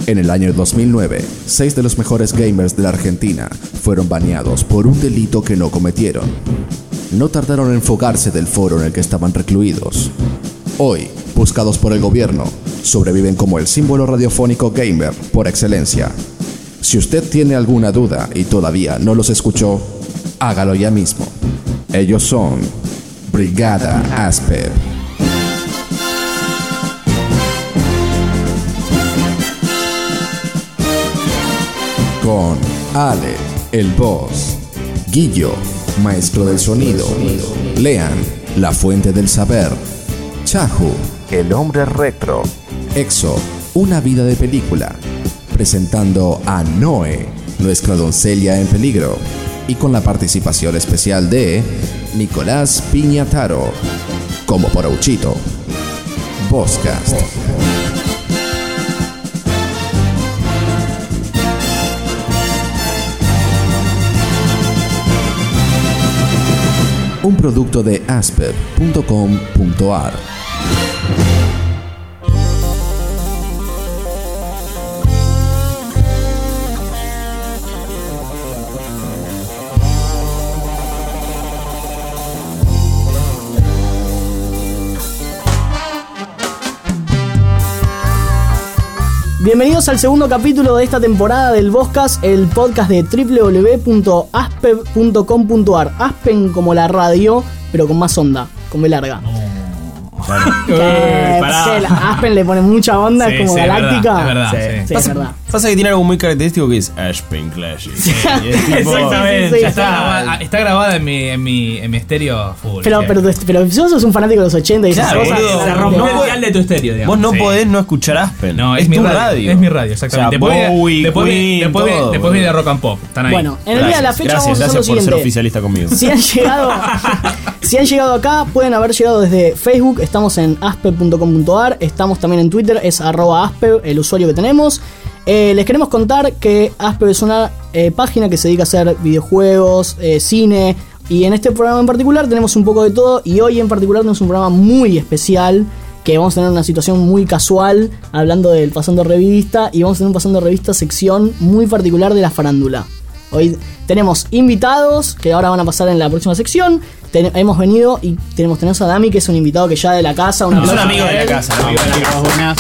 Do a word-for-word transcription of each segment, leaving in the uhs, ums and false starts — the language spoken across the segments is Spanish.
En el año dos mil nueve, seis de los mejores gamers de la Argentina fueron baneados por un delito que no cometieron. No tardaron en fugarse del foro en el que estaban recluidos. Hoy, buscados por el gobierno, sobreviven como el símbolo radiofónico gamer por excelencia. Si usted tiene alguna duda y todavía no los escuchó, hágalo ya mismo. Ellos son Brigada Asper. Con Ale, el boss, Guillo, maestro del sonido, Lean, la fuente del saber, Chahu, el hombre retro, Exo, una vida de película, presentando a Noe, nuestra doncella en peligro, y con la participación especial de Nicolás Piñataro, como Porouchito. Vozcast. Un producto de asper punto com punto a r. Bienvenidos al segundo capítulo de esta temporada del Vozcast, el podcast de doble u doble u doble u punto aspen punto com punto a r. Aspen como la radio, pero con más onda, con B larga. Bueno. Que, Eh, que la Aspen le pone mucha onda, Sí, es como sí, galáctica. es verdad, sí, es verdad, sí, sí. es Pasa, verdad. pasa que tiene algo muy característico que es Aspen Classic. Sí, Exactamente, sí, sí, ya sí. está, está grabada en mi, en mi, en mi estéreo full. Pero, pero, pero si vos sos un fanático de los ochenta y esas Claro, cosas, boludo. se se rompe. rompió No el dial de tu estéreo, digamos. Vos no Sí. podés no escuchar Aspen. No, es, es mi tu radio, radio. Es mi radio, exactamente. O sea, después, Bowie, después, Queen, viene, después, viene, todo, después viene boludo. rock and pop. Están ahí. Bueno, en el día de la fecha Gracias, vamos a hacer gracias lo por ser siguiente. oficialista conmigo. Si han llegado, si han llegado acá, pueden haber llegado desde Facebook. Estamos en aspe punto com punto a r. Estamos también en Twitter, es arroba aspe, el usuario que tenemos. Eh, les queremos contar que Aspe es una eh, página que se dedica a hacer videojuegos, eh, cine. Y en este programa en particular tenemos un poco de todo. Y hoy en particular tenemos un programa muy especial, que vamos a tener una situación muy casual, hablando del Pasando Revista. Y vamos a tener un Pasando Revista sección muy particular de la farándula. Hoy tenemos invitados que ahora van a pasar en la próxima sección. Ten- hemos venido y tenemos, tenemos a Dami, que es un invitado que ya de la casa. Es un amigo de la casa. amigo de la casa.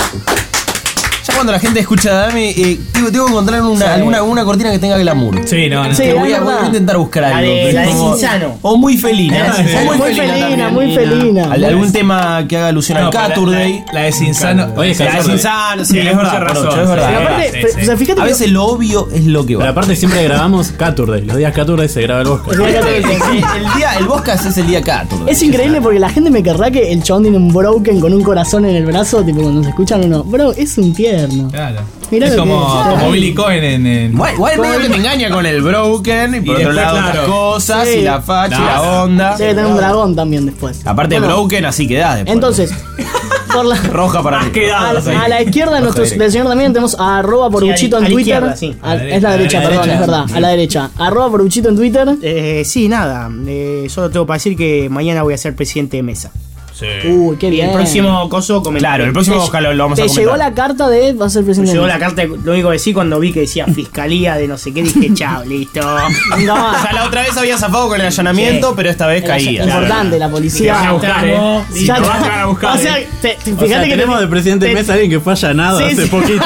Ya cuando la gente escucha a Dami, eh, tengo, tengo que encontrar una, Sí. alguna, una cortina que tenga glamour. Sí, no, no. Sí, Que es voy, a, voy verdad. a intentar buscar algo. de- que la es de como- Cinzano. O muy felina. La de O Cinzano. Muy felina, también. muy felina. Al- Algún tema que haga alusión No, al pero la- Caturday. La, la de Cinzano. Oye, La de Cinzano, sí, Tienes es mucha verdad, razón, Porocho, es sí. verdad. Pero aparte, Sí, pero, sí. o sea, fíjate A que- veces lo obvio es lo que va. Pero aparte siempre grabamos Caturday. Los días Caturday se graba el bosque. fíjate que- El día, el Boscas es el día Caturday. es increíble porque la gente me querrá que el chabón tiene un broken con un corazón en el brazo, tipo cuando se escuchan uno. Bro, es un tierno. Claro. Mirá es lo que como, es. como Billy Cohen en. en Igual, igual medio que te engaña con el broken y por Y otro después, lado claro. otras cosas Sí. y la facha y No, la no. onda. Debe tener un dragón también después. Aparte Bueno, broken así quedás después. entonces, por la, Roja para mí. a, la, a la izquierda nuestro, directa. del señor también tenemos a arroba poruchito Sí, a en la Twitter. izquierda, sí. A- A la es la derecha, derecha, a la perdón, derecha. es verdad, a la derecha. Arroba poruchito en Twitter. Eh, sí, nada. Eh, solo tengo para decir que mañana voy a ser presidente de mesa. Sí. Uy, qué Y bien. el próximo coso comentaré. Claro, el próximo ojalá lo vamos a Te comentar. llegó la carta de va a ser Me presidente. llegó la carta, lo único que decía cuando vi que decía fiscalía de no sé qué, dije chao, listo. No, O sea, la otra vez había zafado con el allanamiento, Sí. pero esta vez caía. importante, la policía. Te van a buscar, eh. Ya- Te van a buscar, o sea, eh. te- te- O fíjate sea, que tenemos te- de presidente de te- mesa a alguien que fue allanado Sí, hace sí. poquito.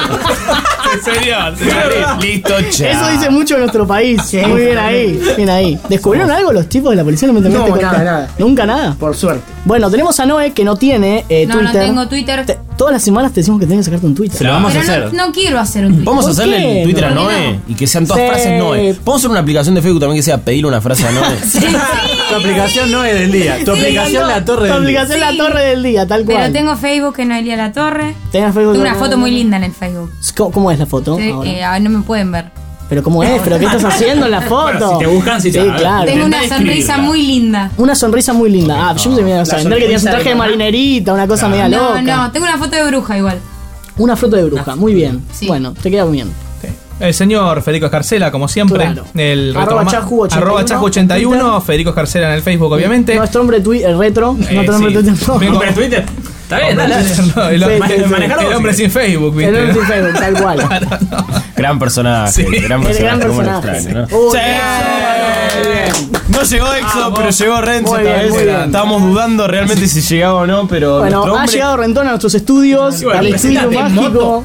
En serio. sí. Listo, chao. Eso dice mucho de nuestro país. Sí. Muy bien ahí, bien ahí. ¿Descubrieron algo los tipos de la policía? No, me No, terminaste de nada, contar. nada. Nunca nada. Por suerte. Bueno, tenemos a Noé que no tiene eh, No, Twitter. no tengo Twitter. Te- todas las semanas te decimos que tenés que sacarte un Twitter. Se lo vamos a Pero hacer. no, no quiero hacer un Twitter. Vamos a ¿Por hacerle qué? el Twitter a ¿Por qué Noé no? y que sean todas Sí. frases Noé. Vamos a hacer una aplicación de Facebook también que sea pedirle una frase a Noé. Sí, sí. Tu aplicación no es del día. Tu aplicación la torre Tu del día. aplicación Sí. la torre del día, tal cual. Pero tengo Facebook que Noelia La Torre. Tenés Facebook- Tengo una foto muy linda en el Facebook. ¿Cómo, cómo es la foto? Sí, ahora? eh, ah, no me pueden ver. Pero ¿cómo es? ¿Pero qué estás haciendo en la foto? Bueno, si te buscan, si te- Sí, a ver. claro. Tengo una Intentá sonrisa escribirla. muy linda. Una sonrisa muy linda. Ah, yo me iba a vender que tenías un traje de marinerita, una cosa media No, loca. no, tengo una foto de bruja igual. Una foto de bruja, muy bien. Sí. Bueno, te queda bien. El señor Federico Escarcela, como siempre. Claro. El Arroba retorma- Chahu ochenta y uno, arroba Chahu ochenta y uno. Federico Escarcela en el Facebook, obviamente. Nuestro hombre twi- eh, retro. Eh, nuestro nombre sí. Twitter. no. Vengo- Twitter? Está bien, dale. No, el, Sí, sí, sí. manejar el hombre sin Facebook, ¿viste? El hombre sin Facebook, tal cual. Gran personaje, Sí. gran El personaje. gran ¿Cómo lo personaje. extraño, sí. no? Uy, Sí. muy bien. No llegó Exo, pero llegó Renzo Muy esta bien, vez. muy bien. Estábamos dudando realmente si llegaba o no, pero Bueno, nuestro ha hombre... llegado Rentón a nuestros estudios, bueno, al espíritu presentate en mágico.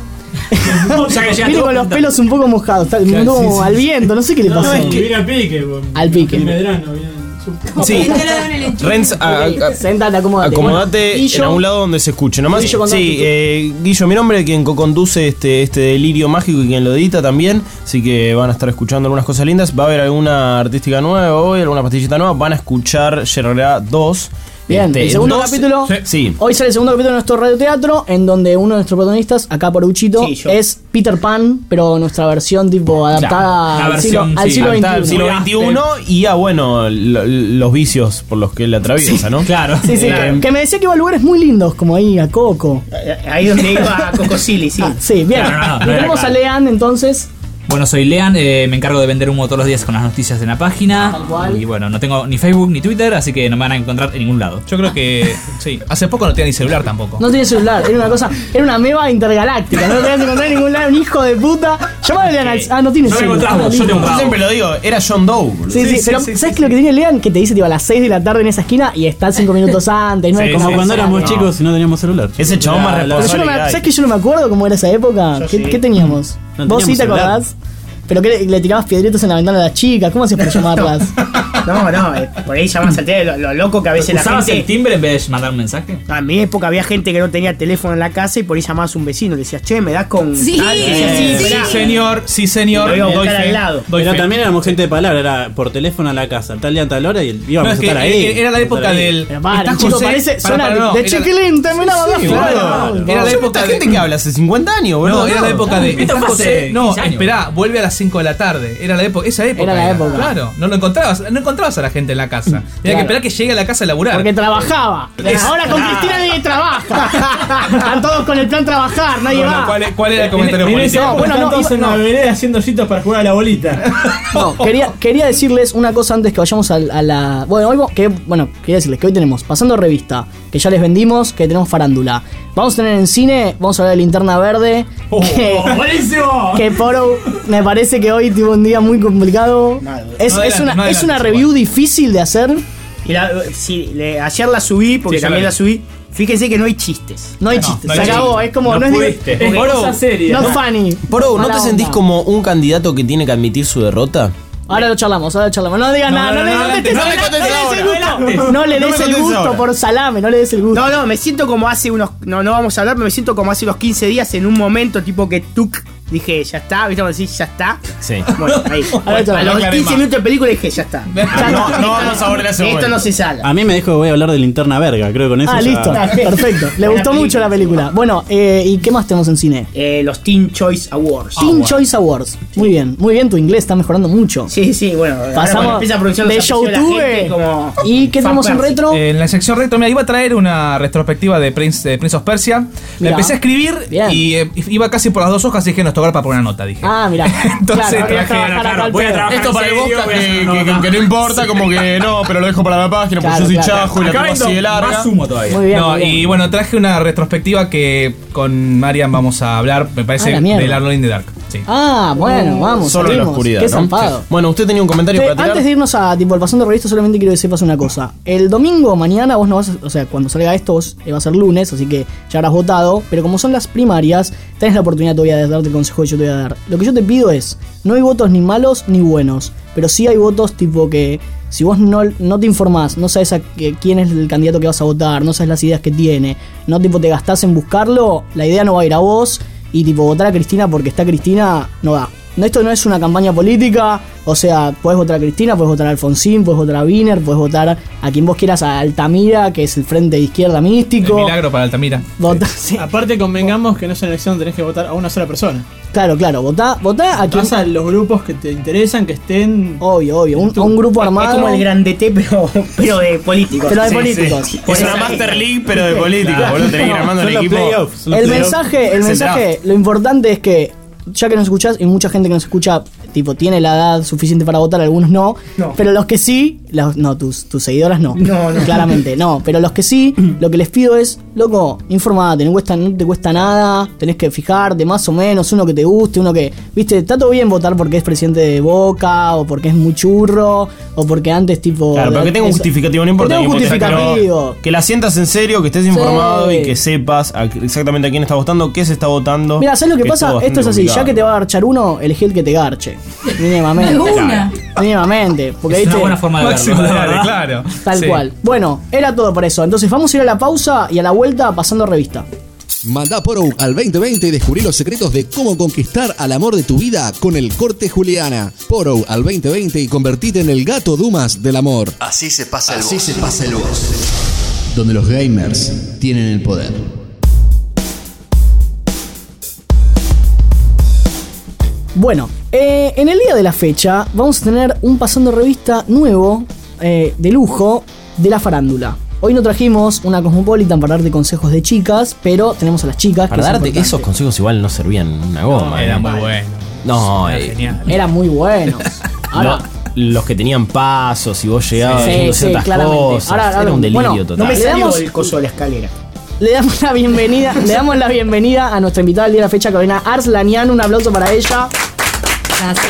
Ya que llegaste Viene vos, con los presentate. pelos un poco mojados, está un poco como al viento, no sé qué le pasó. Viene al pique, po. Al pique. Medrano, bien. Sí, Te lo doy en el enchufe. Renzo, a- a- Sentate, acomódate. acomodate Bueno, y yo- en algún lado donde se escuche. Nomás, Guillo, contate sí, tú. eh, Guillo, mi nombre, quien co-conduce este, este delirio mágico y quien lo edita también. Así que van a estar escuchando algunas cosas lindas. Va a haber alguna artística nueva hoy, alguna pastillita nueva. Van a escuchar Sherlock dos. Bien, Este, el segundo dos- capítulo. Sí. Hoy sale el segundo capítulo de nuestro radioteatro, en donde uno de nuestros protagonistas, acá por Uchito, Sí, yo. es Peter Pan, pero nuestra versión tipo adaptada la al, versión, siglo, al sí, siglo Adaptada al veintiuno. siglo veintiuno y a, bueno, lo- los vicios por los que él atraviesa, ¿no? Claro. Sí, sí, Eh, que me decía que iba a lugares muy lindos, como ahí a Coco. Ahí donde iba Coco Silly, sí. Ah, sí, bien. Claro, no, no, y no era tenemos acá. a Lean entonces. Bueno, soy Lean, eh, me encargo de vender humo todos los días con las noticias en la página. Tal cual. Y bueno, no tengo ni Facebook ni Twitter, así que no me van a encontrar en ningún lado. Yo creo que sí. Hace poco no tenía ni celular tampoco. No tiene celular, era una cosa, era una meba intergaláctica, no lo podías encontrar en ningún lado, un hijo de puta. Llamaba a Lean al. Ah, no tiene No lo celular. encontramos, Ah, yo listo. tengo un Yo rabo. siempre lo digo, era John Doe. boludo. Sí, sí, Sí, pero sí, sí, ¿sabes sí, lo que tiene Lean? Que te dice tipo a las seis de la tarde en esa esquina y está cinco minutos antes, no Sí, es Como como cuando éramos No. chicos y no teníamos celular. Ese chabón más La- la- Pero yo responsable no me, que hay. ¿sabes que yo no me acuerdo cómo era esa época? Yo ¿Qué, sí. qué teníamos? No ¿Vos sí te teníamos celular. acordás? ¿Pero qué le, le tirabas piedritos en la ventana a las chicas? ¿Cómo hacías para llamarlas? No, no, eh, por ahí llamás al teléfono. Lo, lo loco que a veces la ¿Usabas el gente. timbre en vez de mandar un mensaje? A mi época había gente que no tenía teléfono en la casa y por ahí llamabas a un vecino y le decías, che, me das con. Sí, tal?" Y decía, sí, sí, Sí, esperá. señor, sí, señor. Lo iba a Doy buscar fe. al lado. Doy Pero fe. también éramos gente de palabra, era por teléfono a la casa, tal día, a tal hora y íbamos No, a es que estar ahí. era la época Estar ahí. del. Pero para, Está chico, José- parece. para, Suena para, no, de era- chiquilín, te me la Sí, afuera. boludo. No, Era la no. época Esta de. gente que habla hace cincuenta años, boludo. No, era la época de. Esto Está fue José. hace No, quince años. esperá, vuelve a las cinco de la tarde. Era la época, esa época. Era la época. Claro, no lo encontrabas, no encontrabas a la gente en la casa. Tenía Claro. que esperar que llegue a la casa a laburar. Porque trabajaba. Ahora con Cristina nadie trabaja. Están todos con el plan trabajar, nadie Bueno, va. ¿cuál, es- cuál era el comentario En esa político? No, época bueno, no, están todos iba- en la no. vereda haciendo ositos para jugar a la bolita. No, quería, quería decirles una cosa antes que vayamos a, a la. Bueno, hoy, que, bueno, quería decirles que hoy tenemos Pasando Revista, que ya les vendimos, que tenemos Farándula. Vamos a tener en cine, vamos a hablar de Linterna Verde. Que, ¡Buenísimo! que Poro, me parece que hoy tuvo un día muy complicado. Es, No es adelante, una, no es una adelante, review difícil de hacer. Y la, sí, le- ayer la subí porque Sí, yo también la la vi. subí. Fíjense que no hay chistes. No hay No, chistes, no hay se acabó. chistes. Es como, no, No es ni- pudiste. es Es cosa seria. not funny. Poro, ¿no Mala te sentís onda. como un candidato que tiene que admitir su derrota? Ahora lo charlamos, ahora lo charlamos. No digas No, nada, no, no, no, le- no, no le adelante, des- no no le le contes des ahora. el gusto. Adelante. No le No me des el contes gusto ahora. por salame, no le des el gusto. No, no, me siento como hace unos. No, no vamos a hablar, pero me siento como hace unos quince días en un momento tipo que tuc. Dije, ya está, ¿viste? Como decir, ya está. Sí. Bueno, ahí. Ahora te- A los no aclaré quince más. minutos de película dije, ya está. No, no vamos a volver a ese Esto momento. no se sala. A mí me dijo que voy a hablar de Linterna Verga, creo que con eso Ah, ya- listo, perfecto. Le Buena gustó mucho la película. Bueno, eh, ¿y qué más tenemos en cine? Eh, los Teen Choice Awards. Teen Choice Awards. Muy bien, muy bien, tu inglés está mejorando mucho. Sí, sí, bueno. ahora Pasamos cuando empieza a pronunciar de los apellidos de la Youtube. gente, como ¿Y qué tenemos en Fan retro? Eh, en la sección retro, mira, iba a traer una retrospectiva de Prince, de Prince of Persia. La Mirá. empecé a escribir Bien. y eh, iba casi por las dos hojas y dije, nos tocará para poner una nota, dije. Ah, mira. Entonces claro, voy a traje- trabajar claro, acá al voy a pedo. trabajar. Esto para el serio, Boca voy a hacer que, una que- nota. que no importa, como que no, pero lo dejo para la página porque Claro, yo soy claro. chajo y la Acá tengo así de vendo larga. más humo todavía. Muy bien. No, muy bien. y bueno, traje una retrospectiva que con Marian vamos a hablar, me parece, Ah, la mierda. de Alone in the Dark. Sí. Ah, bueno, vamos. Solo en la salimos. oscuridad. Qué ¿no? zampado. Bueno, usted tenía un comentario Che, para tirar. antes de irnos a tipo el pasando revista, solamente quiero que sepas una cosa. El domingo mañana vos no vas a, o sea, cuando salga esto vos, eh, va a ser lunes, así que ya habrás votado, pero como son las primarias, tenés la oportunidad todavía de darte el consejo que yo te voy a dar. Lo que yo te pido es, no hay votos ni malos ni buenos, pero sí hay votos tipo que si vos no, no te informás, no sabes a qué- quién es el candidato que vas a votar, no sabes las ideas que tiene, no tipo te gastás en buscarlo, la idea no va a ir a vos y tipo votar a Cristina porque está Cristina no da. No, esto no es una campaña política, o sea, puedes votar a Cristina, puedes votar a Alfonsín, puedes votar a Wiener, puedes votar a quien vos quieras, a Altamira, que es el frente de izquierda El místico. milagro para Altamira. Vota, sí. Aparte convengamos que no es una elección, tenés que votar a una sola persona. Claro, claro, votá, votá a quien... Vas a los grupos que te interesan, que estén... Obvio, obvio, un, a un grupo armado. Es como el grande T, pero, pero de políticos. Pero de Sí, políticos. sí. Es una Master League, pero de política. Boludo, tenés que ir armando Son el los equipo. playoffs. son los El playoffs. mensaje, el Es el mensaje, lo importante es que, ya que nos escuchás, y mucha gente que nos escucha tipo, tiene la edad suficiente para votar, algunos no. No. Pero los que sí, los, no, tus, tus seguidoras no. No, no. Claramente, no. Pero los que sí, lo que les pido es, loco, informate, no, cuesta, no te cuesta nada, tenés que fijarte más o menos, uno que te guste, uno que, viste, está todo bien votar porque es presidente de Boca, o porque es muy churro, o porque antes, tipo... Claro, pero que tenga un eso- justificativo, no importa. Que tenga un quién vote, justificativo. pero que la sientas en serio, que estés informado y que sepas a- exactamente a quién está votando, qué se está votando. Mira, ¿sabes lo que es pasa? todo Esto es bastante así, ya complicado. que te va a garchar uno, elegí el que te garche. Mínimamente. De una. Mínimamente. Porque Es viste. una buena forma de Máximo, verlo, la dale, verdad. claro. Tal Sí. cual. Bueno, era todo por eso. Entonces vamos a ir a la pausa y a la vuelta pasando revista. Manda Poro al veinte veinte y descubrí los secretos de cómo conquistar al amor de tu vida con el corte Juliana. Poro al veinte veinte y convertite en el gato Dumas del amor. Así se pasa el Así voz. se pasa el voz. Donde los gamers tienen el poder. Bueno, eh, en el día de la fecha vamos a tener un pasando revista nuevo, eh, de lujo, de la farándula. Hoy no trajimos una Cosmopolitan para darte consejos de chicas, pero tenemos a las chicas. Para que es darte importante. esos consejos igual no servían una goma. No, era eh. muy bueno. No, Era eh, genial. Eran muy buenos. Ahora, lo- los que tenían pasos y vos llegabas Sí, haciendo sí, ciertas claramente. cosas. Ahora, ahora, era un delirio bueno, total. No me Le salió damos- el coso de la escalera. le damos la bienvenida, le damos la bienvenida a nuestra invitada del día de la fecha, Carolina Arslanian. Un aplauso para ella. Gracias.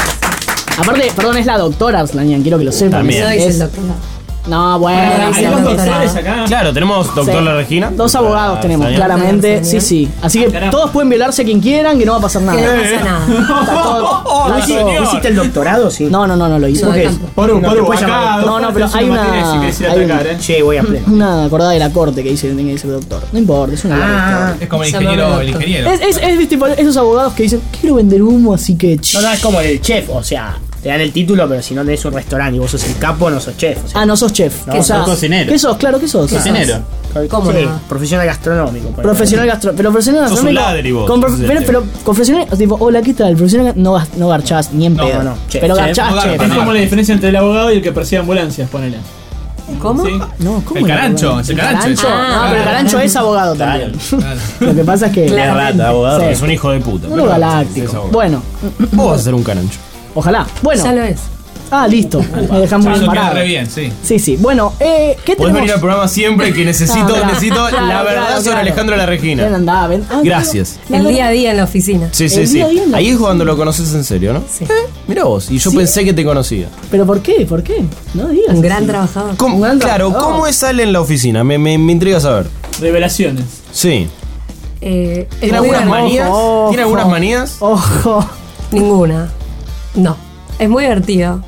Aparte, perdón, es la doctora Arslanian, quiero que lo sepan. También. No Es- dice el doctor. No, bueno. Bueno, es hay la dos doctora. doctores acá. Claro, tenemos doctor Sí. La Regina. Dos abogados tenemos, Está bien. claramente. Está Sí, bien. sí. Así que Caramba. todos pueden violarse a quien quieran, que no va a pasar nada. Que no pasa nada. Está todo- ¿No está hiciste, todo- ¿no hiciste el doctorado? Sí. No, no, no, no lo hizo. No, ¿Por de qué? campo. Por un, No por te un, puedes acá, llamar. dos No, no, pero partes, hay una materia una- si querés ir a hay atacar, un- eh. Che, voy a pleno. Una acordada de la corte que dice que tiene que ser doctor. No importa, es una larga Ah. historia. Es como el Llámame ingeniero, el doctor. ingeniero. Es, es, es tipo esos abogados que dicen, quiero vender humo, así que... No, no, es como el chef, o sea, te dan el título, pero si no tenés un restaurante y vos sos el capo, no sos chef. O sea, Ah, no sos chef. No, o sea, sos cocinero. ¿Qué sos? Claro, ¿qué sos? Cocinero. ¿Cómo sí, no? profesional gastronómico. por Profesional gastronómico. Pero profesional Sos un gastronómico. ladri vos, con pro- sos el pero, chef. pero profesional, tipo, hola, ¿qué tal? Profesional no, gas- no garchás ni en No, pedo. no, chef. Pero Chef, garchás, no chef. garpa, Es no. como la diferencia entre el abogado y el que persigue ambulancias, ponele. ¿Cómo? Sí. No, ¿cómo El era? carancho, es el carancho. Ah, no, pero el carancho es abogado Claro. también. Claro. Lo que pasa es que. Claro. rata, abogado. Sí. Es un hijo de puta. Uno pero- galáctico. es abogado. Bueno, Vos vas a ser un carancho. ojalá. Bueno. Ya lo es. Ah, listo. Me dejamos Eso bien queda parado. re bien, sí. Sí, sí. Bueno, eh, ¿qué Podés tenemos? venir al programa siempre que necesito, Ah, claro. necesito Claro, la verdad claro, sobre claro. Alejandro La Ven, Regina. andá, ven. Ah, Gracias. la El verdad- día a día en la oficina. Sí, sí, El sí. día a día en la Ahí es cuando lo conoces en serio, ¿no? Sí. Mira vos, y yo Sí. pensé que te conocía. ¿Pero por qué? ¿Por qué? No digas. Un gran así. trabajador. ¿Cómo- Un gran claro, trabajador. ¿cómo es Ale en la oficina? Me, me, me intriga saber. Revelaciones. Sí. Eh, es ¿Tiene muy algunas divertido. manías? Ojo. ¿Tiene algunas manías? Ojo. Ninguna. No. Es muy divertido.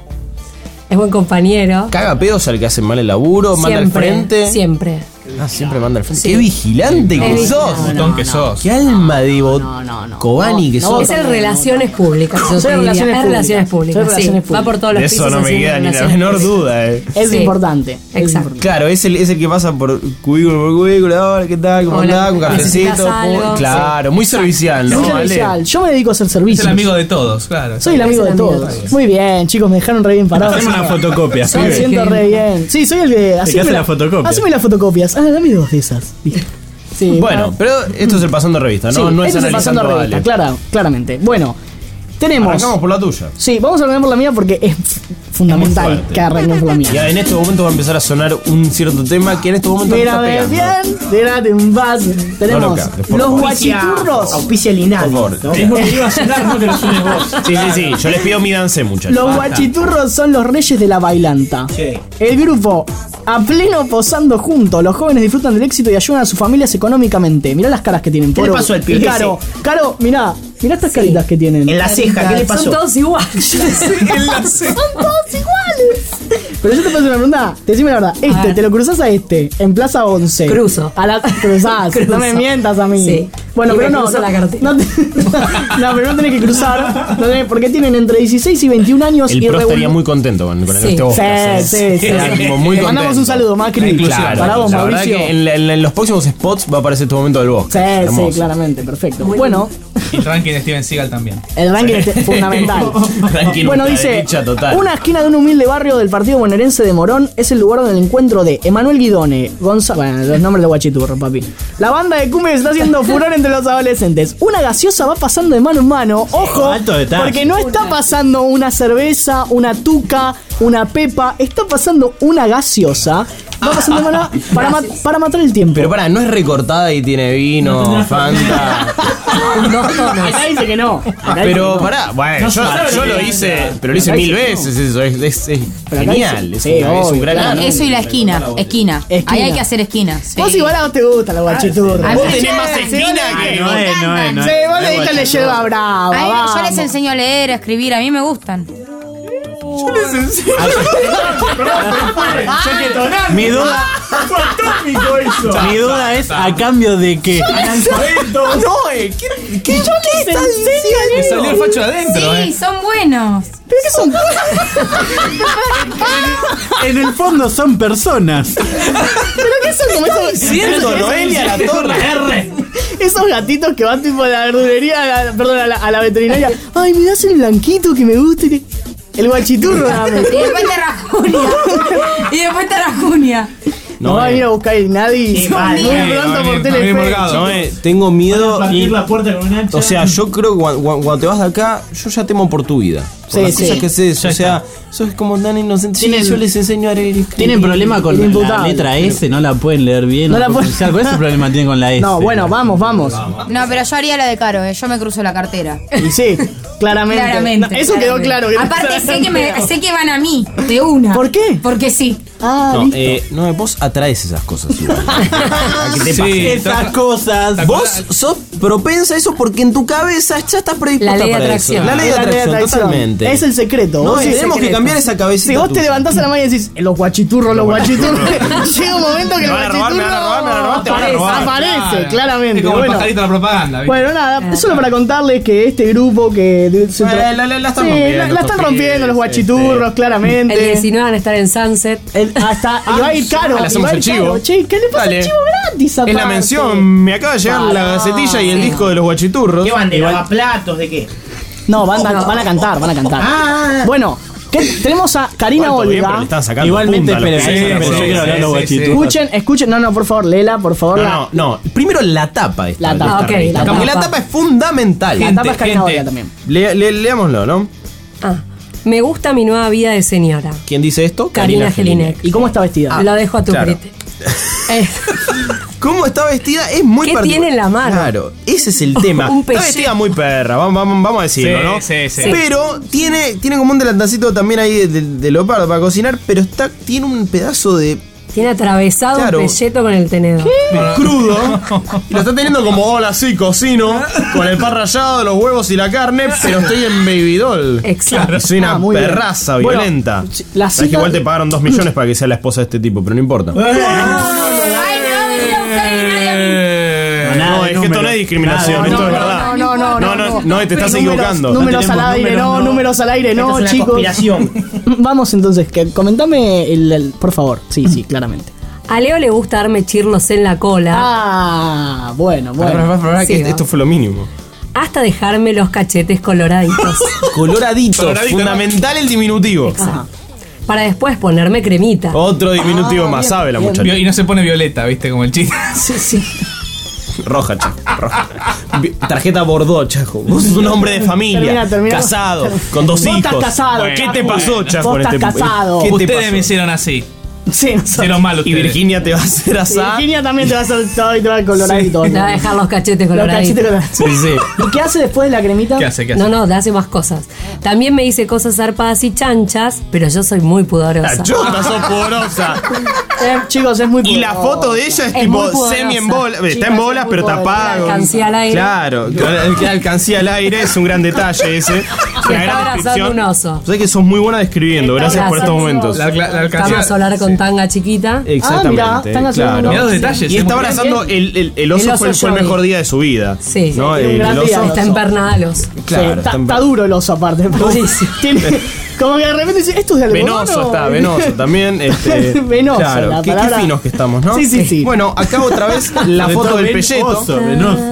Es buen compañero. ¿Caga pedos al que hace mal el laburo? ¿Manda al Siempre. frente? Siempre. Ah, siempre manda al frente. Sí. ¡Qué vigilante Es que vigilante. sos! Botón que sos. ¡Qué alma de bot... No, no, no. Cobani que No, sos! Es el relaciones públicas. Yo Soy te diría. relaciones Es públicas. relaciones Soy públicas. relaciones Sí. Va por públicas. todos los De eso pisos no me haciendo queda ni la relaciones menor públicas. duda, eh. Es Sí. importante. es Exacto. importante. Claro, es el, es el que pasa por cubículo por cubículo. Hola, ¿qué tal? ¿Cómo Hola, andás? Un cafecito. ¿necesitas algo? Claro, muy servicial, ¿no? Muy Ale? servicial. Yo me dedico a hacer Es servicios. el amigo de todos, claro. Soy el amigo de Es el amigo todos. de todos. Muy bien, chicos, me dejaron re bien parado. Haceme una fotocopia. Me pibe. siento re bien. Sí, soy el que. haceme hace la fotocopia. Haceme las fotocopias. Ah, dame dos de esas. Sí, Bueno, pero esto es el pasando revista, ¿no? sí, no es este es el pasando analizando a revista, Ale. clara, claramente. Bueno, tenemos. Arrancamos por la tuya. Sí, vamos a arrancar por la mía porque es f- fundamental Es muy fuerte. que arranquemos por la mía. Ya en este momento va a empezar a sonar un cierto tema que en este momento me está Mírame pegando. bien, tírate un vaso. Tenemos loca, por los favor. guachiturros. Auspicia el INADI. Por favor. ¿no? Es lo que iba a sonar, no que lo suenes vos. Sí, sí, sí. Yo les pido mi dance, muchachos. Los guachiturros son los reyes de la bailanta. Sí. El grupo, a pleno posando juntos, los jóvenes disfrutan del éxito y ayudan a sus familias económicamente. Mirá las caras que tienen. ¿Qué le Poro. pasó al pibe Y Caro, Caro, mirá, mirá estas caritas que tienen. En la ceja, ¿qué le pasó? Son todos iguales. Son todos iguales. Pero yo te puedo hacer una pregunta. Decime la verdad. Este, ver. te lo cruzas a este, en Plaza once. Cruzo. A la cruzás. Cruzo. No me mientas a mí. Sí. Bueno, Y pero me no. cruzo No, la cartera. no, te- no, pero no tenés que cruzar. No tenés- porque tienen entre dieciséis y veintiún años El y pro revolu- estaría muy contento con, con Sí. este Oscar. Sí, sí, sí. Estaría sí. como muy Te mandamos contento. un saludo, Macri. Claro, Para vos, la verdad Mauricio. que en, la- en la- en los próximos spots va a aparecer este momento del bosque. Sí, Hermoso. sí, claramente, perfecto. Muy Bueno, Y el ranking de Steven Seagal también. el ranking es fundamental. Ranking Bueno, dice, ultraderecha total. una esquina de un humilde barrio del partido bonaerense de Morón es el lugar del encuentro de Emanuel Guidone, Gonzalo, bueno, los nombres de Guachiturro, papi. La banda de cumbia que está haciendo furor entre entre los adolescentes. Una gaseosa va pasando de mano en mano. Ojo, alto detalle. porque no está pasando una cerveza, una tuca, una pepa. Está pasando una gaseosa. Va pasando de mano para, ma- para matar el tiempo. Pero pará, no es recortada y tiene vino, Fanta. Dos tonos. Acá dice que no. Acá dice Pero que no. pará, bueno, yo, yo lo hice, pero lo hice mil veces eso, es, es- es Pero acá genial, dice- es, sí, un, es un obvio, gran claro. arte. Eso y la esquina. Esquina. Esquina. Ahí hay que hacer esquina. Sí. Vos igual a vos te gusta la guachiturra. A Vos mí- tenés más Sí, esquina sí, que... No es, no es, no es. Sí, vos le diste la yerba brava. Ay, yo vamos. les enseño a leer, a escribir, a mí me gustan. Mi duda, mi duda es a cambio de qué. No, eh, ¿qué, qué, Yo les enseño a Le leer. salió el facho adentro, Sí, eh. son buenos. ¿Pero qué son? En el fondo son personas. ¿Pero qué son como esos? Siento, Noelia la torre. Esos gatitos que van tipo a la verdulería, a la- perdón, a la, a la veterinaria. Ay, me das el blanquito que me gusta. y que- El guachiturro, dame. Y después te rajunia. Y después te rajunia. No va a venir a buscar el nadie. Sí, Muy vale, pronto va a por venir- va a venir Telefe. Morgado. No, eh, tengo miedo y... Partir la puerta con un hacha. O sea, yo creo que cuando, cuando- cuando te vas de acá, yo ya temo por tu vida. Por Sí, las sí. cosas que haces, o sea, sos como tan inocente. Sí, Tienen- yo les enseño a leer y escribir. Tienen problema con El la imputable. letra S, no la pueden leer bien. No la pueden pueden- pronunciar. ¿Cuál es el problema que tienen con la S? No, bueno, vamos, vamos. No, pero yo haría la de Caro, eh. Yo me cruzo la cartera. Y sí, claramente. Claramente. No, eso quedó claramente. claro. que no Aparte, se sé que, me, sé que van a mí, de una. ¿Por qué? Porque sí. Ah, No, listo. eh, no, vos atraes esas cosas igual. ¿A qué te pasa? Sí, Esas cosas. Vos sos propensa a eso porque en tu cabeza ya estás predispuesta La ley de para atracción. eso. La ley de Es la atracción, atracción. totalmente. Es el secreto. No, Vos y es tenemos que secreto. cambiar esa cabecita Si vos te tuya. levantás a la mañana y decís, los guachiturros, los guachiturros. Llega un momento que el Me van a robar, me guachiturro van a robar, me van a robar, te van a robar. aparece, Claro. claramente. Es como Bueno. el pajarito de la propaganda, ¿viste? Bueno, nada, solo para contarles que este grupo que de- se Eh, tra- la- la- la están Sí, rompiendo la, la están estos rompiendo pibes, los guachiturros, este. claramente. El diecinueve van a estar en Sunset. El- hasta y va a ir caro. le y hacemos va a ir el chivo. caro. Che, ¿qué le pasa Dale. al chivo gratis? Es la aparte? mención, me acaba de llegar la gacetilla y el disco de los guachiturros. ¿Qué van de lavaplatos? ¿De qué? No, van, a- van a cantar, van a cantar. Ah. Bueno, ¿qué? Tenemos a Karina Cuánto bien, pero Olga. le están sacando Igualmente, punta a los esperen, pibes. esperen, sí, pero yo quiero hablar de los sí, sí, guachiturros. sí. Escuchen, escuchen. No, no, por favor, léela, por favor. No, no, no. Primero la tapa esta. La de tapa. esta Ok, revista, la porque tapa. la tapa es fundamental. La Gente, tapa es Karina gente. Olga también. Le- le- leámoslo, ¿no? Ah, me gusta mi nueva vida de señora. ¿Quién dice esto? Karina Jelinek. ¿Y cómo está vestida? Lo dejo a tu claro. criterio. Eh, ¿Cómo está vestida? Es muy ¿Qué particular. tiene en la mano? Claro, ese es el tema. Un Está pellejo. vestida muy perra, vamos, vamos, vamos a decirlo, Sí, ¿no? sí, sí. Pero tiene, tiene como un delantacito también ahí de, de- de leopardo para cocinar, pero está, tiene un pedazo de tiene atravesado Claro. un pelleto con el tenedor. crudo. Y lo está teniendo como, hola, sí, cocino, con el pan rallado, los huevos y la carne, pero estoy en baby doll. Exacto. Y soy una Ah, muy bien. perraza Bueno, violenta. la Sabes que cita- igual te pagaron dos millones para que sea la esposa de este tipo, pero no importa. Ay, no, venir a buscar a nadie a mí. Eh, Nada No, de es que esto números. no es discriminación, Nada de esto es números. verdad. No, no, no, No, no, no, te estás equivocando. Números No al tenemos aire, números, no, no. números al aire, no, Esto es una chicos. conspiración. Vamos entonces, que comentame el, el- por favor. Sí, sí, claramente. A Leo le gusta darme chirlos en la cola. Ah, bueno, Pará, pará, bueno. pará, pará, Sí, que va. esto fue lo mínimo. Hasta dejarme los cachetes coloraditos. Coloradito, Coloradito, ¿no? fundamental el diminutivo. Ajá. para después ponerme cremita. Otro diminutivo Ah, más, bien, sabe la bien. muchacha. Y no se pone violeta, ¿viste? Como el chiste. Sí, sí. Roja, chajo, roja. Vi- Tarjeta Bordeaux, chajo. Vos sos un hombre de familia, Termina, termina. casado, con dos Vos hijos. estás casado, ¿Qué Chajo. te pasó, chajo? Vos en estás este- casado. ¿Qué te Ustedes pasó? me hicieron así. Sí, nosotros. Hicieron mal Y ustedes. Virginia te va a hacer Sí, asar. Virginia también te va a hacer todo y te va a colorar y todo. Le va a dejar los cachetes Los coloraditos. cachetes colorados. Sí, sí. ¿Y qué hace después de la cremita? ¿Qué hace? ¿Qué hace? No, no, te hace más cosas. También me dice cosas zarpadas y chanchas, pero yo soy muy pudorosa. La chota sos porosa. Eh, chicos, es muy Y la poderoso. foto de ella es, Es tipo muy poderosa. semi en bola. Está Chicas, en bolas, es muy pero poderosa. tapada. con- Alcancé al aire. Claro, que- que alcancé al aire es un gran detalle ese. Una está gran abrazando descripción. un oso. Sabés que sos muy buena describiendo. Gracias por estos momentos. La, la, la alcancía- Vamos a hablar con tanga chiquita. Exactamente. Ah, mirá, están haciendo claro. uno. Mirá los detalles. Y eh, está muy bien. abrazando el, el, el oso, El oso fue, fue el Johnny. mejor día de su vida. Sí. ¿no? Sí, un El, gran el día. oso. Está empernada al oso. Claro, Sí, está, está en- está duro el oso aparte. Durísimo. Tiene, Como que de repente dice, esto es de algodón. Venoso ¿o? está, venoso también. Este, Venoso, claro, la qué, palabra- qué finos que estamos, ¿no? Sí, sí, sí. Bueno, acá otra vez la Sobre foto todo del venoso, pelleto. venoso.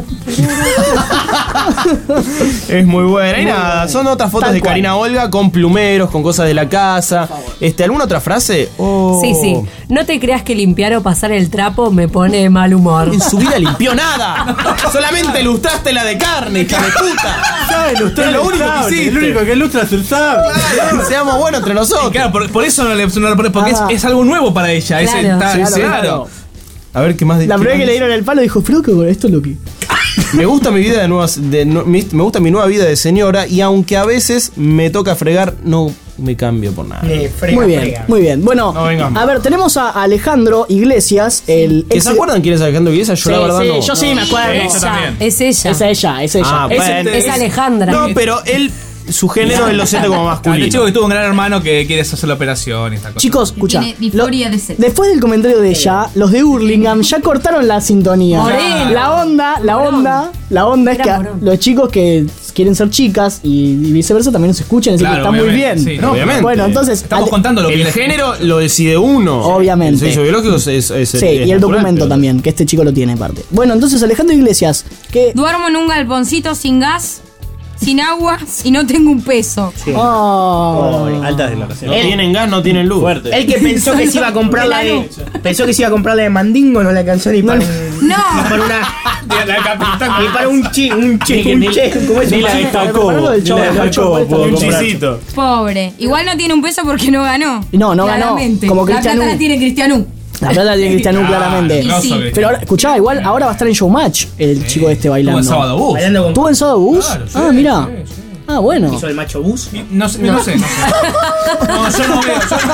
Es muy buena. Y nada, son otras fotos Tal de cual. Karina Olga con plumeros, con cosas de la casa. Este, ¿alguna otra frase? Oh. Sí, sí. No te creas que limpiar o pasar el trapo me pone de mal humor. En su vida limpió nada. Solamente ilustraste la de carne, hija de puta. ¿Sabes? Es lo único que hiciste. El único que ilustra es el sable. Seamos buenos entre nosotros. Claro, por, por eso no le no lo pones, porque es, Ah. es algo nuevo para ella. Es, Claro. está- Claro, claro. claro. A ver qué más de La qué primera que más? le dieron el palo dijo, pero que bueno, esto es lo que. Me gusta mi vida de nuevas, de nu- mi- me gusta mi nueva vida de señora y aunque a veces me toca fregar, no me cambio por nada. Eh, frega, Muy bien, frega. muy bien. Bueno, No, vengamos. a ver, tenemos a Alejandro Iglesias, el ¿Que ex- se acuerdan quién es Alejandro Iglesias? Yo Sí, la verdad sí, no. yo sí me acuerdo. Sí, yo también. Es ella. Es ella, es ella. Ah, Es- bueno. Es Alejandra. No, pero él, su género él lo siente como El chico masculino. que tuvo un gran hermano que quiere hacer la operación y esta cosa. Chicos, escucha. tiene disforia de sexo. Después del comentario de ella, los de Hurlingham ya cortaron la sintonía. Moreno. La onda, la Morón. onda, la onda es Era que a- morón. los chicos que quieren ser chicas y, y viceversa también nos escuchen, así Claro, que está muy obviamente, bien. sí, ¿no? obviamente. Bueno, entonces. Estamos Ale- contando lo que El les- género lo decide uno. Obviamente. El sexo biológico es, es, es- Sí, es y el natural, documento pero- también, que este chico lo tiene aparte. Bueno, entonces Alejandro Iglesias, que. Duermo en un galponcito sin gas, sin agua y no tengo un peso. Oh. Altas No declaraciones. tienen gas, no tienen luz. Fuerte. El que pensó que se iba a comprar la de. Pensó que se iba a comprar la de Mandingo, no le alcanzó ni para, un- No. ni para una. La capitán. Ni para un chi, un chi, Ni- un ni- che, ¿cómo es? Ni la de Jacobo. Preparalo del Ni chavo, la de del chavo, Jacobo esta puedo de- Un comprar. chisito. Pobre. Igual no tiene un peso porque no ganó. No, no ganó. Claramente. Como La Cristian plata U. la tiene Cristianú. La plata tiene Cristian U, claramente. Y sí. Pero ahora, escuchá, igual ahora va a estar en Showmatch el chico este bailando. Tuvo el sábado bus. Bailando con. ¿Tuvo en sábado bus? Claro, sí, ah, mira. sí, sí. Ah, bueno. Hizo el macho bus. No sé, no, sé, no sé. No, yo no veo. Yo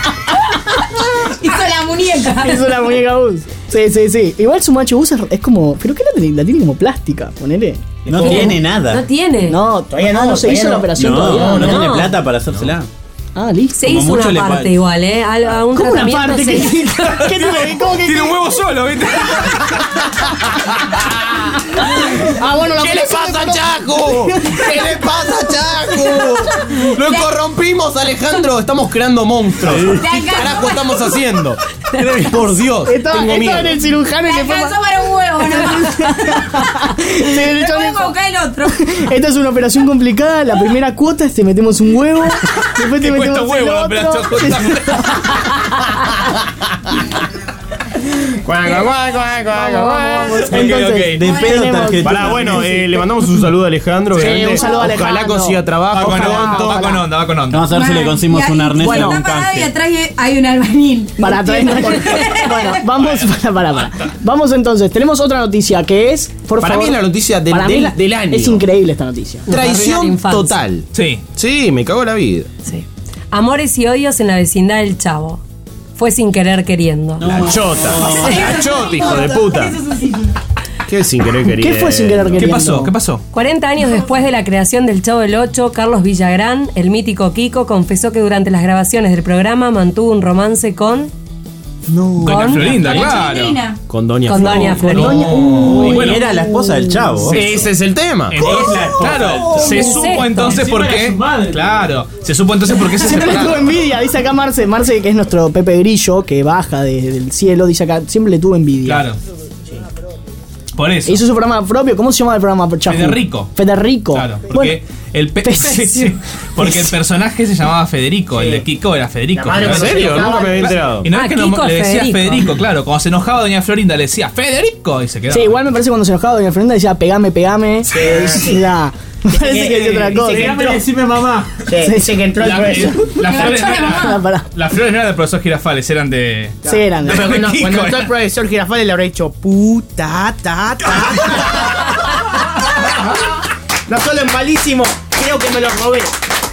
Hizo la muñeca. Hizo la muñeca bus. Sí, sí, sí. Igual su macho bus es, es como. ¿Pero qué la tiene? La tiene como plástica, ponele. No tiene nada. No tiene. No, Todavía no, ah, no se todavía hizo no. la operación No, todavía. no, no. tiene plata para hacérsela. Ah, listo. Se Como hizo mucho una le parte falta. igual, ¿eh? A, a un ¿Cómo una tratamiento parte? se- ¿Qué, ¿Qué tiene? ¿Cómo que tiene un huevo solo, ¿viste? Ah, bueno, la ¿Qué le pasa a Chaco? ¿Qué le pasa a Chaco? Lo corrompimos, Alejandro. Estamos creando monstruos. ¿Qué carajo estamos haciendo? Por Dios, Estaba, tengo estaba miedo. en el cirujano y Le le fue. alcanzó para un huevo, ¿no? Se le echó Después el- buscar el otro. Esta es una operación complicada. La primera cuota es te metemos un huevo. Después te Te metemos cuesta el huevo la otro. operación. Cuac, cuac, cuac, cuac, cuac, cuac. Entonces, ok. De pedo tenemos- tarjeta. Pará, bueno, eh, le mandamos un saludo a Alejandro. Sí, obviamente. un saludo a Ojalá Alejandro. consiga Va trabajo. con Ojalá, onda, va con ojalá. onda, va con onda. Vamos a ver si le conseguimos Y- un arnés bueno, o un está parado y canje. atrás hay un albañil. Para traer. Bueno, vamos. Para, para, para. Vamos entonces. Tenemos otra noticia que es. Por Para favor, mí es la noticia del- para mí del- la- del año. Es increíble esta noticia. Arruina la Traición infancia. total. Sí. Sí, me cago en la vida. Sí. Amores y odios en la vecindad del Chavo. Fue sin querer queriendo. La chota. La chota, hijo de puta. ¿Qué sin querer querer? ¿Qué fue sin querer ¿Qué queriendo? pasó? ¿Qué pasó? cuarenta años después de la creación del Chavo del Ocho, Carlos Villagrán, el mítico Kiko, confesó que durante las grabaciones del programa mantuvo un romance con... No. Doña Con- Florinda, La claro. chilindrina. Con Doña Con Flor. Doña Florinda. Y Y bueno, era la esposa del chavo. Ese es el tema. entonces, claro, se Incesto. supo entonces Encima por era qué. su madre. Claro, se supo entonces por qué se Siempre le tuvo separaron. envidia, dice acá Marce, Marce que es nuestro Pepe Grillo, que baja de- del cielo, dice acá, siempre le tuvo envidia. Claro. Por eso. Hizo su programa propio, ¿cómo se llama el programa? Chafu? Federico. Federico. Claro, porque Bueno, el pe- sí, sí, porque el personaje se llamaba Federico, el de Kiko era Federico. La madre ¿no? ¿En serio? Nunca me había enterado. Y no Ah, es que no- Kiko le decía Federico. Federico. claro. Cuando se enojaba Doña Florinda le decía Federico y se quedaba. sí, igual me parece cuando se enojaba Doña Florinda decía pegame, pegame. Sí, ya. Me parece que decía otra cosa. Déjame decirme mamá. Sí, dice que entró el La- profesor. Las flores no Pará, eran- pará. las flores no eran del profesor Girafales, eran de. Sí, eran. No, pero cuando, Kiko, cuando entró era. el profesor Girafales le habrá dicho puta, ta, ta. No solo es malísimo, creo que me lo robé.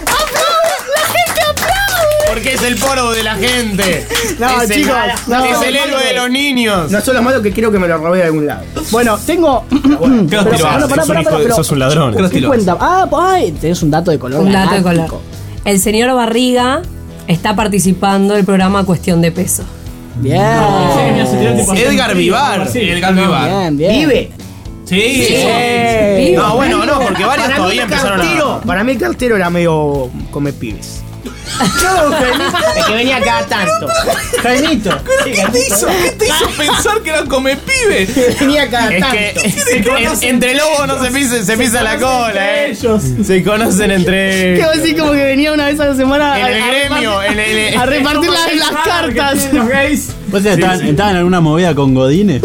Porque es el poro de la gente. No, es chicos, el, no. es el héroe de los niños. No solo es malo que creo que me lo robé de algún lado. Bueno, tengo. ¿Qué Pero, los tiró? bueno, pará, Sos un pará, hijo pará, de- pero- sos un ladrón. ¿Qué los ¿Qué tiró? cuenta? Ah, ay, tenés un dato de color. Un dato de galáctico. color. El señor Barriga está participando del programa Cuestión de Peso. Bien. Edgar Vivar. Edgar Vivar. Bien, bien. Vive. Sí. Sí. No, bueno, no, porque varios Para mí, todavía el empezaron cartero, a. para mí el cartero era medio come pibes. No, Jaimito. El que venía cada tanto. Jaimito. Sí, ¿Qué te hizo? ¿Qué te hizo pensar que era come pibe? Venía cada Es tanto. que en- entre lobos no se pisa, se pisa la cola, eh. Se conocen entre. ¿Qué va a decir? Como que venía una vez a la semana En a, el a gremio, repartir- en el- a repartir las, las cartas. Los gays. ¿Vos estaban, estaban en alguna movida con Godines?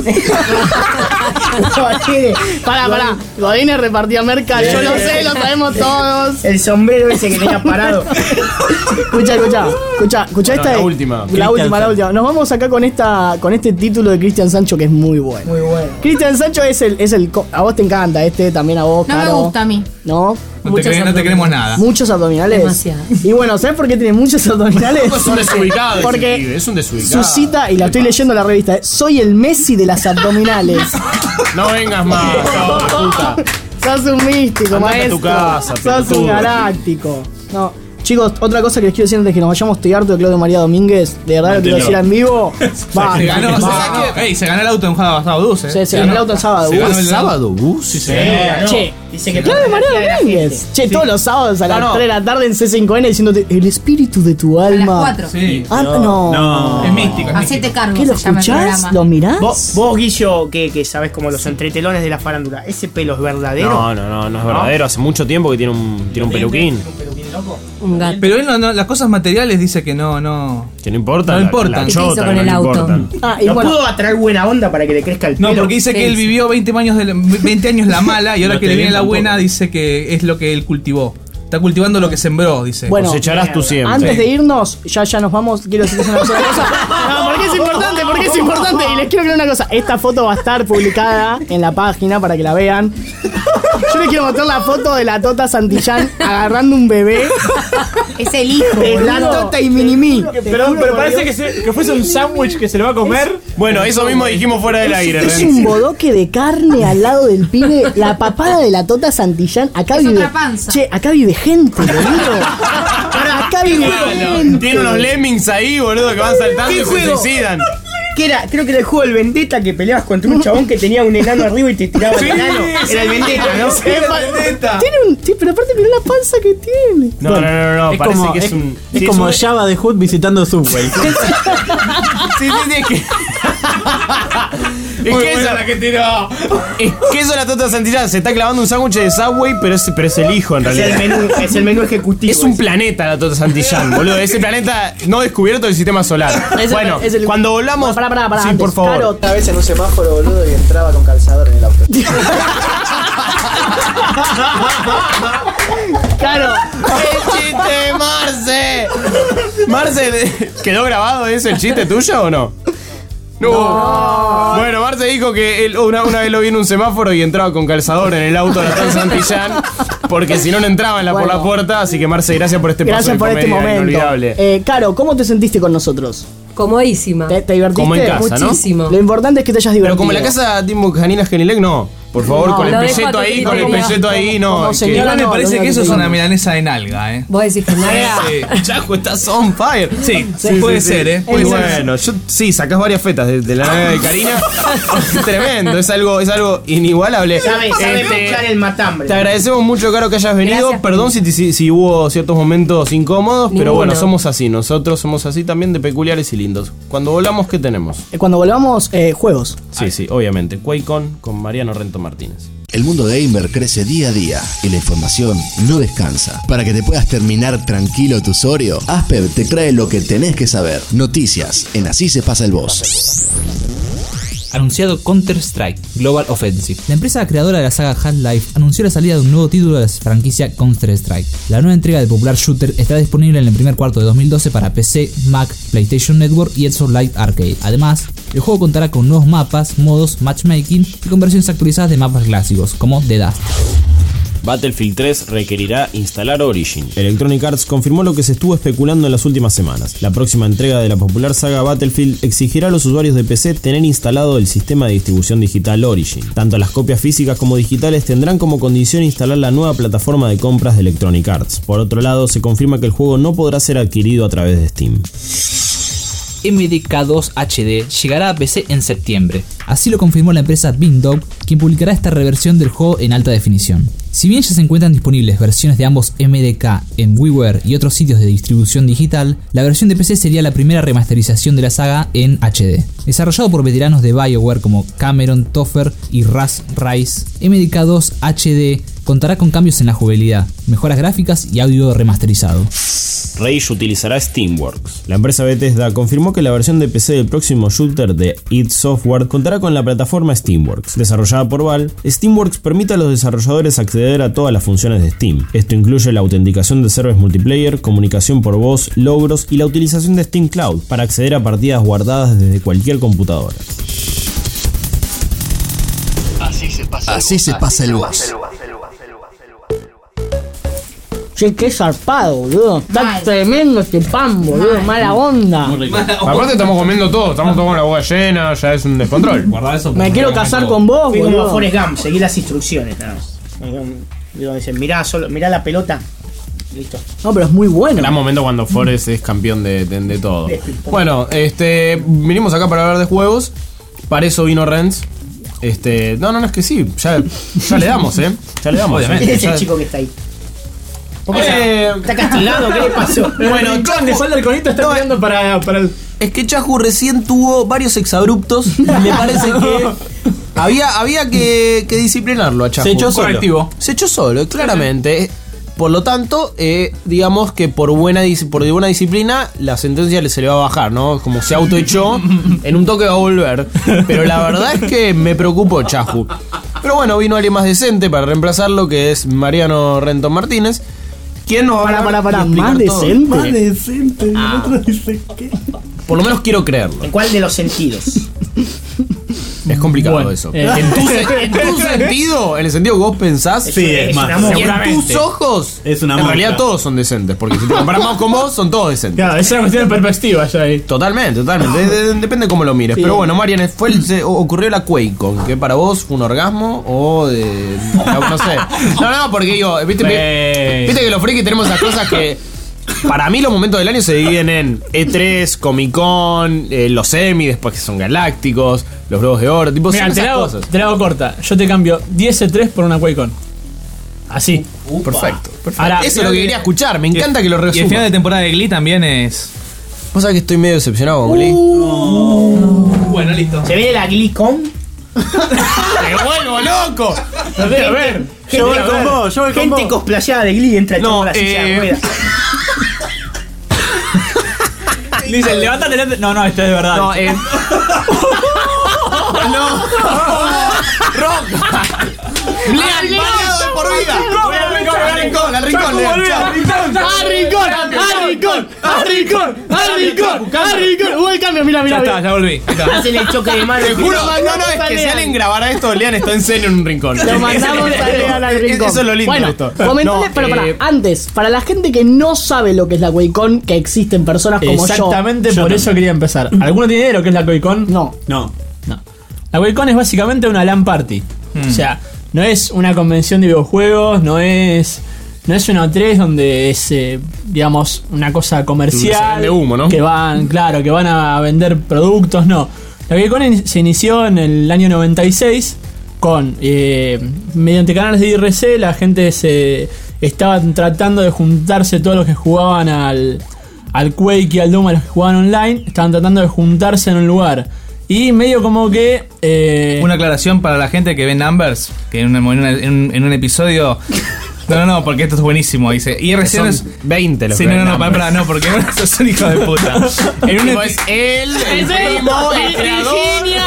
Godínez. Pará, pará. Godínez repartía merca. Yo lo sé, lo sabemos todos. El sombrero ese que tenía parado. Escucha, escucha, escucha, escucha No, esta. la es- última. La Cristian última, la Sancho. última. Nos vamos acá con esta, con este título de Cristian Sancho que es muy bueno. Muy bueno. Cristian Sancho es el, es el. co- A vos te encanta este, también a vos, No me Caro. gusta a mí. ¿No? No te, cre- no te creemos nada. Muchos abdominales. Demasiado. Y bueno, ¿sabes por qué tiene muchos abdominales? Es un desubicado. ese Porque pibe, es un desubicado. su cita, y la estoy leyendo en la revista, es, soy el Messi de las abdominales. No vengas más, hijo de puta. Sos un místico, Andate a maestro. tu casa, Sos un pelotudo. galáctico. No. Chicos, otra cosa que les quiero decir antes de que nos vayamos, estoy harto de Claudio María Domínguez. De verdad lo quiero decir en vivo. Va, Se ganó, se, va. ey, se ganó el auto en sábado Dulce. Se, se ganó el auto el sábado. Se ganó Bus. el ¿Sábado bus? Sí, sí. ganó. Che, Dice que Claudio María la gente. Domínguez. Che, todos los sábados a las No, no. tres de la tarde en C cinco N diciéndote el espíritu de tu A las alma. cuatro. Sí. Ah, no. No. Es místico, es Hacete místico. cargo, ¿Qué lo se llama el escuchás? programa. ¿Lo mirás? Vos, vos, Guillo, que, que sabés como los entretelones de la farándula, ¿ese pelo es verdadero? No, no, no, no es verdadero. Hace mucho tiempo que tiene un, tiene un peluquín. ¿Un peluquín loco? Un gato. Pero él no, no, las cosas materiales dice que no, no. Que no importa. No la- importa. la ¿Qué te hizo chota, con no el le auto? importan. Ah, y ¿No bueno, pudo atraer buena onda para que le crezca el pelo? No, porque dice ¿Qué que él dice? vivió veinte años, de la, veinte años la mala y ahora No que te le bien viene la tampoco. buena dice que es lo que él cultivó. Está cultivando lo que sembró, dice. Bueno, Cosecharás tú siempre. antes de irnos, ya ya nos vamos, quiero decirles una sola cosa. No, porque es importante, porque es importante. Y les quiero aclarar una cosa. Esta foto va a estar publicada en la página para que la vean. Yo les quiero mostrar la foto de la Tota Santillán agarrando un bebé. Es el hijo. De la Tota y Minimi. Pero, pero parece que, se- que fuese un sándwich que se lo va a comer. Bueno, eso mismo dijimos fuera del aire, Es Ren. un bodoque de carne al lado del pibe. La papada de la Tota Santillán. Acá Es vive. otra panza. Che, acá vive gente, boludo. Acá vive gente. Tiene unos lemmings ahí, boludo, que van saltando ¿Qué y se juego? suicidan. Que era, creo que era el juego del Vendetta, que peleabas contra un chabón que tenía un enano arriba y te tiraba el enano. Era el Vendetta, ¿no? Tiene un. Sí, pero aparte mirá la panza que tiene. No, no, no, no, Es parece como, que es, es, un. es sí, como un- Java de Hood visitando Subway. Sí, sí, sí, es que. es Muy que buena eso, la que tiró. es que eso la Tota Santillán se está clavando un sándwich de Subway, pero es, pero es el hijo en Es el realidad. menú, es el menú ejecutivo. Es un ese. planeta la Tota Santillán, boludo. Ese planeta no descubierto del sistema solar. Es el- Bueno, es el- cuando volvamos. Pará, pará, pará, sí, antes, por favor. Caro, Una vez en un semáforo, boludo, y entraba con calzador en el auto. Claro. ¡El chiste de Marce! Marce, de- ¿quedó grabado ese el chiste tuyo o no? No. Bueno, Marce dijo que él una, una vez lo vi en un semáforo y entraba con calzador en el auto de la Tota Santillán, porque si no, no entraba en la, por Bueno. la puerta. Así que, Marce, gracias por este paso Gracias de por este comedia momento. inolvidable. Eh, Caro, ¿cómo te sentiste con nosotros? Comodísima. ¿Te, te divertiste? Como en casa, ¿no? Muchísimo. Lo importante es que te hayas divertido. Pero como en la casa Timbo Janina Genilec, no. Por favor, No, con el lo dejo pelleto a tu ahí, criterio. con el Como- pelleto ahí, no. como es que- señora, Igual me no, parece no, que no, eso es no. una milanesa en alga, ¿eh? Vos decís que nada. Sí. Chajo, estás on fire. Sí, puede ser, ¿eh? Muy Puede ser. bueno, yo sí, sacás varias fetas de, de la nave de Karina. Es tremendo, es algo, es algo inigualable. Sabe, sabe Este, echar el matambre. te agradecemos mucho, Caro, que hayas venido. Gracias. Perdón si, te- si, si hubo ciertos momentos incómodos, pero Ninguno. bueno, somos así. Nosotros somos así también de peculiares y lindos. Cuando volamos, ¿qué tenemos? Eh, Cuando volvamos, eh, juegos. Sí, sí, obviamente. QuakeCon con Mariano Rento Martínez. El mundo gamer crece día a día y la información no descansa. Para que te puedas terminar tranquilo tu usuario, Asper te trae lo que tenés que saber. Noticias en Así se pasa el boss. Anunciado Counter-Strike Global Offensive. La empresa creadora de la saga Half-Life anunció la salida de un nuevo título de la franquicia Counter-Strike. La nueva entrega del popular shooter está disponible en el primer cuarto de dos mil doce para P C, Mac, PlayStation Network y Xbox Live Arcade. Además, el juego contará con nuevos mapas, modos, matchmaking y con versiones actualizadas de mapas clásicos, como The Dust. Battlefield tres requerirá instalar Origin. Electronic Arts confirmó lo que se estuvo especulando en las últimas semanas. La próxima entrega de la popular saga Battlefield exigirá a los usuarios de P C tener instalado el sistema de distribución digital Origin. Tanto las copias físicas como digitales tendrán como condición instalar la nueva plataforma de compras de Electronic Arts. Por otro lado, se confirma que el juego no podrá ser adquirido a través de Steam. M D K dos H D llegará a P C en septiembre. Así lo confirmó la empresa Beamdog, quien publicará esta reversión del juego en alta definición. Si bien ya se encuentran disponibles versiones de ambos M D K en WiiWare y otros sitios de distribución digital, la versión de P C sería la primera remasterización de la saga en H D. Desarrollado por veteranos de BioWare como Cameron Toffer y Russ Rice, M D K dos H D contará con cambios en la jugabilidad, mejoras gráficas y audio remasterizado. Rage utilizará Steamworks. La empresa Bethesda confirmó que la versión de P C del próximo shooter de id Software contará con la plataforma Steamworks. Desarrollada por Valve, Steamworks permite a los desarrolladores acceder a todas las funciones de Steam. Esto incluye la autenticación de servers multiplayer, comunicación por voz, logros y la utilización de Steam Cloud para acceder a partidas guardadas desde cualquier computadora. Así se pasa, Así se pasa el boss. Che, qué zarpado, boludo. Está Mal. tremendo este pan, boludo. Mal. Mala onda. Aparte estamos comiendo todo, estamos todos con la boca llena, ya es un descontrol. Guarda eso. Me quiero casar con vos, Fui boludo. como Forrest Gump, seguí las instrucciones nada más. Dicen, mirá, solo, mirá la pelota. Listo. No, pero es muy bueno. Gran momento cuando Forrest es campeón de, de, de todo. Bueno, este vinimos acá para hablar de juegos. Para eso vino Renz. Este, no, no, no, es que sí, ya, ya le damos, eh. Ya le damos. Obviamente. Es el chico que está ahí. Eh, ¿Está castigado? ¿Qué le pasó? Bueno, Chahu, después del conito está no, mirando para, para el... Es que Chahu recién tuvo varios exabruptos. Me parece que había, había que, que disciplinarlo a Chahu. Se echó solo. Correctivo. Se echó solo, claramente. Por lo tanto, eh, digamos que por buena, por buena disciplina, la sentencia se le va a bajar, ¿no? Como se autoechó, en un toque va a volver. Pero la verdad es que me preocupó Chahu. Pero bueno, vino alguien más decente para reemplazarlo, que es Mariano Renton Martínez. ¿Quién nos va para, a para, para, más decente? Más decente. Ah. El otro dice que... Por lo menos quiero creerlo. ¿En cuál de los sentidos? Es complicado bueno, eso. Eh. En, tu, en tu sentido, en el sentido que vos pensás, sí, es, es más, y en tus ojos, es una en realidad todos son decentes. Porque si te comparamos con vos, son todos decentes. Claro, es una cuestión de perspectiva ya ahí. Totalmente, totalmente. De, de, depende cómo lo mires. Sí. Pero bueno, Marian, fue el, se ocurrió la QuakeCon, que para vos fue un orgasmo o de. No sé. No, no, porque digo, viste, hey. viste que los frikis tenemos esas cosas que. Para mí los momentos del año se dividen en E tres, Comic Con, eh, los Emmy, después que son galácticos, los Globos de Oro, tipo, Mira, son te esas hago, cosas. Te la hago corta, yo te cambio diez E tres por una QuakeCon. Así. Upa. Perfecto, perfecto. Ahora, eso es lo que quería escuchar, me encanta y, que lo resuma. Y el final de temporada de Glee también es... Vos sabés que estoy medio decepcionado con Glee. Uh, bueno, listo. ¿Se viene la GleeCon? ¡Me vuelvo loco! A ver, a ver. Yo voy con vos, yo voy con vos. Gente cosplayada de Glee entra no, en la silla de eh... ruedas. Dice, levántate, levántate. No, no, esto es de verdad. No, eh. no. Rock. Lean baneado de por vida. Al rincón, al rincón, Lean. ¡Al rincón! ¡Al rincón! ¡Al rincón! ¡Al rincón! ¡Al rincón! Hubo el cambio, mira, mira. Ya está, ya volví. Hacen el choque de mano. Te juro, no, no, es que si alguien grabara esto, Lean está en serio en un rincón. Lo mandamos a Lean al rincón. Eso es lo lindo bueno, de esto. Comentale, No, pero para, eh, antes, para la gente que no sabe lo que es la QuakeCon, que existen personas como yo. Exactamente, yo por no. eso quería empezar. ¿Alguno tiene idea de lo que es la QuakeCon? No. No. No. La QuakeCon es básicamente una LAN party. Hmm. O sea, no es una convención de videojuegos, no es no es una O tres donde es, eh, digamos, una cosa comercial. De humo, ¿no? Que van, claro, que van a vender productos, no. La QuakeCon se inició en el año noventa y seis con, eh, mediante canales de I R C, la gente se estaba tratando de juntarse, todos los que jugaban al, al Quake y al Doom, a los que jugaban online, estaban tratando de juntarse en un lugar. Y medio como que... Eh, Una aclaración para la gente que ve Numbers, que en, una, en, una, en, un, en un episodio... No, no, no, porque esto es buenísimo. Dice, I R C son es veinte los sí, que no, ven no, no, para, Numbers. para, no, porque no sos un hijo de puta. En un Tipo, es él, el primo, el creador. Virginia,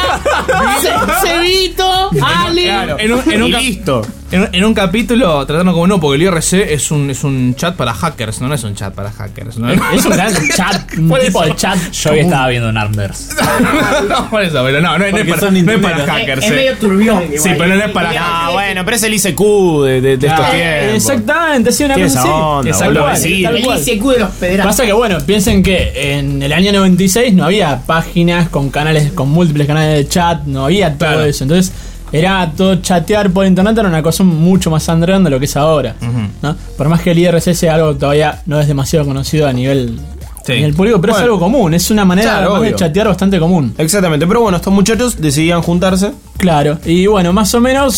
Ce- Cebito, Ale. Claro, en un, en un y cap- listo. En, en un capítulo tratando como no, porque el I R C es un, es un chat para hackers, no, no es un chat para hackers. ¿no? es un gran chat, un Por tipo eso. de chat. Yo hoy estaba viendo Numbers. No, por eso, pero no, no, no, Porque es, para, son no es nintenderos. para hackers. Es eh. medio turbión. Igual. Sí, pero no es para Ah, bueno, pero es el I C Q de, de, de estos Ah, tiempos. Exactamente, sí, una Tiene cosa esa así. onda, Tal boludo, cual, sí. tal El cual. I C Q de los pederastas. Pasa que bueno, piensen que en el año noventa y seis no había páginas con canales, con múltiples canales de chat, no había todo Claro. eso. Entonces, era todo chatear por internet, era una cosa mucho más underground de lo que es ahora. Ujú. ¿no? Por más que el I R C sea algo que todavía no es demasiado conocido a nivel, Sí. a nivel público, pero Bueno. es algo común, es una manera Claro, además de obvio. chatear bastante común. Exactamente, pero bueno, estos muchachos decidían juntarse. Claro, y bueno, más o menos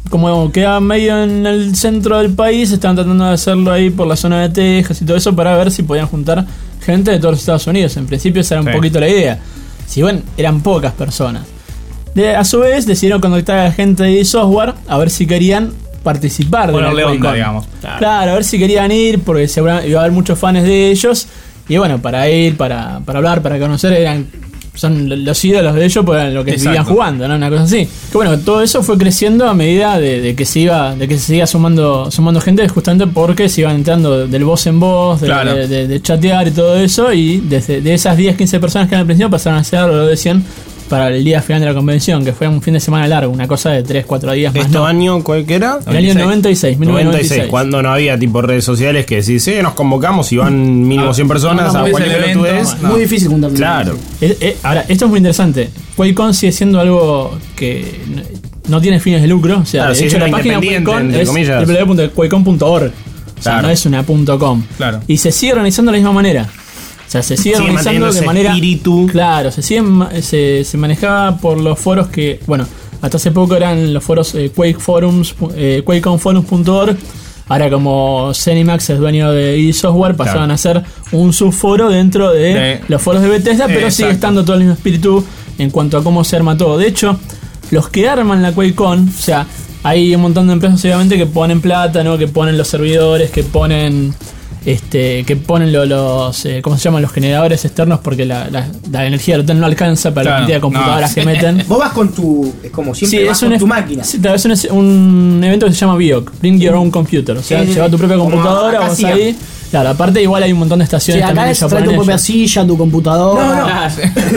como queda medio en el centro del país, estaban tratando de hacerlo ahí por la zona de Texas y todo eso para ver si podían juntar gente de todos los Estados Unidos. En principio esa era un Sí. poquito la idea. Si bueno, eran pocas personas. De, a su vez decidieron contactar a la gente de Software a ver si querían participar de la Ponerle onda, QuakeCon. digamos. Claro. claro, a ver si querían ir, porque seguramente iba a haber muchos fans de ellos. Y bueno, para ir, para, para hablar, para conocer, eran son los ídolos de ellos, pues eran lo que Exacto. vivían jugando, ¿no? Una cosa así. Que bueno, todo eso fue creciendo a medida de, de que se iba, de que se seguía sumando, sumando gente, justamente porque se iban entrando del voz en voz, de, Claro. de, de- de chatear y todo eso, y desde de esas diez, quince personas que eran al principio pasaron a ser alrededor de cien para el día final de la convención, que fue un fin de semana largo, una cosa de tres, cuatro días más. ¿Este ¿no? año cuál que era? El año noventa y seis, mil novecientos noventa y seis. Cuando no había tipo redes sociales que decís, sí, nos convocamos y van mínimo cien personas no, no, a muy cualquier difícil pelotudez. evento, no. Muy difícil juntarse. Claro. Eh, eh, ahora, esto es muy interesante. QuakeCon sigue siendo algo que no, no tiene fines de lucro. O sea, Claro, de sí, hecho, es la una página de independiente, QuakeCon entre es comillas. doble u doble u doble u punto quakecon punto org. O sea, Claro. no es una .com. Claro. Y se sigue organizando de la misma manera. O sea, se sigue, Sigue organizando manteniendo de ese manera. espíritu. Claro, se, sigue, ma- se, se manejaba por los foros que. Bueno, hasta hace poco eran los foros eh, Quake Forums, eh, quakecon forums punto org. Ahora, como Zenimax es dueño de id Software, pasaban Claro. a ser un subforo dentro de De- los foros de Bethesda, pero Exacto. sigue estando todo el mismo espíritu en cuanto a cómo se arma todo. De hecho, los que arman la QuakeCon, o sea, hay un montón de empresas obviamente que ponen plata, ¿no? Que ponen los servidores, que ponen este, que ponen lo- los eh, ¿cómo se llaman? Los generadores externos, porque la, la- la energía del hotel no alcanza para Claro, la cantidad de computadoras no. que meten. Vos vas con tu. Es como siempre, Sí, vas es con un, tu es- máquina. sí, claro, es un, un evento que se llama B I O C, Bring Your Own Computer. O sea, Sí, sí, lleva tu propia como computadora, acá vos hacían. ahí. Claro, aparte igual hay un montón de Sí, estaciones acá también es que ya trae tu ponen propia ellos. silla, tu computadora.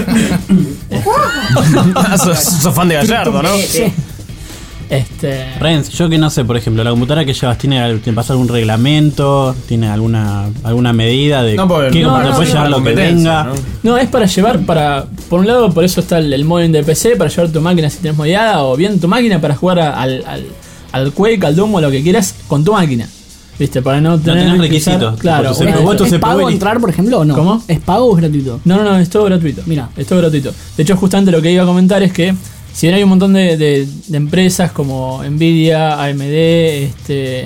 sos, sos fan de Gallardo, ¿no? Sí. Este, Renz, yo que no sé, por ejemplo, la computadora que llevas, ¿tiene, ¿te pasa algún reglamento? ¿Tiene alguna alguna medida de No, porque qué no, computadora no, puedes no, llevar no, lo que competencia, venga? ¿no? No, es para llevar para. Por un lado, por eso está el, el modding de P C, para llevar tu máquina si tienes modiada, o bien tu máquina para jugar a- al, al, al Quake, al Doom o lo que quieras con tu máquina. ¿Viste? Para no tener tenés que requisitos, usar- Claro, tipo, tu una- C P U, vos tu ¿Es C P U pago y- entrar, por ejemplo, o no? ¿Cómo? ¿Es pago o es gratuito? No, no, no, es todo gratuito. Mira. Es todo gratuito. De hecho, justamente lo que iba a comentar es que si bien hay un montón de, de- de empresas como Nvidia, A M D, este,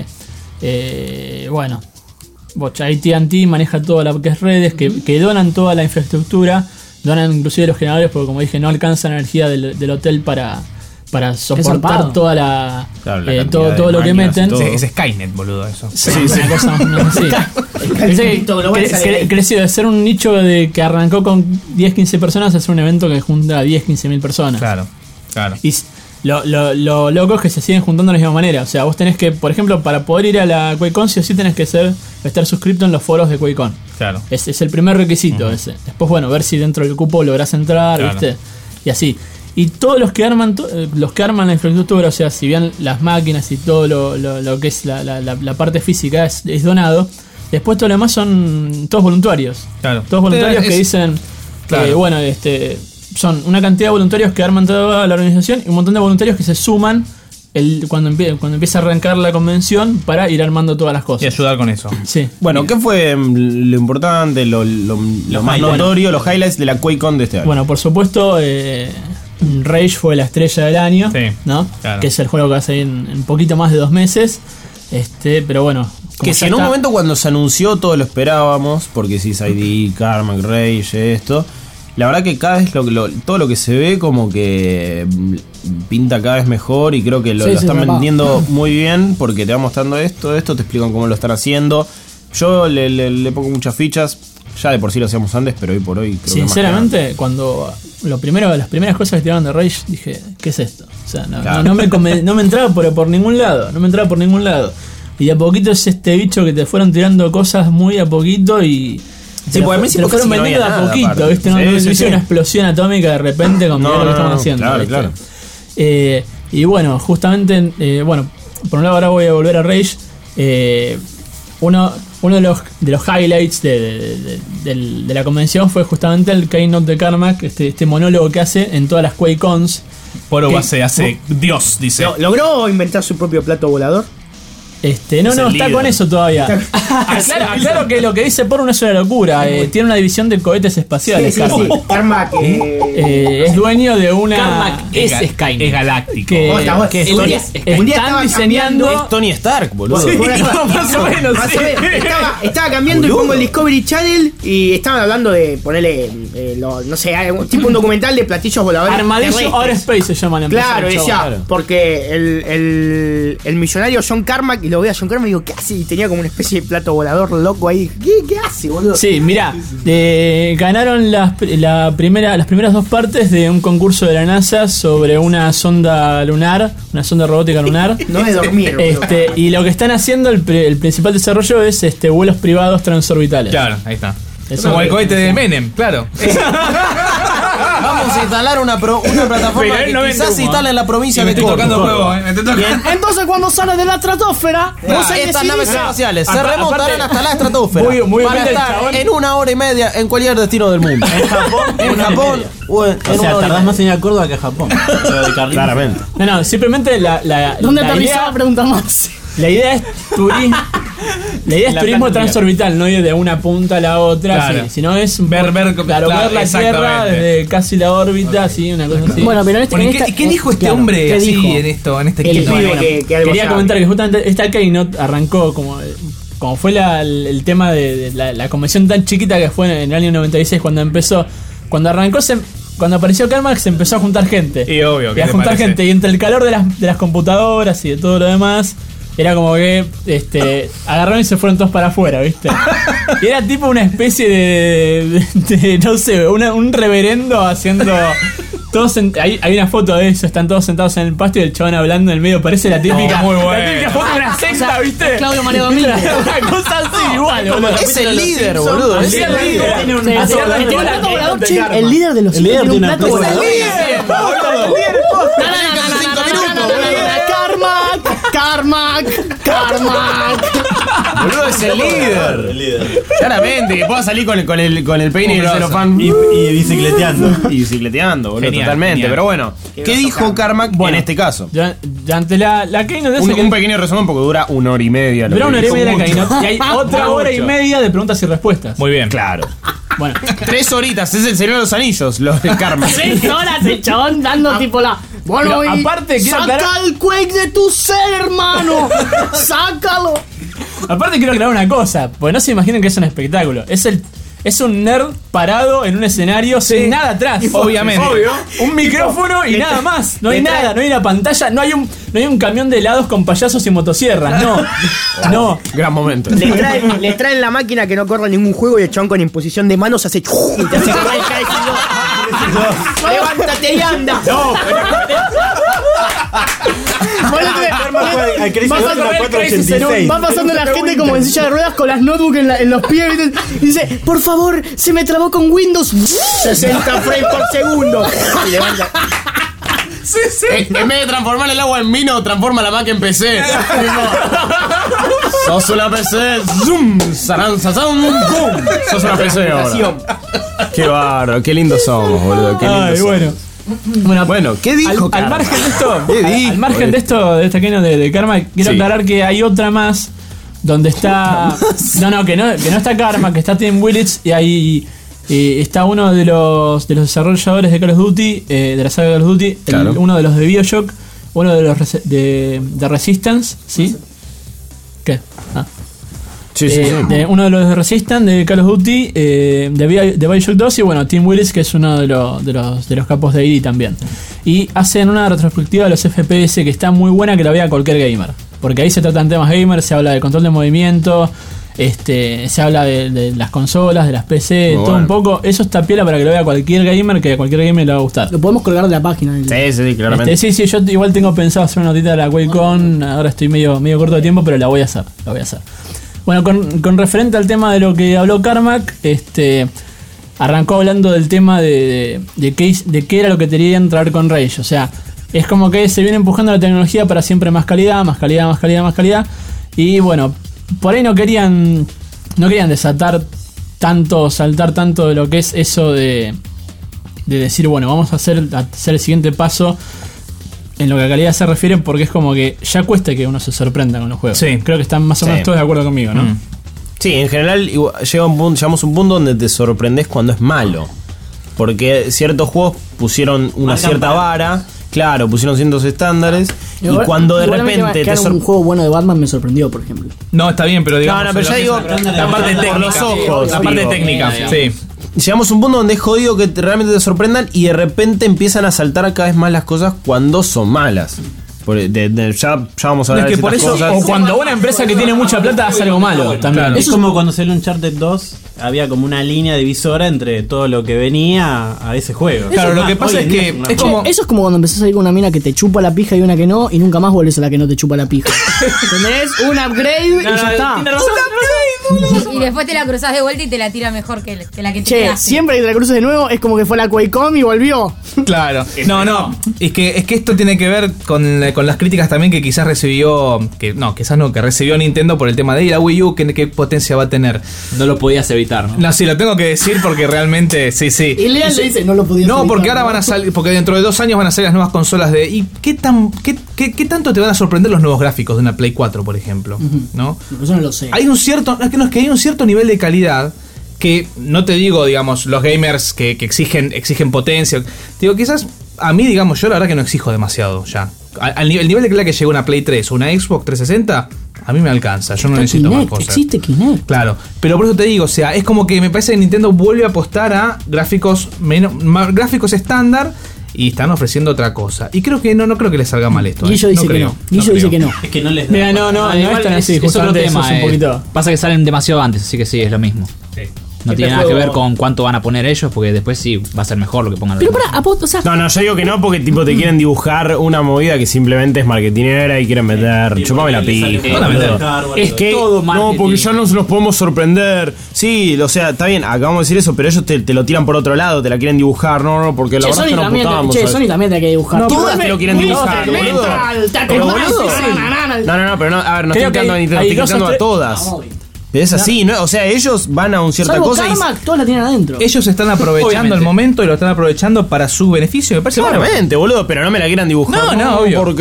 eh, bueno, bocha, A T and T maneja toda la que es redes, que, que donan toda la infraestructura, donan inclusive los generadores, porque como dije, no alcanza la energía del, del hotel para, para soportar zarpado. toda la, Claro, la eh, cantidad todo, de todo lo que máquinas y meten. todo. Es, es Skynet, boludo, eso. Sí, una cosa más o menos así. Dice que global cre- sale cre- ahí. creció de ser un nicho de que arrancó con diez, quince personas a ser un evento que junta a diez, quince mil personas. Claro, claro. Y s- lo, lo, lo loco es que se siguen juntando de la misma manera. O sea, vos tenés que, por ejemplo, para poder ir a la QuakeCon, sí o sí tenés que ser, estar suscrito en los foros de QuakeCon. Claro. Es, es el primer requisito ese. Después, bueno, ver si dentro del cupo lográs entrar, Claro. ¿viste? Y así. Y todos los que arman to- eh, los que arman la infraestructura, o sea, si bien las máquinas y todo lo, lo, lo que es la, la, la, la parte física es, es donado, después todo lo demás son todos voluntarios. Claro. Todos voluntarios Es- que dicen que, claro. bueno, este son una cantidad de voluntarios que arman toda la organización y un montón de voluntarios que se suman el, cuando, empie- cuando empieza a arrancar la convención para ir armando todas las Y cosas. ayudar con eso. Sí. Bueno, ¿qué fue mm, lo importante, lo, lo- lo más highlights. notorio, los highlights de la QuakeCon de este año? Bueno, por supuesto, eh, Rage fue la estrella del año, Sí, ¿no? claro. Que es el juego que va a salir en, en poquito más de dos meses. Este, pero bueno, como Que ya si en un está- momento cuando se anunció todos lo esperábamos, porque si es I D, Carmack, Rage, esto, la verdad que cada vez lo, lo- todo lo que se ve como que mm, pinta cada vez mejor y creo que lo, Sí, lo sí, están papá. vendiendo muy bien porque te va mostrando esto, esto, te explican cómo lo están haciendo. Yo le, le- le pongo muchas fichas, ya de por sí lo hacíamos antes, pero hoy por hoy creo que más que Sinceramente, cuando lo primero, las primeras cosas que tiraron de Rage, dije, ¿qué es esto? O sea, no, Claro. no, no me, conven- no me entraba por, por ningún lado, no me entraba por ningún lado. Y de a poquito es este bicho que te fueron tirando cosas muy a poquito y... Sí, te lo, porque al fu- principio te lo fueron casi que no vendiendo de había a nada, poquito, aparte. ¿viste? No, Sí, no sí, hizo sí. una explosión atómica de repente con No, mirá lo que no, estamos no, haciendo. claro, ¿viste? claro. Eh, y bueno, justamente, eh, bueno, por un lado ahora voy a volver a Rage. Eh, uno, uno de los de los highlights de, de- de- del- de la convención fue justamente el Keynote de Carmack, este, este monólogo que hace en todas las QuakeCons. Poro ¿Qué? hace, hace Dios, dice. ¿Lo- ¿Logró inventar su propio plato volador? Este, no, Es no, el está líder. con eso todavía. Aclaro, aclaro que lo que dice Porro no es una locura. eh, tiene una división de cohetes espaciales. Sí, sí, Carmack. sí. Carmack, eh, Eh, es dueño de una. Carmack es ga- Skynet. Es galáctico. que, Oh, está bueno. que El están- día- están un día estaba diseñando. Es Tony Stark, boludo. Sí, Bueno, más o menos, Más sí. o menos. Estaba, estaba cambiando y Boludo. pongo el Discovery Channel y estaban hablando de ponerle, eh, lo- no sé, algún- tipo un documental de platillos voladores. Armadillo terrestres. Outer Space se llama la empresa. Claro, del chavo. decía, claro. porque el, el, el millonario John Carmack, y lo veo a John Carmack y digo, ¿qué hace? Y tenía como una especie de plato volador loco ahí. ¿Qué, qué hace, boludo? Sí, mirá, eh, ganaron las, la primera, las primeras dos partes de un concurso de la NASA sobre una sonda lunar, una sonda robótica lunar. No es dormir, boludo. Este, y lo que están haciendo, el, pri- el principal desarrollo es este vuelos privados transorbitales. Claro, ahí está. Eso Como el que- cohete de Menem, claro. Vamos a instalar una, pro- una plataforma Pero él que no vende quizás se humo, instale en la provincia Y me de estoy Córdoba. tocando juego, eh. Me estoy tocando. Entonces cuando sale de la estratosfera, vos ahí Estas decidís- naves espaciales se Apa- remontarán aparte- hasta la estratosfera Muy- muy para humilde el estar chabón. en una hora y media en cualquier destino del mundo. En Japón, en una hora y Japón media. o en, en O sea, una hora y tardás media. más en ir a Córdoba que a Japón. Lo de Carlitos. Claramente. No, no, simplemente la, la, ¿Dónde la aterrizaba? idea, Pregunta más. la idea es turismo. La idea es La turismo planta transorbital, no ir de una punta a la otra, Claro. sí, sino es un Ver- poco- ver- claro, claro, ver la Tierra exactamente. desde casi la órbita, así, una cosa así. Bueno, pero en este, Bueno, en ¿y esta- ¿qué, qué dijo este claro, hombre ¿qué así dijo? en esto, en este El keynote? pibe Bueno, que, que algo Quería sabe. comentar que justamente esta Keynote arrancó como, como fue la- el, el tema de, de la, la convención tan chiquita que fue en el año noventa y seis cuando empezó. Cuando arrancó, se, cuando apareció Carmack se empezó a juntar gente. Y obvio, Y ¿qué a te juntar parece? gente. Y entre el calor de las, de las computadoras y de todo lo demás, era como que este, agarraron y se fueron todos para afuera, ¿viste? Y era tipo una especie de, de- de, no sé, una- un reverendo haciendo... Todos sent- hay, hay una foto de eso, están todos sentados en el pasto y el chabón hablando en el medio. Parece la típica, muy la bueno. típica foto de una secta, ¿viste? Claudio Mario Domínguez. Una cosa así, igual, boludo. Es el líder, boludo. Es Sí, el el líder. líder. Tiene un- Sí, así sí, arrancó tiene un la plato volador, Keynote de che, Carmack. el líder de los El líder tiene un tiene una plato empresa. volador. Carmack, Carmack, Carmack. Boludo, es el líder. El líder. Claramente, que pueda salir con el, con el, con el peine y el Grosso. celofán. Y, y bicicleteando. Y bicicleteando, boludo, Genial, totalmente. genial. Pero bueno, ¿qué dijo Carmack Bueno. en este caso? Ya, ya ante la, la Keynote Un, esa que- un pequeño resumen porque dura una hora y media. lo dura que una hora y dijo. media la Mucho. Keynote y hay otra hora y media de preguntas y respuestas. Muy bien. Claro. Bueno, Tres horitas, es el Señor de los Anillos, lo de Carmack. Seis horas el chabón dando tipo la. Bueno, Pero y aparte, quiero saca aclarar- el Quake de tu ser, hermano. Sácalo. aparte quiero aclarar una cosa, porque no se imaginen que es un espectáculo. Es el es un nerd parado en un escenario sin nada atrás. Obviamente. Obvio. Un micrófono y nada más. No hay le trae- nada, no hay una pantalla, no hay un no hay un camión de helados con payasos y motosierras. No. No. Gran momento. Le traen, le traen la máquina que no corra ningún juego y el chabón con imposición de manos hace. Y te hace correr y caes y no. Levántate y anda. No, Al Crazy Vas a Dog en la correr cuatro Crazy ochenta y seis. Va pasando la gente como en silla de ruedas con las notebooks en, la- en los pies ¿viste? Y dice, por favor, se me trabó con Windows. sesenta frames por segundo. Y levanta. En, en vez de transformar el agua en vino, transforma la Mac en P C. Sos una P C. Zoom. Sarán, sazán, boom. Sos una P C ahora. Qué bárbaro, qué lindos somos, boludo. Qué lindos Ay, somos. bueno. Bueno, Bueno, ¿qué dijo al, al Carmack? margen de esto, ¿Qué al, dijo, al margen eh? de esto, de esta Keynote de, de Carmack, quiero Sí. aclarar que hay otra más donde está. No, no, que no, que no está Carmack, que está Tim Willits y ahí eh, está uno de los de los desarrolladores de Call of Duty, eh, de la saga Call of Duty, el- Claro. uno de los de BioShock, uno de los rese- de, de Resistance, ¿sí? ¿Qué? Ah. Sí, sí, Eh, sí. de uno de los de Resistance, de Call of Duty, eh, de, Bio- de Bioshock dos y bueno, Tim Willis, que es uno de, los de, los, de los capos de I D también. Y hacen una retrospectiva de los F P S que está muy buena, que la vea cualquier gamer. Porque ahí se tratan temas gamer, se habla de control de movimiento, este, se habla de, de las consolas, de las P C, Muy todo bueno. un poco. Eso está piola para que lo vea cualquier gamer, que a cualquier gamer le va a gustar. Lo podemos colgar de la página. Sí, sí, claramente. Este, sí, sí, yo igual tengo pensado hacer una notita de la QuakeCon. Ahora estoy medio, medio corto de tiempo, pero la voy a hacer. La voy a hacer. Bueno, con, con referente al tema de lo que habló Carmack, este, arrancó hablando del tema de, de, de, qué, de qué era lo que querían traer con Rage. O sea, es como que se viene empujando la tecnología para siempre más calidad, más calidad, más calidad, más calidad. Y bueno, por ahí no querían, no querían desatar tanto, saltar tanto de lo que es eso de, de decir, bueno, vamos a hacer, a hacer el siguiente paso en lo que a calidad se refiere, porque es como que ya cuesta que uno se sorprenda con los juegos. Sí. Creo que están más o menos Sí. todos de acuerdo conmigo, ¿no? Mm. Sí, en general igual, llega un punto, llegamos a un punto donde te sorprendes cuando es malo. Porque ciertos juegos pusieron una Marcan cierta para- vara, claro, pusieron ciertos estándares. Y Igual- cuando de igual a mí que repente que te hagan un sor- juego bueno de Batman me sorprendió, por ejemplo. No, está bien, pero digamos. No, no, pero lo ya que digo, es la parte por técnica. los ojos, La parte digo. técnica, sí. Llegamos a un punto donde es jodido que te- realmente te sorprendan y de repente empiezan a saltar cada vez más las cosas cuando son malas. Por- de- de- ya, ya vamos a Es hablar que de por ciertas eso, cosas. o cuando una empresa que tiene mucha plata hace algo malo también. Es como cuando salió Uncharted dos, había como una línea divisora entre todo lo que venía a ese juego. Claro, lo que pasa Hoy en es día que una es como- Che, eso es como cuando empezás a salir con una mina que te chupa la pija y una que no, y nunca más vuelves a la que no te chupa la pija. ¿Entendés? Un upgrade y ya está. Y después te la cruzás de vuelta y te la tira mejor que, que la que te Che, quedaste. siempre que te la cruces de nuevo es como que fue la Quaycom y volvió. Claro. No, no. Es que, es que esto tiene que ver con, con las críticas también que quizás recibió. Que no, quizás no, que recibió Nintendo por el tema de "¿Y la Wii U, ¿qué, qué potencia va a tener?". No lo podías evitar, ¿no? No, sí, lo tengo que decir porque realmente, sí, sí. Y Lean le dice, no lo podía No, hacer, porque claro, ahora ¿no? van a salir, porque dentro de dos años van a salir las nuevas consolas de. ¿Y qué tan qué, qué, qué tanto te van a sorprender los nuevos gráficos de una Play cuatro, por ejemplo? ¿No? Yo no lo sé. Hay un cierto, no, es que no, es que hay un cierto nivel de calidad que no te digo, digamos, los gamers que, que exigen exigen potencia. Digo, quizás a mí, digamos, yo la verdad que no exijo demasiado ya. Al, al nivel, el nivel de calidad que llega una Play tres o una Xbox trescientos sesenta, a mí me alcanza. Yo no Está necesito más Kinect, cosas. existe Kinect. Claro, pero por eso te digo, o sea, es como que me parece que Nintendo vuelve a apostar a gráficos menos, más, gráficos estándar y están ofreciendo otra cosa. Y creo que no, no creo que les salga mal esto. Guillo ¿eh? dice que creo, no. Guillo dice creo. que no. Es que no les da. Mira, no, no, Ah, no igual es tan es- así, es otro justamente eso tema, es un eh. poquito. Pasa que salen demasiado antes, así que sí, es lo mismo. No Este tiene nada que juego- ver con cuánto van a poner ellos, porque después sí va a ser mejor lo que pongan los Pero demás. para, apo- o sea, No, no, yo digo que no porque tipo te quieren dibujar una movida que simplemente es marketinera y quieren meter. Chupame la pija. boludo. Es que todo no, marketing. porque ya no se los podemos sorprender. Sí, o sea, está bien, acabamos de decir eso, pero ellos te, te lo tiran por otro lado, te la quieren dibujar. No, no, porque la che, verdad es Sony que no también, apuntábamos. che, a- Sony también tiene que dibujar. No, Todas todas te lo quieren dibujar, Twisted boludo. Metal, Taco Pero, Master, boludo, nanana. No, no, no, pero no, a ver, no Creo estoy que quitando a hay- Nintendo, hay estoy dos o quitando a tres- todas. Vamos, Pero es así, ¿no? O sea, ellos van a un cierta Salvo cosa y. Carmack, todas la tienen adentro. Ellos están aprovechando Obviamente. el momento y lo están aprovechando para su beneficio. Me parece bárbaro. Claramente, boludo, pero no me la quieran dibujar. No, no, obvio. Porque.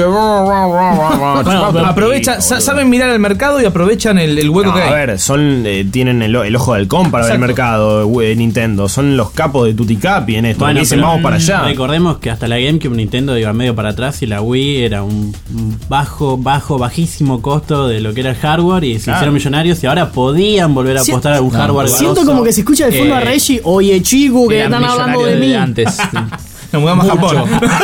Bueno, Bueno, aprovecha, sa- saben mirar el mercado y aprovechan el, el hueco No, que hay. a ver, son, eh, tienen el, el ojo del con para ver el Exacto. mercado, eh, Nintendo. Son los capos de Tutti Capi en esto. Bueno, que dicen, pero vamos para allá. Recordemos que hasta la GameCube Nintendo iba medio para atrás y la Wii era un un bajo, bajo, bajísimo costo de lo que era el hardware y se Claro. hicieron millonarios y ahora podían volver a Si- apostar a un No, hardware Siento grosso. como que se escucha de fondo a Eh, Reggie, oye chico, que Eran están hablando de millonarios mí. antes. Nos mudamos a Japón.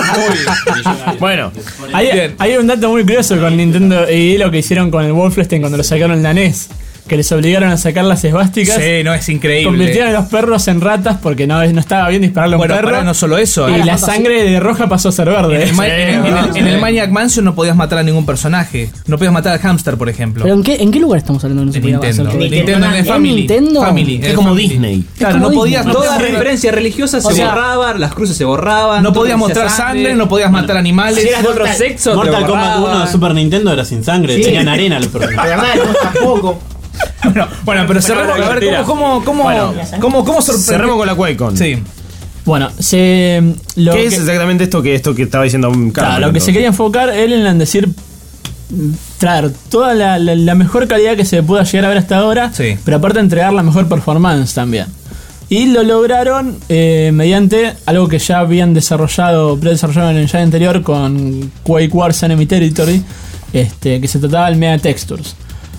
Bueno, Hay, Bien. hay un dato muy curioso con Nintendo y lo que hicieron con el Wolfenstein cuando lo sacaron en la N E S. Que les obligaron a sacar las esvásticas. Sí, no, es increíble. Convirtieron a los perros en ratas porque no, no estaba bien dispararle a un Bueno, perro. pará, no solo eso. y eh. la sangre de roja pasó a ser verde. En el, Ma- Sí, en el- en el- en el Maniac Mansion no podías matar a ningún personaje. No podías matar al hámster, por ejemplo. ¿Pero en qué, en qué lugar estamos hablando? No se De podía Nintendo. hacer que- Nintendo en el ¿En Family. Nintendo? Family, en es el como Family. Disney. Claro, como no podías Disney. todas Toda referencia religiosa se O sea, borraba, las cruces se borraban. No todo podías lo que mostrar sea sangre, no podías matar animales. Si eras de otro sexo, te Mortal Kombat borraban. uno de Super Nintendo era sin sangre, Sí. tenían arena los personajes. La verdad, no tampoco. Bueno, bueno, pero cerremos. A ver, ¿cómo, cómo, cómo, Bueno, cómo, cómo sorprende- cerremos con la QuakeCon. Sí. Bueno, se. Lo ¿Qué que, es exactamente esto que esto que estaba diciendo Carmen? claro, lo que se entonces? quería enfocar él en decir. mm, Traer toda la, la- la mejor calidad que se pueda llegar a ver hasta ahora, Sí. pero aparte entregar la mejor performance también. Y lo lograron eh, mediante algo que ya habían desarrollado, predesarrollado en el ya anterior con Quake Wars Enemy Territory, este, que se trataba del Mega Textures.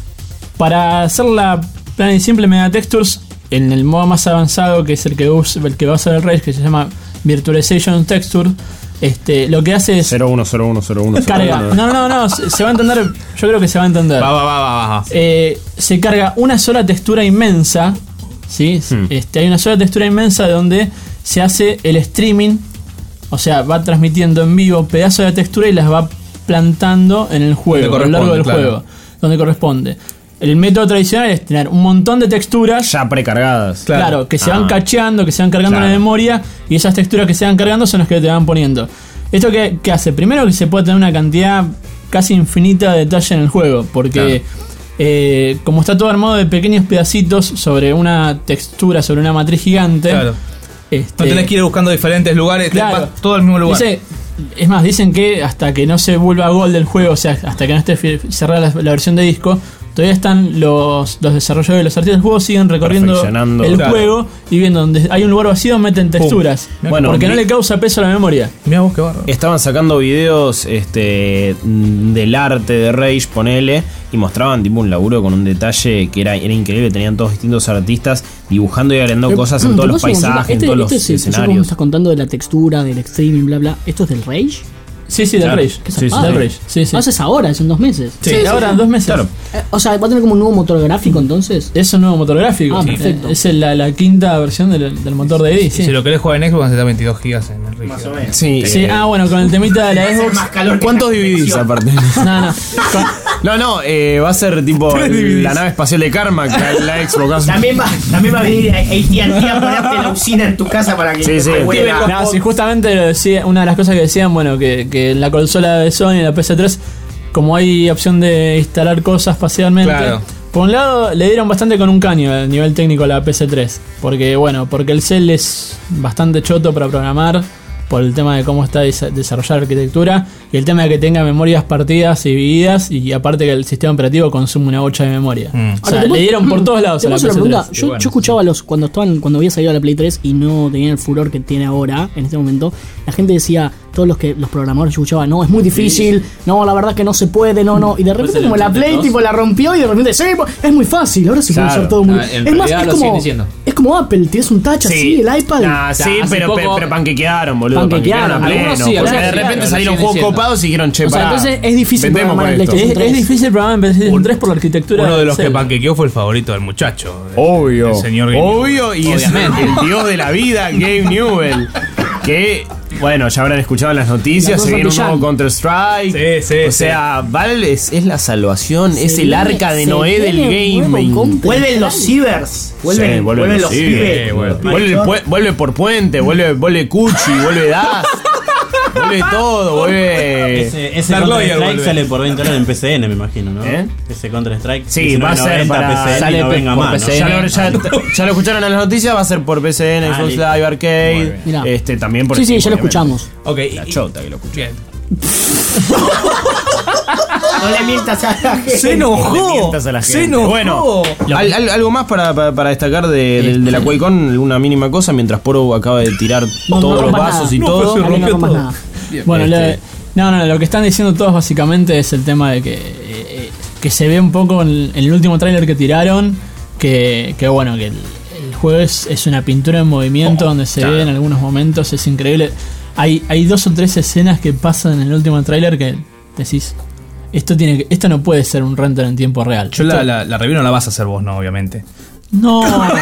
Para hacer la plana y simple Mega Textures, en el modo más avanzado, que es el que, us- el que va a usar el Rage, que se llama Virtualization Texture, este, lo que hace es cero uno cero uno cero uno carga. No, no, no, se, se va a entender. Yo creo que se va a entender. Va, va, va, va, va. Eh, se carga una sola textura inmensa. ¿Sí? Hmm. Este, hay una sola textura inmensa donde se hace el streaming. O sea, va transmitiendo en vivo pedazos de textura y las va plantando en el juego, a Donde lo largo del corresponde, juego, donde corresponde. El método tradicional es tener un montón de texturas. Ya precargadas. Claro, Claro. que se Ah. van cacheando, que se van cargando en Claro. la memoria, y esas texturas que se van cargando son las que te van poniendo. ¿Esto qué, qué hace? Primero que se puede tener una cantidad casi infinita de detalle en el juego, porque eh, como está todo armado de pequeños pedacitos sobre una textura, sobre una matriz gigante, Claro. este, No tenés que ir buscando diferentes lugares, Claro. vas todo al mismo lugar. Dice, Es más, dicen que hasta que no se vuelva gol del juego, o sea, hasta que no esté fi- cerrada la, la versión de disco, todavía están los, los desarrolladores y los artistas del juego siguen recorriendo Perfeccionando. el Claro. juego y viendo donde hay un lugar vacío meten texturas. Bueno, porque no mi- le causa peso a la memoria. Mira vos qué barro. Estaban sacando videos este, del arte de Rage, ponele, y mostraban tipo un laburo con un detalle que era, era increíble. Tenían todos distintos artistas dibujando y agregando Pero, cosas mm, en todos te los puedo hacer una paisajes, consulta. en todos este, los este es el proceso que vos me escenarios. estás contando de la textura, del streaming, bla bla. ¿Esto es del Rage? Sí, sí, del Claro. Rage. ¿Qué Sí, sí, zarpado. Del Rage. Sí, sí. ¿Lo haces ahora? ¿Es en dos meses? Sí, ahora en dos meses. Claro. Eh, o sea, ¿va a tener como un nuevo motor gráfico entonces? Es un nuevo motor gráfico. Ah, Sí. perfecto. Es el- la, la quinta versión del, del motor de Eddie. Y Sí. si lo querés jugar en Xbox, necesitas veintidós gigas en el rígido. Más o menos. Sí, Sí, eh, ah, bueno, con el temita de la Xbox. Más calor que ¿cuántos la dividís conexión. aparte? No, no. Con- No, no, eh, va a ser tipo la nave espacial de Karma, que la Xbox. También va, también va a venir A T and T a ponerte la usina en tu casa para que Sí, sí. te vuelva. No, sí, justamente lo decía, una de las cosas que decían, bueno, que, que en la consola de Sony, la P S tres, como hay opción de instalar cosas parcialmente, Claro. por un lado le dieron bastante con un caño a nivel técnico a la P S tres, porque bueno, porque el cel es bastante choto para programar, por el tema de cómo está desa- desarrollada la arquitectura y el tema de que tenga memorias partidas y divididas y aparte que el sistema operativo consume una bocha de memoria. Mm. O Ahora, sea, te puedo- le dieron por todos lados te a la puedo hacer P S una tres. pregunta. Yo, yo escuchaba a los cuando estaban cuando había salido la Play tres y no tenían el furor que tiene ahora en este momento. La gente decía, todos los que los programadores yo escuchaba, no, es muy difícil, no, la verdad que no se puede, no, no. Y de repente el como la Play ochenta y dos. tipo la rompió y de repente, sí, pues, es muy fácil, ahora se puede Claro. usar todo muy Ah, en Es más, realidad es lo como, siguen diciendo. es como Apple, tienes un touch así, el iPad. Nah, sí, hace pero, poco- pero, pero panquequearon, boludo. Panquequearon. Panquequearon a pleno. Algunos sí, porque algunos de sí, repente claro, salieron lo juegos siguen copados y dijeron, che, O sea, pará, entonces es difícil vendemos programar con en esto. PlayStation Es, es tres. difícil programar en PlayStation tres por la arquitectura Uno de del los que cel. panquequeó fue el favorito del muchacho. Obvio. El señor Game Obvio, y es el dios de la vida, Gabe Newell. Que, bueno, ya habrán escuchado en las noticias, La se cosa viene un nuevo brillante. Counter-Strike. Sí, sí, O sí. sea, Valve es, es la salvación, es el viene- arca de se Noé del viene un nuevo gaming. Counter. Vuelven los cibers. Vuelven, Sí, vuelven los sí, cibers. eh, vuelve. Vuelve, pu- vuelve por Puente, vuelve, vuelve Cuchi, vuelve Das. Vuelve todo, vuelve. Ese, ese Dark Loyal Counter-Strike vuelve. sale por veinte dólares en P C N, me imagino, ¿no? ¿Eh? Ese Counter-Strike. Sí, va a ser para- P C N sale no pe- venga por más, P C Ya N. lo, ya, ya lo escucharon en las noticias, va a ser por P C N, Ah, Xbox listo. Live Muy Arcade. bien. Mirá. Este, también por Sí, sí, Steam, ya lo obviamente. escuchamos. Ok, La y- chota que lo escuché. bien. No le mientas a la gente. Se enojó. Le mientas a la Se gente. enojó. Bueno, al- al- algo más para, para, para destacar de, de- de la QuakeCon, alguna mínima cosa, mientras Poro acaba de tirar No, todos no los rompas vasos nada. y No, todo. pues se Ahí no rompió rompas todo. nada. Bueno, Este- le- no, no, lo que están diciendo todos básicamente es el tema de que, eh, eh, que se ve un poco en, en el último tráiler que tiraron, que, que bueno, que el, el juego es, es una pintura en movimiento donde se claro. ve en algunos momentos, es increíble. Hay, hay dos o tres escenas que pasan en el último tráiler que decís, esto tiene que, esto no puede ser un render en tiempo real. Yo Esto- la, la, la review no la vas a hacer vos, no, obviamente. No,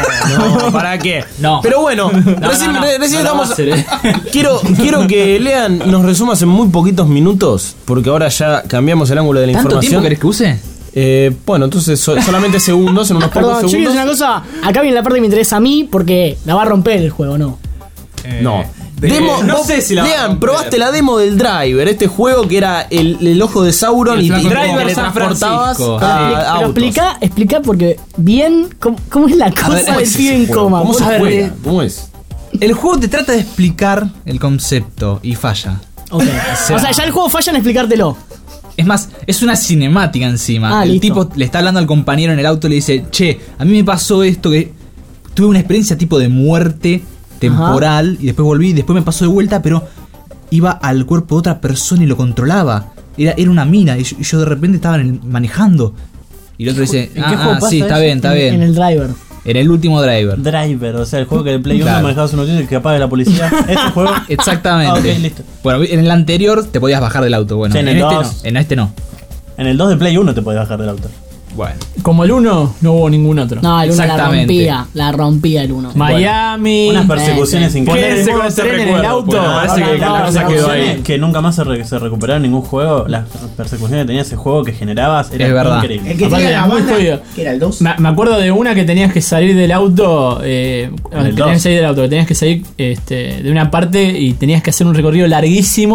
No, ¿para qué? No. Pero bueno, recién, no, no. re- recién No lo va estamos. a hacer, ¿eh? quiero, quiero que lean, nos resumas en muy poquitos minutos, porque ahora ya cambiamos el ángulo de la ¿Tanto información. tiempo querés que use? Eh, bueno, entonces so- solamente segundos, en unos pocos Perdón, yo quiero segundos. decir una cosa. Acá viene la parte que me interesa a mí porque la va a romper el juego, ¿no? Eh, No. de- Demo, no vos, sé si la Lean, van a romper. probaste la demo del Driver, este juego que era el, el ojo de Sauron El y te flaco y Driver te San transportabas Francisco. a Pero autos. explica, explica porque bien cómo, cómo es la cosa ver, ¿cómo del es pibe ese en juego? coma. ¿Cómo se Por favor. juega? ¿Cómo es? El juego te trata de explicar el concepto y falla. Ok. O sea, ya el juego falla en explicártelo. Es más, es una cinemática encima. Ah, el listo. tipo le está hablando al compañero en el auto y le dice, che, a mí me pasó esto que tuve una experiencia tipo de muerte temporal y después volví y después me pasó de vuelta, pero iba al cuerpo de otra persona y lo controlaba. Era, era una mina y yo, y yo de repente estaba en el- manejando. Y el otro dice, ¿En qué ah, juego ah, pasa sí, está eso? bien, está En- bien. En el driver. En el último driver. Driver, o sea, el juego que el Play uno Claro. manejabas un noticia que apague la policía. Ese juego. Exactamente. Ah, ok, listo. Bueno, en el anterior te podías bajar del auto. Bueno, Sí, en en, el este dos. no. En este no. En el dos de Play uno te podías bajar del auto. Bueno. como el uno, no hubo ningún otro. No, el uno la Exactamente. rompía. La rompía el uno. Miami. Unas persecuciones Eh, increíbles. Ponerse con el tren en el auto. Bueno, Parece que no, la cosa no, quedó no, ahí. Que nunca más se, re- se recuperaron en ningún juego. Las persecuciones que tenía ese juego que generabas era Es verdad. increíble. El que Aparte tenía era la muy banda, jodido. que era el dos. Me, me acuerdo de una que tenías que salir del auto. Eh, que el tenías que dos. salir del auto, que tenías que salir este, de una parte y tenías que hacer un recorrido larguísimo.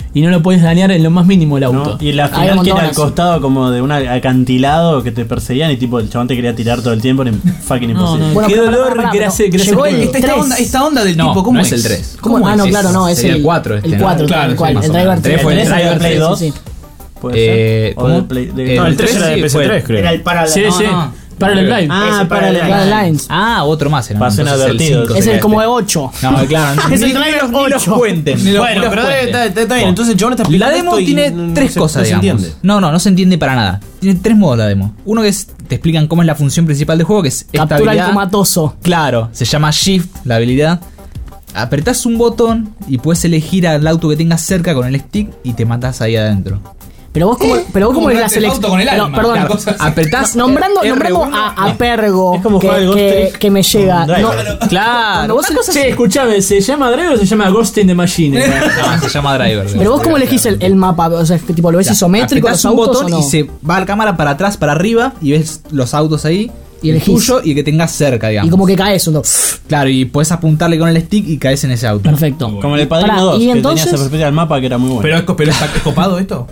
y no lo puedes dañar en lo más mínimo el auto. ¿No? Y la Hay final que era al montones. costado como de un acantilado que te perseguían y tipo el chabón te quería tirar todo el tiempo, era fucking No, imposible. no, Bueno, qué pará, dolor pará, pará, quería pero hacer, quería llegó hacer el juego. Esta, tres. onda, esta onda del No, tipo, ¿cómo no es? es el tres. ¿Cómo? Ah, no, es? claro, no, es Sería el el cuatro este, El ¿no? cuatro, Claro, tal cual, sí, más el o driver menos. tres. El tres fue el ¿El driver Play sí, dos? sí, sí. ¿Puede Eh, ser? ¿O ¿cómo? del Play- de- Eh, No, el tres era de sí P S fue- tres, creo. Era el para Sí, no, sí. no. Para el live. Ah, Ese para el Para el Lines. Ah, otro más era. Pasó entonces el inadvertido. cinco Es sería el como de este. ocho. No, claro. Es el ni- driver ni los ocho. cuenten. Bueno, pero está, está- está bien. Entonces el chabón está La explicando demo esto y tiene no tres se- cosas, no se digamos. entiende. No, no, no se entiende para nada. Tiene tres modos la demo. Uno que es, te explican cómo es la función principal del juego, que es esta Captura el habilidad. comatoso. Claro, se llama Shift, la habilidad. Apretás un botón y puedes elegir al auto que tengas cerca con el stick y te matás ahí adentro. Pero vos como, pero vos Como como es la Grand Theft Auto selección. con el Pero, alma, perdón, una cosa así. Apretás nombrando, R nombrando uno, a, a Pergo Es como que, jugar el Ghost que, Trick que me llega. con No, Driver. Claro. cuando vos Una cosa, che, escuchame, ¿se llama Driver o se llama Ghost in the Machine? No, se llama Driver. pero vos cómo elegís el, el mapa, o sea, que tipo lo ves Ya, isométrico apretás los un autos botón o no? y se va la cámara para atrás, para arriba y ves los autos ahí. Y el elegís. tuyo y el que tengas cerca, digamos. Y como que caes uno. Claro, y puedes apuntarle con el stick y caes en ese auto. Perfecto. Como en el Padrino Pará, dos, ¿y que entonces? tenía esa perspectiva del mapa que era muy bueno. Pero, es co- pero está copado esto.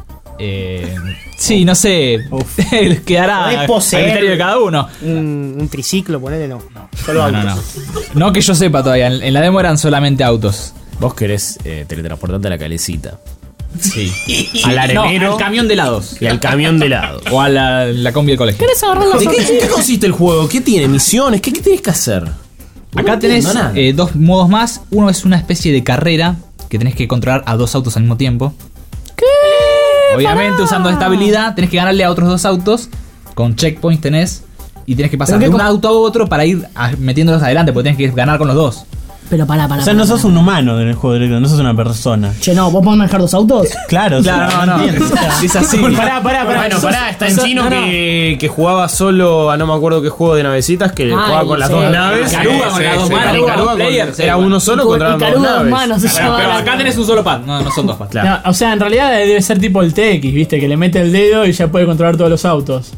Eh, sí, no sé. Quedará Podés al poseer. criterio de cada uno. Un, un triciclo, ponele, no. no. Solo No, no, autos. no. No que yo sepa todavía. En, en la demo eran solamente autos. Vos querés eh, teletransportarte a la calecita. Sí. Al No, arenero al camión de helados. y al camión de helado. O a la, la combi del colegio. ¿Querés agarrar los ¿De qué, ¿En qué consiste el juego? ¿Qué tiene? ¿Misiones? ¿Qué, qué tenés que hacer? Acá No tenés entiendo nada. eh, dos modos más. Uno es una especie de carrera que tenés que controlar a dos autos al mismo tiempo. ¿Qué? Obviamente, usando esta habilidad, tenés que ganarle a otros dos autos. Con checkpoints tenés. Y tenés que pasar ¿Pero de qué un co- auto a otro para ir a- metiéndolos adelante, porque tenés que ganar con los dos. Pero pará, pará. O sea, pará, no sos pará. un humano en el juego directo, no sos una persona. Che, no, ¿vos podés manejar dos autos? Claro, Claro, sí, no, no. entiendo, o sea. Es así. Pará, pará, pará. Bueno, sos- pará, está en sos- chino no, no. que, que jugaba solo a no me acuerdo qué juego de navecitas, que Ay, jugaba con las sí. dos naves. Caruga con las dos sí, manos. Caruga con- Player, sí, era bueno. uno solo Y contra las dos Caruga dos naves. manos se Pero, llama pero la- acá tenés un solo pad, no, no son dos pads. Claro. No, o sea, en realidad debe ser tipo el T X, ¿viste? Que le mete el dedo y ya puede controlar todos los autos.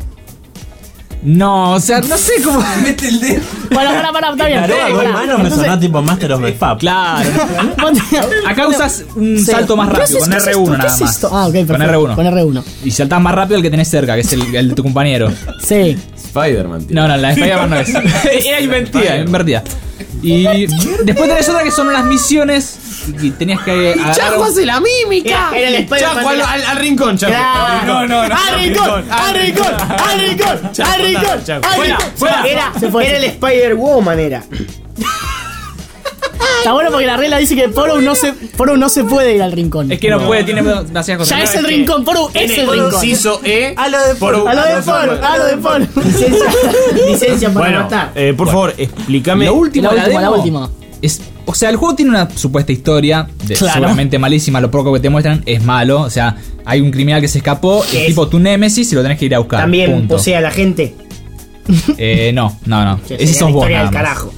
No, o sea, no sé cómo. Mete el dedo. Pará, pará, pará, está bien. Claro, a dos Pará. manos me Entonces- sonó tipo Master of the Fab. Claro. Acá usas un Sí. salto más ¿Qué rápido, es con esto? R uno ¿Qué nada es más. esto? Ah, ok, perfecto. Con R uno. Con R uno. Y saltás más rápido el que tenés cerca, que es el, el de tu compañero. Sí. Spider-Man, tío. No, no, la de Spider-Man no es. Era invertida, invertida. Y después tenés otra que son unas misiones y tenías que agarrar Chajo un- hace la mímica. Era, era el Spider-Man. Chaco, al, al- al rincón, Chaco. Claro. No, no, no. ¡Al rincón! ¡Al rincón! ¡Al rincón! ¡Al rincón! Chaco. ¡Al Fuera, rincón! fuera. Era, Se fue. era el Spider-Woman, era. Está bueno porque la regla dice que Poru no se, Poru no se puede ir al rincón. Es que no puede, tiene demasiadas cosas. Ya es el rincón, Poru es el rincón. Inciso E. A lo de Poru. A lo de Poru, a lo de Poru. Licencia, licencia para Bueno, matar. eh, por favor, explícame. La última, La última, la demo última. Es, o sea, el juego tiene una supuesta historia, de, Claro. seguramente malísima, lo poco que te muestran es malo. O sea, hay un criminal que se escapó, ¿Qué es es? tipo tu némesis y lo tenés que ir a buscar. También punto. posee a la gente. Eh, no, no, no. Que Ese sería sos la vos. historia Nada del más. carajo.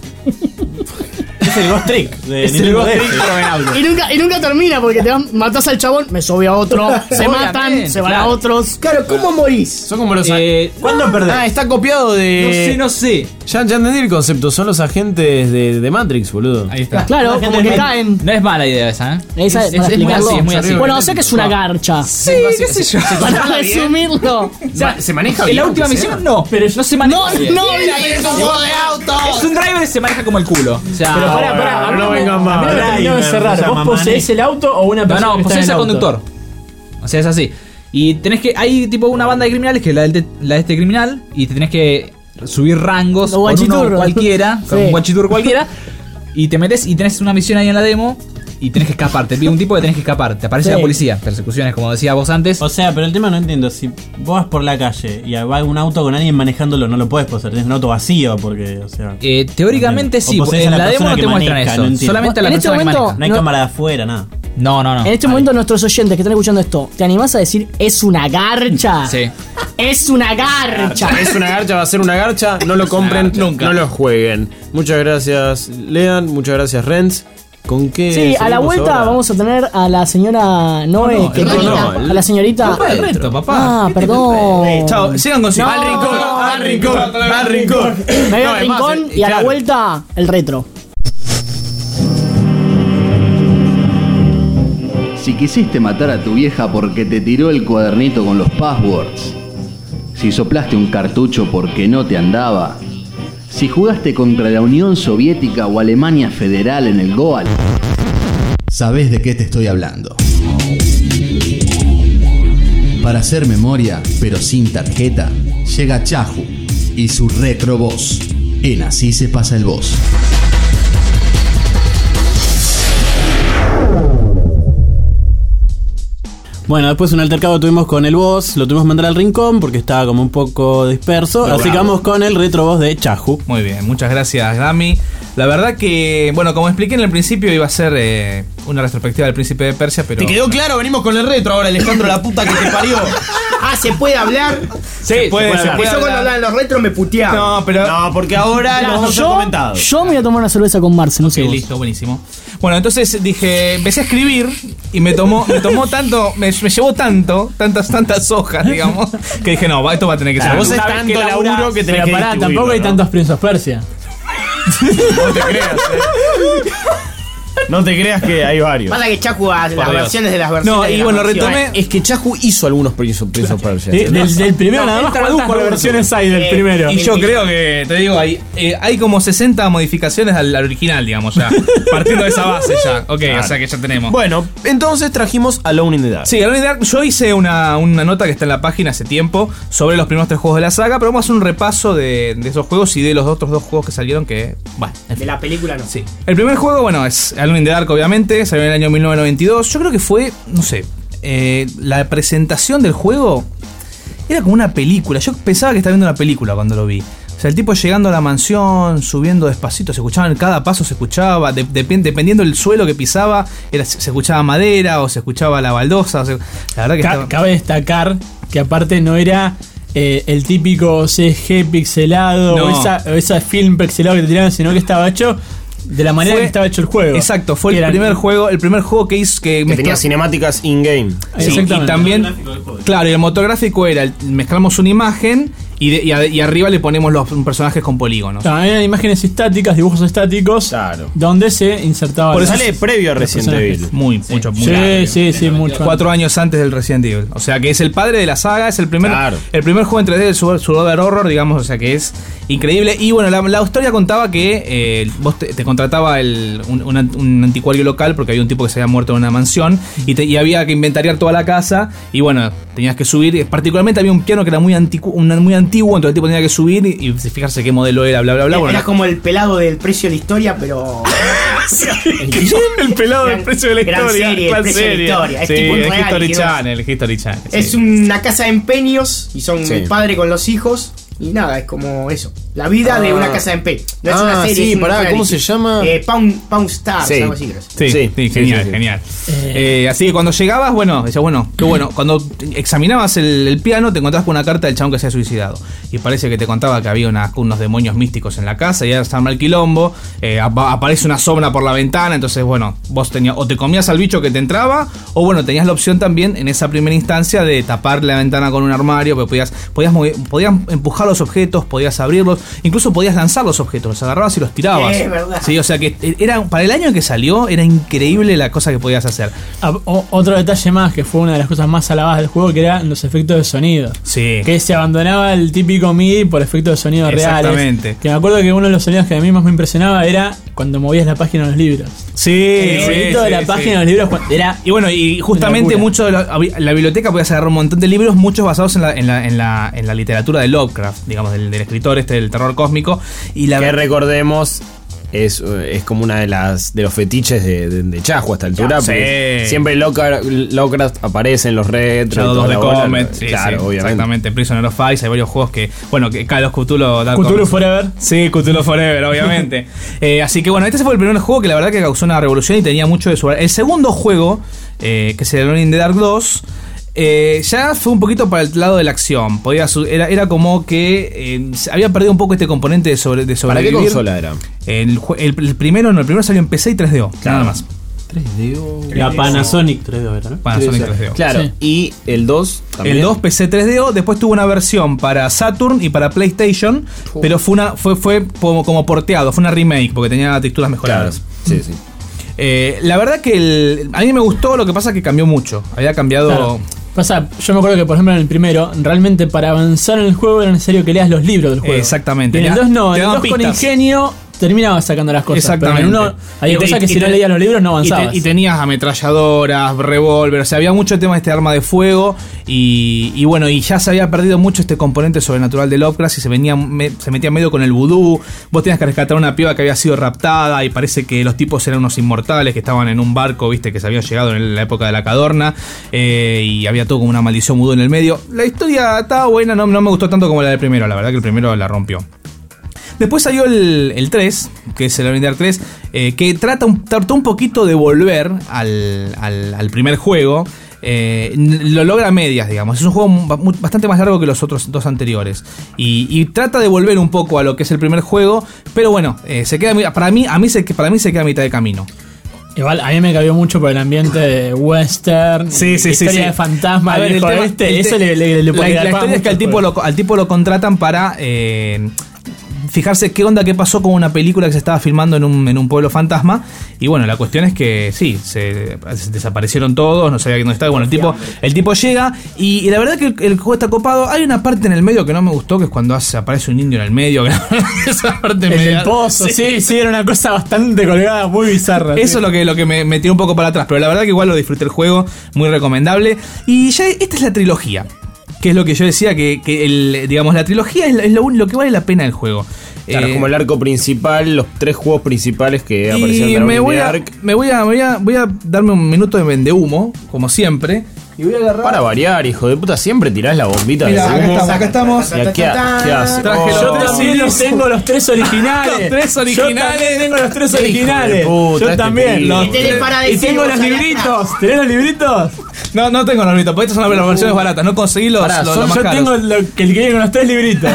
Es el Ghost Trick. De Es el Nintendo Ghost D S. Trick, pero en auto. Y nunca, y nunca termina porque te dan, matás al chabón, me sube a otro, se matan, Obviamente, se van a claro. otros. Claro, ¿cómo morís? Son como los. Eh, ¿Cuándo perdés? Ah, está copiado de. no sé, no sé. Ya, ya entendí el concepto. Son los agentes de, de Matrix, boludo. Ahí está. Claro, como que caen. No es mala idea esa, ¿eh? Esa es, para es muy explicarlo. así, es muy así. Bueno, o sea que es una garcha. Sí, qué sé yo. Para resumirlo. Ma- ¿Se maneja En bien? la última aunque sea? misión no, pero no se maneja. No, bien. no, ¡Es un juego de autos! Es un driver y se maneja como el culo. O sea, Pero pará, pará. A mí no no me- vengan a mí no más. me terminó de Driver, cerrar. se llama ¿Vos poseés Manejo. el auto o una no, persona no, que está posees en el al auto? conductor. O sea, es así. Y tenés que. Hay tipo una banda de criminales que es la, del te- la de este criminal. Y te tenés que subir rangos Los con uno guachiturros. cualquiera. Con Sí. un guachiturro cualquiera. Y te metes y tenés una misión ahí en la demo. Y tenés que escapar. Te pide un tipo que tenés que escapar. Te aparece Sí. la policía. Persecuciones, como decía vos antes. O sea, pero el tema no entiendo. Si vos vas por la calle y va un auto con alguien manejándolo, no lo puedes poseer. Tenés un auto vacío porque, o sea. Eh, teóricamente O sí. posees a En la la demo persona no te que muestran maneja, eso. no entiendo. Solamente a la En este persona que momento- maneja. No hay no- cámara de afuera, nada. No, no, no. En este momento nuestros oyentes que están escuchando esto, ¿te animás a decir es una garcha? Sí. Es una garcha. Es una garcha, va a ser una garcha. No lo compren, Nunca. no lo jueguen. Muchas gracias, Lean. Muchas gracias, Renz. ¿Con qué? Sí, a la seguimos vuelta ahora? vamos a tener a la señora Noé, No, que no, tiene- no, a la señorita. Papá del reto, papá. Ah, perdón. Chao, sigan con su. No. Al rincón, al rincón, al rincón. Me voy No, al es más, rincón eh, y a la claro. vuelta el retro. Si quisiste matar a tu vieja porque te tiró el cuadernito con los passwords. Si soplaste un cartucho porque no te andaba. Si jugaste contra la Unión Soviética o Alemania Federal en el Goal. Sabés de qué te estoy hablando. Para hacer memoria, pero sin tarjeta, llega Chahu y su Retro Boss. En Así se pasa el boss. Bueno, después un altercado tuvimos con el boss, lo tuvimos que mandar al rincón porque estaba como un poco disperso, Muy así bravo. que vamos con el Retro Boss de Chahu. Muy bien, muchas gracias, Gami. La verdad que, bueno, como expliqué en el principio, iba a ser eh, una retrospectiva del Príncipe de Persia, pero... ¿Te quedó claro? Venimos con el retro ahora, Alejandro, la puta que te parió. Ah, ¿se puede hablar? Sí, se puede, se puede Yo cuando hablar. hablaban los retros me puteaba. No, pero... No, porque ahora Claro, lo vamos a yo, comentar. yo me voy a tomar una cerveza con Marce, no sé Ok, vos. listo, buenísimo. Bueno, entonces dije, empecé a escribir y me tomó, me tomó tanto, me, me llevó tanto, tantas, tantas hojas, digamos, que dije, no, va, esto va a tener que ser. Claro, vos algo. es Una vez tanto que laburo laburás, que tenés pero que pará, distribuirlo, tampoco hay ¿no? tantos Prince of Persia. No te creas, eh. No te creas que hay varios. Pasa que Chacu hace las Dios. versiones de las versiones. No, de y las bueno, versiones. retomé. Es que Chahu hizo algunos Prince of Prince of Persia. Sí, del, del primero No, nada más, él ¿cuántas tradujo el versiones hay del Eh, primero? Y yo creo que, te digo, hay, eh, hay como sesenta modificaciones al, al original, digamos, ya. Partiendo de esa base ya. Ok, Claro. o sea que ya tenemos. Bueno, entonces trajimos Alone in the Dark. Sí, Alone in the Dark, yo hice una, una nota que está en la página hace tiempo sobre los primeros tres juegos de la saga, pero vamos a hacer un repaso de, de esos juegos y de los otros dos juegos que salieron que, bueno, en De fin. la película no. Sí. El primer juego, bueno, es Alone in the Dark, obviamente, salió en el año mil novecientos noventa y dos. Yo creo que fue, no sé, eh, la presentación del juego era como una película. Yo pensaba que estaba viendo una película cuando lo vi. O sea, el tipo llegando a la mansión, subiendo despacito, se escuchaba en cada paso, se escuchaba, de- dep- dependiendo del suelo que pisaba, era, se escuchaba madera o se escuchaba la baldosa. O sea, la verdad que Ca- estaba... Cabe destacar que aparte no era eh, el típico C G pixelado No. o, esa, o esa film pixelado que te tiraban, sino que estaba hecho de la manera Fue- que estaba hecho el juego. Exacto, fue Que el eran- primer juego, el primer juego que hizo que, Que mezcló- tenía cinemáticas in-game. Sí, y Exactamente. también, claro, y el motor gráfico era, el- mezclamos una imagen y, de- y, a- y arriba le ponemos los personajes con polígonos. Claro, eran imágenes estáticas, dibujos estáticos, Claro. donde se insertaba. Por los- eso Sale previo a los Resident personajes. Evil. Muy, mucho, muy Sí, grande. sí, sí, mucho. Cuatro años antes del Resident Evil. O sea que es el padre de la saga, es el primer, Claro. el primer juego en tres D del Sur- Survivor Horror, digamos, o sea que es increíble. Y bueno, la, la historia contaba que eh, vos te, te contrataba el, un, un an- un anticuario local porque había un tipo que se había muerto en una mansión y, te- y había que inventariar toda la casa. Y bueno, tenías que subir. Particularmente había un piano que era muy, anticu- un- muy antiguo, entonces el tipo tenía que subir y, y fijarse qué modelo era, bla, bla, bla. Era Bueno, como el pelado del precio de la historia, pero. el pelado del precio de la Gran historia. serie, el ¿Cuál precio de la serie? historia. Es Sí, tipo un el reality, History ¿no? Channel, el History Channel. sí. Es una casa de empeños y son Sí. el padre con los hijos. Y nada, es como eso. La vida de Ah. una casa de empeños. No es Ah, una serie. sí, es un pará, reality. ¿cómo se llama? Eh, Pound, Pound Stars, Sí. algo así creo. Sí, Sí, sí, sí, genial, sí, sí. genial. Eh, así que cuando llegabas, bueno, decías, bueno, qué bueno. Cuando examinabas el, el piano, te encontrabas con una carta del chabón que se había suicidado. Y parece que te contaba que había unas- unos demonios místicos en la casa y ya estaba mal quilombo. Eh, apa- aparece una sombra por la ventana. Entonces, bueno, vos tenías, o te comías al bicho que te entraba, o bueno, tenías la opción también en esa primera instancia de tapar la ventana con un armario. Porque podías, podías, mover- podías empujar los objetos, podías abrirlos, incluso podías lanzar los objetos, los agarrabas y los tirabas. Es verdad. Sí, o sea que era para el año en que salió, era increíble la cosa que podías hacer. Ah, o- otro detalle más que fue una de las cosas más alabadas del juego, que eran los efectos de sonido. Sí. Que se abandonaba el típico M I D I por efectos de sonido reales. Exactamente. Que me acuerdo que uno de los sonidos que a mí más me impresionaba era cuando movías la página de los libros. Sí, El sí, sonido de sí, la sí. página de los libros cuando- era. Y bueno, y justamente Una locura. mucho de la, la biblioteca podías agarrar un montón de libros, muchos basados en la, en la, en la, en la literatura de Lovecraft, digamos, del, del escritor este del terror cósmico. Y la Que recordemos, es, es como una de las de los fetiches de, de, de Chahu a esta altura. Sí. Porque siempre Lovecraft, Lovecraft aparece en los retros. Shadow y toda of the la bola. Comet, sí, claro, sí, obviamente. exactamente. Prisoner of Ice, hay varios juegos que, bueno, que Call of Cthulhu, Dark Cthulhu Omen. Forever. Sí, Cthulhu Forever, obviamente. Eh, así que bueno, este fue el primer juego que la verdad que causó una revolución y tenía mucho de su. El segundo juego, eh, que es el Alone in the Dark dos. Eh, ya fue un poquito para el lado de la acción. Podía su- era, era como que eh, se había perdido un poco este componente de, sobre, de ¿Para qué sobrevivir. consola era? El, jue- el- el primero no, el primero salió en P C y tres D O, nada más. tres D O. La Panasonic tres D O era, ¿no? Panasonic tres D O. Claro, Sí. y el dos también. El dos P C tres D O, después tuvo una versión para Saturn y para PlayStation, pero fue una fue fue como, como porteado, fue una remake porque tenía texturas Claro, mejoradas. sí, sí. Eh, la verdad que el, a mí me gustó, lo que pasa es que cambió mucho. Había cambiado... Claro. Pasa, yo me acuerdo que por ejemplo en el primero, realmente para avanzar en el juego era necesario que leas los libros del juego. Exactamente. Y en el dos no, Te en el daban dos con pistas. ingenio terminaba sacando las cosas. Exactamente. Pero en uno había Y te- cosas que y si te- no leías los libros no y te- avanzabas. Y, tenías ametralladoras, revólver, o sea, había mucho tema de este arma de fuego y, y bueno, y ya se había perdido mucho este componente sobrenatural de Lovecraft y se venía me- se metía medio con el vudú. Vos tenías que rescatar a una piba que había sido raptada y parece que los tipos eran unos inmortales que estaban en un barco, viste, que se habían llegado en la época de la Cadorna, eh, y había todo como una maldición vudú en el medio. La historia estaba buena, no, no me gustó tanto como la del primero, la verdad que el primero la rompió. Después salió el, el tres, que es el Alone in the Dark tres, eh, que trata un, trató un poquito de volver al, al, al primer juego. Eh, lo logra a medias, digamos. Es un juego mu- bastante más largo que los otros dos anteriores. Y, y trata de volver un poco a lo que es el primer juego. Pero bueno, eh, se queda para mí, a mí se, para mí se queda a mitad de camino. Igual a mí me cabió mucho por el ambiente de western, Sí, sí, sí, historia sí. de fantasma, A ver, viejo el tema- este, el eso te- le, le, le la, la garpaba historia es que mucho al tipo, juego. lo, al tipo lo contratan para eh, fijarse qué onda, qué pasó con una película que se estaba filmando en un, en un pueblo fantasma. Y bueno, la cuestión es que sí, se, se desaparecieron todos, no sabía dónde estaba. Bueno, el tipo, el tipo llega y, y la verdad que el, el juego está copado. Hay una parte en el medio que no me gustó, que es cuando hace, aparece un indio en el medio. que Esa parte El me- del pozo, sí, sí, era una cosa bastante colgada, muy bizarra. Eso sí. es lo que, lo que me, me tiró un poco para atrás, pero la verdad que igual lo disfruté el juego, muy recomendable. Y ya esta es la trilogía, que es lo que yo decía, que, que el, digamos, la trilogía es, la- es lo, un- lo que vale la pena del juego. Claro, Eh, como el arco principal, los tres juegos principales que aparecieron y en me Alone in voy, the a, Dark. me, voy a, me, voy a, voy a darme un minuto de vendehumo, como siempre. Y voy a agarrar... Para variar, hijo de puta, siempre tirás la bombita Mirá, de acá humo. estamos, acá estamos. ¿Y a qué, ha- qué hace? Traje Oh. los Yo tres también C Ds. los tengo los tres originales. Los tres originales. Yo también tengo los tres Hijo de originales. puta, Yo este también. pibe. Los Y tenés tres- para y decir tengo vos los allá libritos. ¿Tenés los libritos? No, no tengo los libritos, porque estas son las versiones baratas. No conseguí los, Pará, los, son- los más Yo caros. tengo lo, que el que viene con los tres libritos.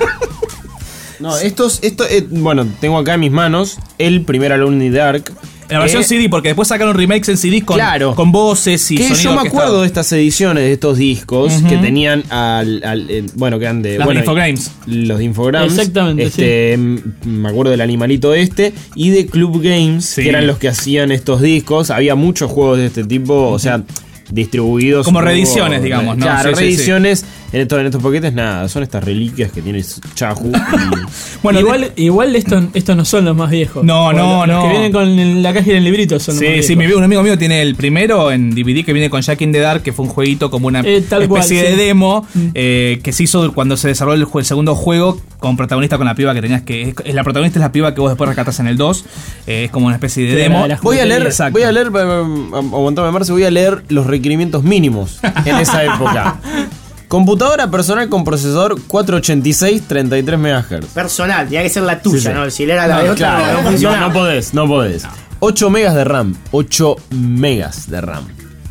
No, estos, esto, eh, bueno, tengo acá en mis manos el primer Alone in the Dark. La versión que- C D, porque después sacaron remakes en C D con, Claro. con voces y que sonido yo me orquestado. acuerdo de estas ediciones, de estos discos Ujú. que tenían al, al- eh, bueno, que eran de Las bueno, de Infogrames. Los de Infogrames. Exactamente, Este, m- me acuerdo del animalito este y de Club Games, Sí. que eran los que hacían estos discos. Había muchos juegos de este tipo, o sea, distribuidos Como un poco- reediciones, digamos, ¿no? Claro, Sí, sí, reediciones en, estos, en estos paquetes, nada, son estas reliquias que tiene Chahu. y- Bueno, igual igual estos estos no son los más viejos. No, Porque no, los, no. Los que vienen con el- la caja y el librito son los Sí, más sí, viejos. mi- un amigo mío tiene el primero en D V D que viene con Jack in the Dark, que fue un jueguito como una Eh, tal especie cual, de sí. demo Mm. eh, que se hizo cuando se desarrolló el, jue- el segundo juego con protagonista con la piba que tenías que... Es, es la protagonista es la piba que vos después rescatás en el dos. Eh, es como una especie de Sí, demo. la de la Voy a leer, Exacto. voy a leer, eh, aguantame Marce, voy a leer los requerimientos mínimos en esa época. Computadora personal con procesador cuatrocientos ochenta y seis, treinta y tres megahertz. Personal, tenía que ser la tuya, Sí, sí. ¿no? Si era la de No, otra, claro, no no, funcionaba. no podés, no podés. ocho megas de RAM, ocho megas de RAM.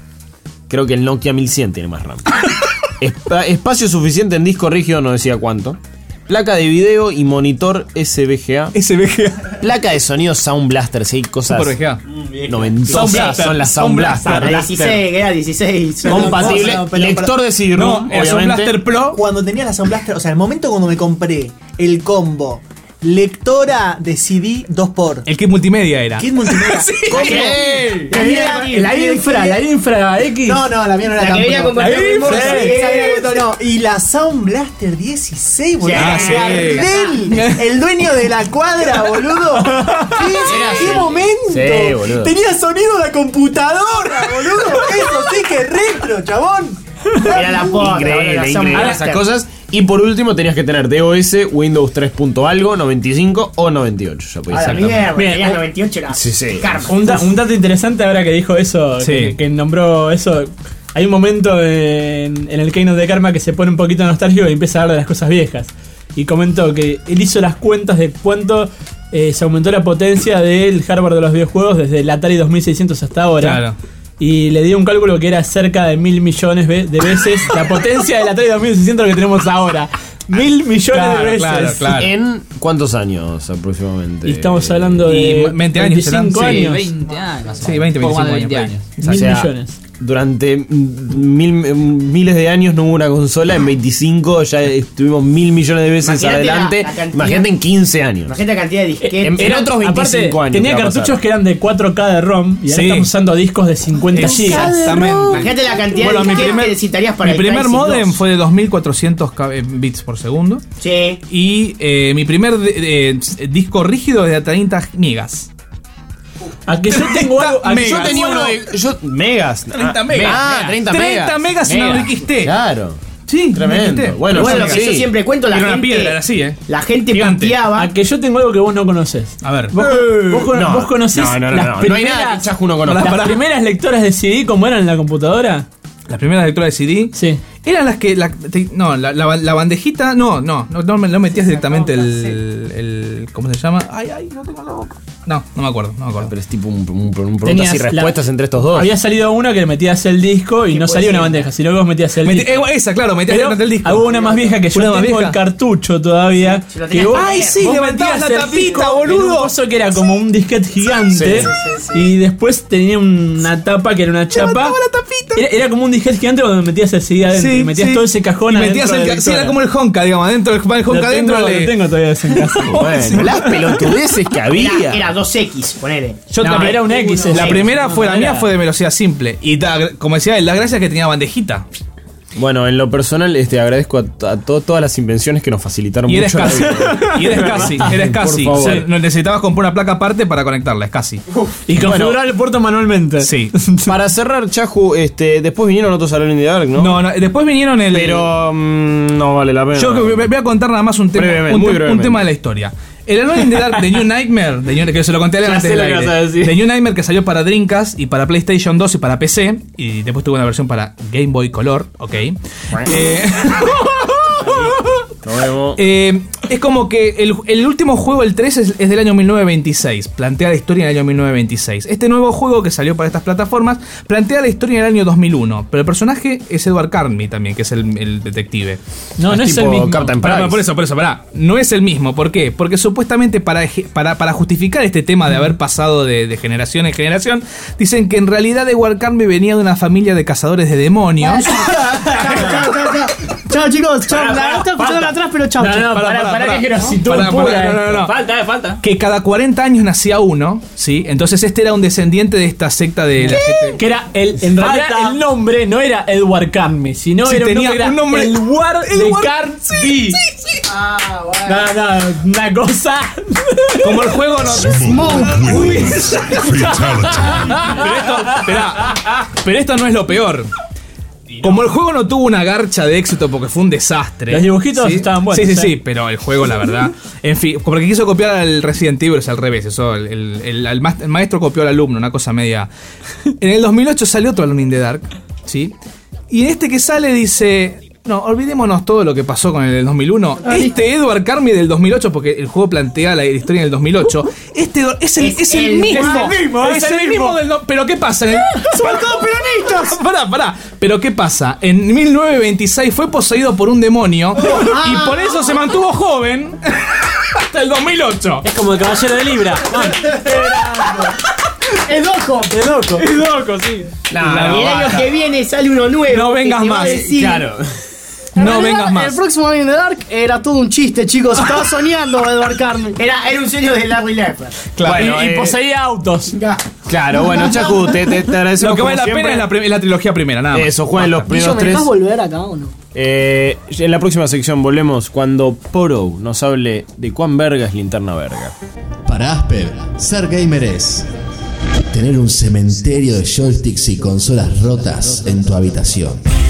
Creo que el Nokia mil cien tiene más RAM. Espa- espacio suficiente en disco rígido, no decía cuánto. Placa de video y monitor S V G A. S V G A. Placa de sonido Sound Blaster, si hay cosas Super V G A. noventosas, Sound Blaster. son las Sound Blaster. La dieciséis, que era dieciséis. Compatible, No, pero- lector de C D ROM, No, el Sound obviamente. Blaster Pro. Cuando tenía la Sound Blaster, o sea, el momento cuando me compré el combo lectora de C D dos por El kit multimedia era. kit multimedia. Sí. ¿Cómo? ¡Ey! Que venía- La infra, la infra X. No, no, la mía no era La tan que venía pro. con La control infra, remoto. sí, esa venía con control, no. Y la Sound Blaster dieciséis, boludo. Ah, sí. Gardel, el dueño de la cuadra, boludo. ¿Qué, qué momento? Sí, boludo. Tenía sonido la computadora, boludo. Eso sí que es retro, chabón. Era la poca, Increíble, la Sound increíble Blaster. esas cosas. Y por último tenías que tener DOS, Windows tres punto algo, noventa y cinco o noventa y ocho. Ya podías A la sacar. mierda, Bien, tenías un- noventa y ocho, era Sí, sí. karma. Un, da- un dato interesante ahora que dijo eso, Sí. que, que nombró eso. Hay un momento en, en el Keynote de Karma que se pone un poquito nostálgico y empieza a hablar de las cosas viejas. Y comentó que él hizo las cuentas de cuánto eh, se aumentó la potencia del hardware de los videojuegos desde el Atari dos mil seiscientos hasta ahora. Claro. Y le dio un cálculo que era cerca de mil millones ve- de veces la potencia del Atari dos mil seiscientos que tenemos ahora. Mil millones Claro, de veces. claro, claro. ¿En cuántos años aproximadamente? Y estamos hablando Y de veinte años serán. veinticinco Sí, años. veinte años. más o Sí, menos. veinte, Un poco más de veinticinco veinte años. años. Mil O sea, millones. durante mil, miles de años no hubo una consola, en veinticinco ya estuvimos mil millones de veces Imagínate adelante. la- la cantidad- Imagínate en quince años. Imagínate la cantidad de disquetes. En, en Eran- otros veinticinco aparte, años. tenía ¿qué va a pasar? cartuchos que eran de cuatro K de ROM y ahora Sí. estamos usando discos de cincuenta gigas. Exactamente. Imagínate la cantidad Bueno, de mi disquetes primer- que necesitarías para Mi el primer Crysis modem dos. fue de dos mil cuatrocientos K- eh, bits por segundo. Sí. Y eh, mi primer de- eh, disco rígido de treinta megas. A que yo tengo algo. a que megas. Yo tenía uno de. Yo, megas. treinta Ah, megas. Ah, treinta megas. treinta megas en una X T. Claro. Sí, Tremendo. una X T. Bueno, Bueno, lo sí. que yo siempre cuento, la Era una gente, piedra, era así, ¿eh? la gente Gigante. puteaba. A que yo tengo algo que vos no conocés. A ver. Vos, vos cono- No, vos conocés no, no, no, las no. No hay primeras, nada que Chajo no conozca. las Pará. primeras lectoras de C D como eran en la computadora. Las primeras lecturas de C D. Sí. Eran las que. La, te- no, la, la, la bandejita. No, no, no, no, me- no metías directamente el, el. ¿Cómo se llama? Ay, ay, no tengo la boca. No, no me acuerdo, no me acuerdo. Pero es tipo un, un, un preguntas Tenías y la- respuestas entre estos dos. Había salido una que le metías el disco y no salía una bandeja, sino que vos metías el Meti- disco. eh, esa, claro, metías Pero directamente el disco. hubo una más vieja que yo Una más tengo vieja. el cartucho todavía. Sí, lo que tenías vos, que Ay, sí, vos levantabas metías la el tapita, disco en boludo. un coso que era como un disquete gigante. Y después tenía una tapa que era una chapa. Levantaba la tapita. Era, era como un disquete gigante donde metías el C D adentro. Sí, y metías sí. todo ese cajón Y adentro. metías de el la ca- sí, era lectora. como el Honka, digamos, adentro del el Lo Honka adentro. tengo, le- lo tengo todavía eso en casa. Bueno, las pelotudeces que había. Era, era dos X, ponele. Yo No, también. era un X. La ese. primera fue la No, mía, era- fue de velocidad simple. Y ta- como decía él, la gracia es que tenía bandejita. Bueno, en lo personal, este, agradezco a, a to- todas las invenciones que nos facilitaron Y eres mucho. la casi. vida. Y eres casi. Eres Por casi. favor. O sea, no necesitabas comprar una placa aparte para conectarla, es casi. Y configurar el puerto manualmente. Sí. Para cerrar, Chahu, este, después vinieron otros Alone in the Dark, ¿no? No, no, después vinieron el. Pero mm, no vale la pena. Yo voy a contar nada más un tema, Brevemente, un, muy te- un brevemente. tema de la historia. El Alone in the Dark de New Nightmare, de New- que se lo conté a Lean Ya antes sé del lo que aire. vas a decir. De New Nightmare que salió para Dreamcast y para PlayStation dos y para P C. Y después tuvo una versión para Game Boy Color, ok. Eh, Nos vemos. eh, es como que el, el último juego, el tres, es, es del año mil novecientos veintiséis. Plantea la historia en el año mil novecientos veintiséis. Este nuevo juego que salió para estas plataformas plantea la historia en el año dos mil uno. Pero el personaje es Edward Carnby también, que es el, el detective. No, no es tipo el mismo. Captain Pará, Price. por eso, por eso, pará. No es el mismo. ¿Por qué? Porque supuestamente para, eje- para, para justificar este tema de haber pasado de, de generación en generación, dicen que en realidad Edward Carnby venía de una familia de cazadores de demonios. Chao, chao, chao, chao. Chao, chicos, chao. La verdad está escuchando atrás, pero chao. No, chao. no, Pará, pará, pará, pará, pará. que grositud Pará, pura. pará, no, no, no. Falta, eh, falta. Que cada cuarenta años nacía uno, ¿sí? Entonces este era un descendiente de esta secta de la gente. Que era el, en realidad Falta. el nombre no era Edward Carnby, sino Sí, era tenía un nombre, era un nombre- Edward de Edward- Carnby. Ah, bueno. No, no, una cosa. Como el juego no. Uy. Pero esto, esperá, pero esto no es lo peor. Como el juego no tuvo una garcha de éxito porque fue un desastre. Los dibujitos estaban buenos, Sí, sí, ¿eh? sí, pero el juego, la verdad. En fin, porque quiso copiar al Resident Evil, es al revés. Eso, el, el- el- el ma- el maestro copió al alumno, una cosa media. En el dos mil ocho salió otro Alone in the Dark, ¿sí? Y en este que sale dice. No, olvidémonos todo lo que pasó con el del dos mil uno. Este Edward Carnby del dos mil ocho, porque el juego plantea la historia en el dos mil ocho. Este Edward- es el, Es es el el mismo. mismo, Es el mismo del. no- Pero ¿qué pasa? ¡Somos todos peronistas! Pará, pará. Pero ¿qué pasa? En mil novecientos veintiséis fue poseído por un demonio y por eso se mantuvo joven hasta el dos mil ocho. Es como el caballero de Libra. Es loco. Es loco. Es loco, sí. y el año que viene sale uno nuevo. No que vengas te va a más. decir- Claro. En No realidad, vengas más. El próximo Alone in the Dark era todo un chiste, chicos. Estaba soñando Edward Carnby. Era, era un sueño de Larry Leffer. Claro. Bueno, y, y eh, poseía autos. Ya. Claro, bueno, Chahu, te, te, te agradecemos. Lo que vale como la pena siempre. es la, prim- es la trilogía primera, nada más. Eso, jueguen los Guillo, primeros ¿me tres. dejas volver acá o no? Eh, en la próxima sección volvemos cuando Poro nos hable de cuán verga es Linterna Verga. Para Asper, ser gamer es tener un cementerio de joysticks y consolas rotas en tu habitación.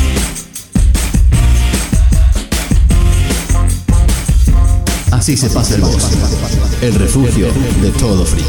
Así se pasa el boss, el refugio de todo friki.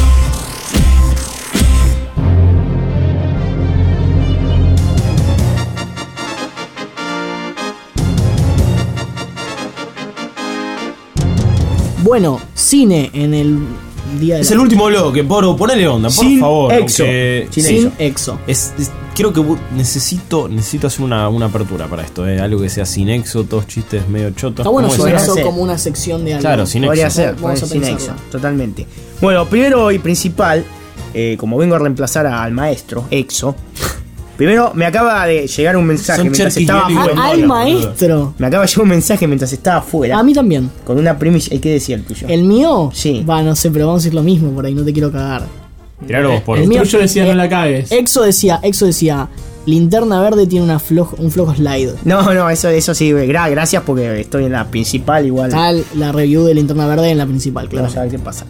Bueno, cine en el día de Es la- el último bloque, Poro, ponele onda, por Sin favor. exo. aunque- Sin Sí. exo. exo. Es, es- creo que bu- necesito necesito hacer una, una apertura para esto, eh. Algo que sea sin exo, todos chistes medio chotos. Está bueno ¿Cómo sobre es? eso ser. como una sección de algo. Claro, sin Podría exo. ser, Vamos podría a sin pensarlo. exo, totalmente. Bueno, primero y principal, eh, como vengo a reemplazar a- al maestro, Exo, Primero, me acaba de llegar un mensaje Son mientras Cherky estaba Gary afuera. Al maestro. Me acaba de llegar un mensaje mientras estaba afuera. A mí también. Con una primicia. ¿Qué decía el tuyo? ¿El mío? Sí. Va, no sé, pero vamos a decir lo mismo por ahí, no te quiero cagar. Tiralo vos por El mío Yo decía, no la cagues. Exo decía, Exo decía, Linterna Verde tiene una flojo, un flojo slide. No, no, eso, eso sí, gra- gracias porque estoy en la principal igual. Tal, la review de Linterna Verde en la principal, claro. Vamos a ver qué pasa.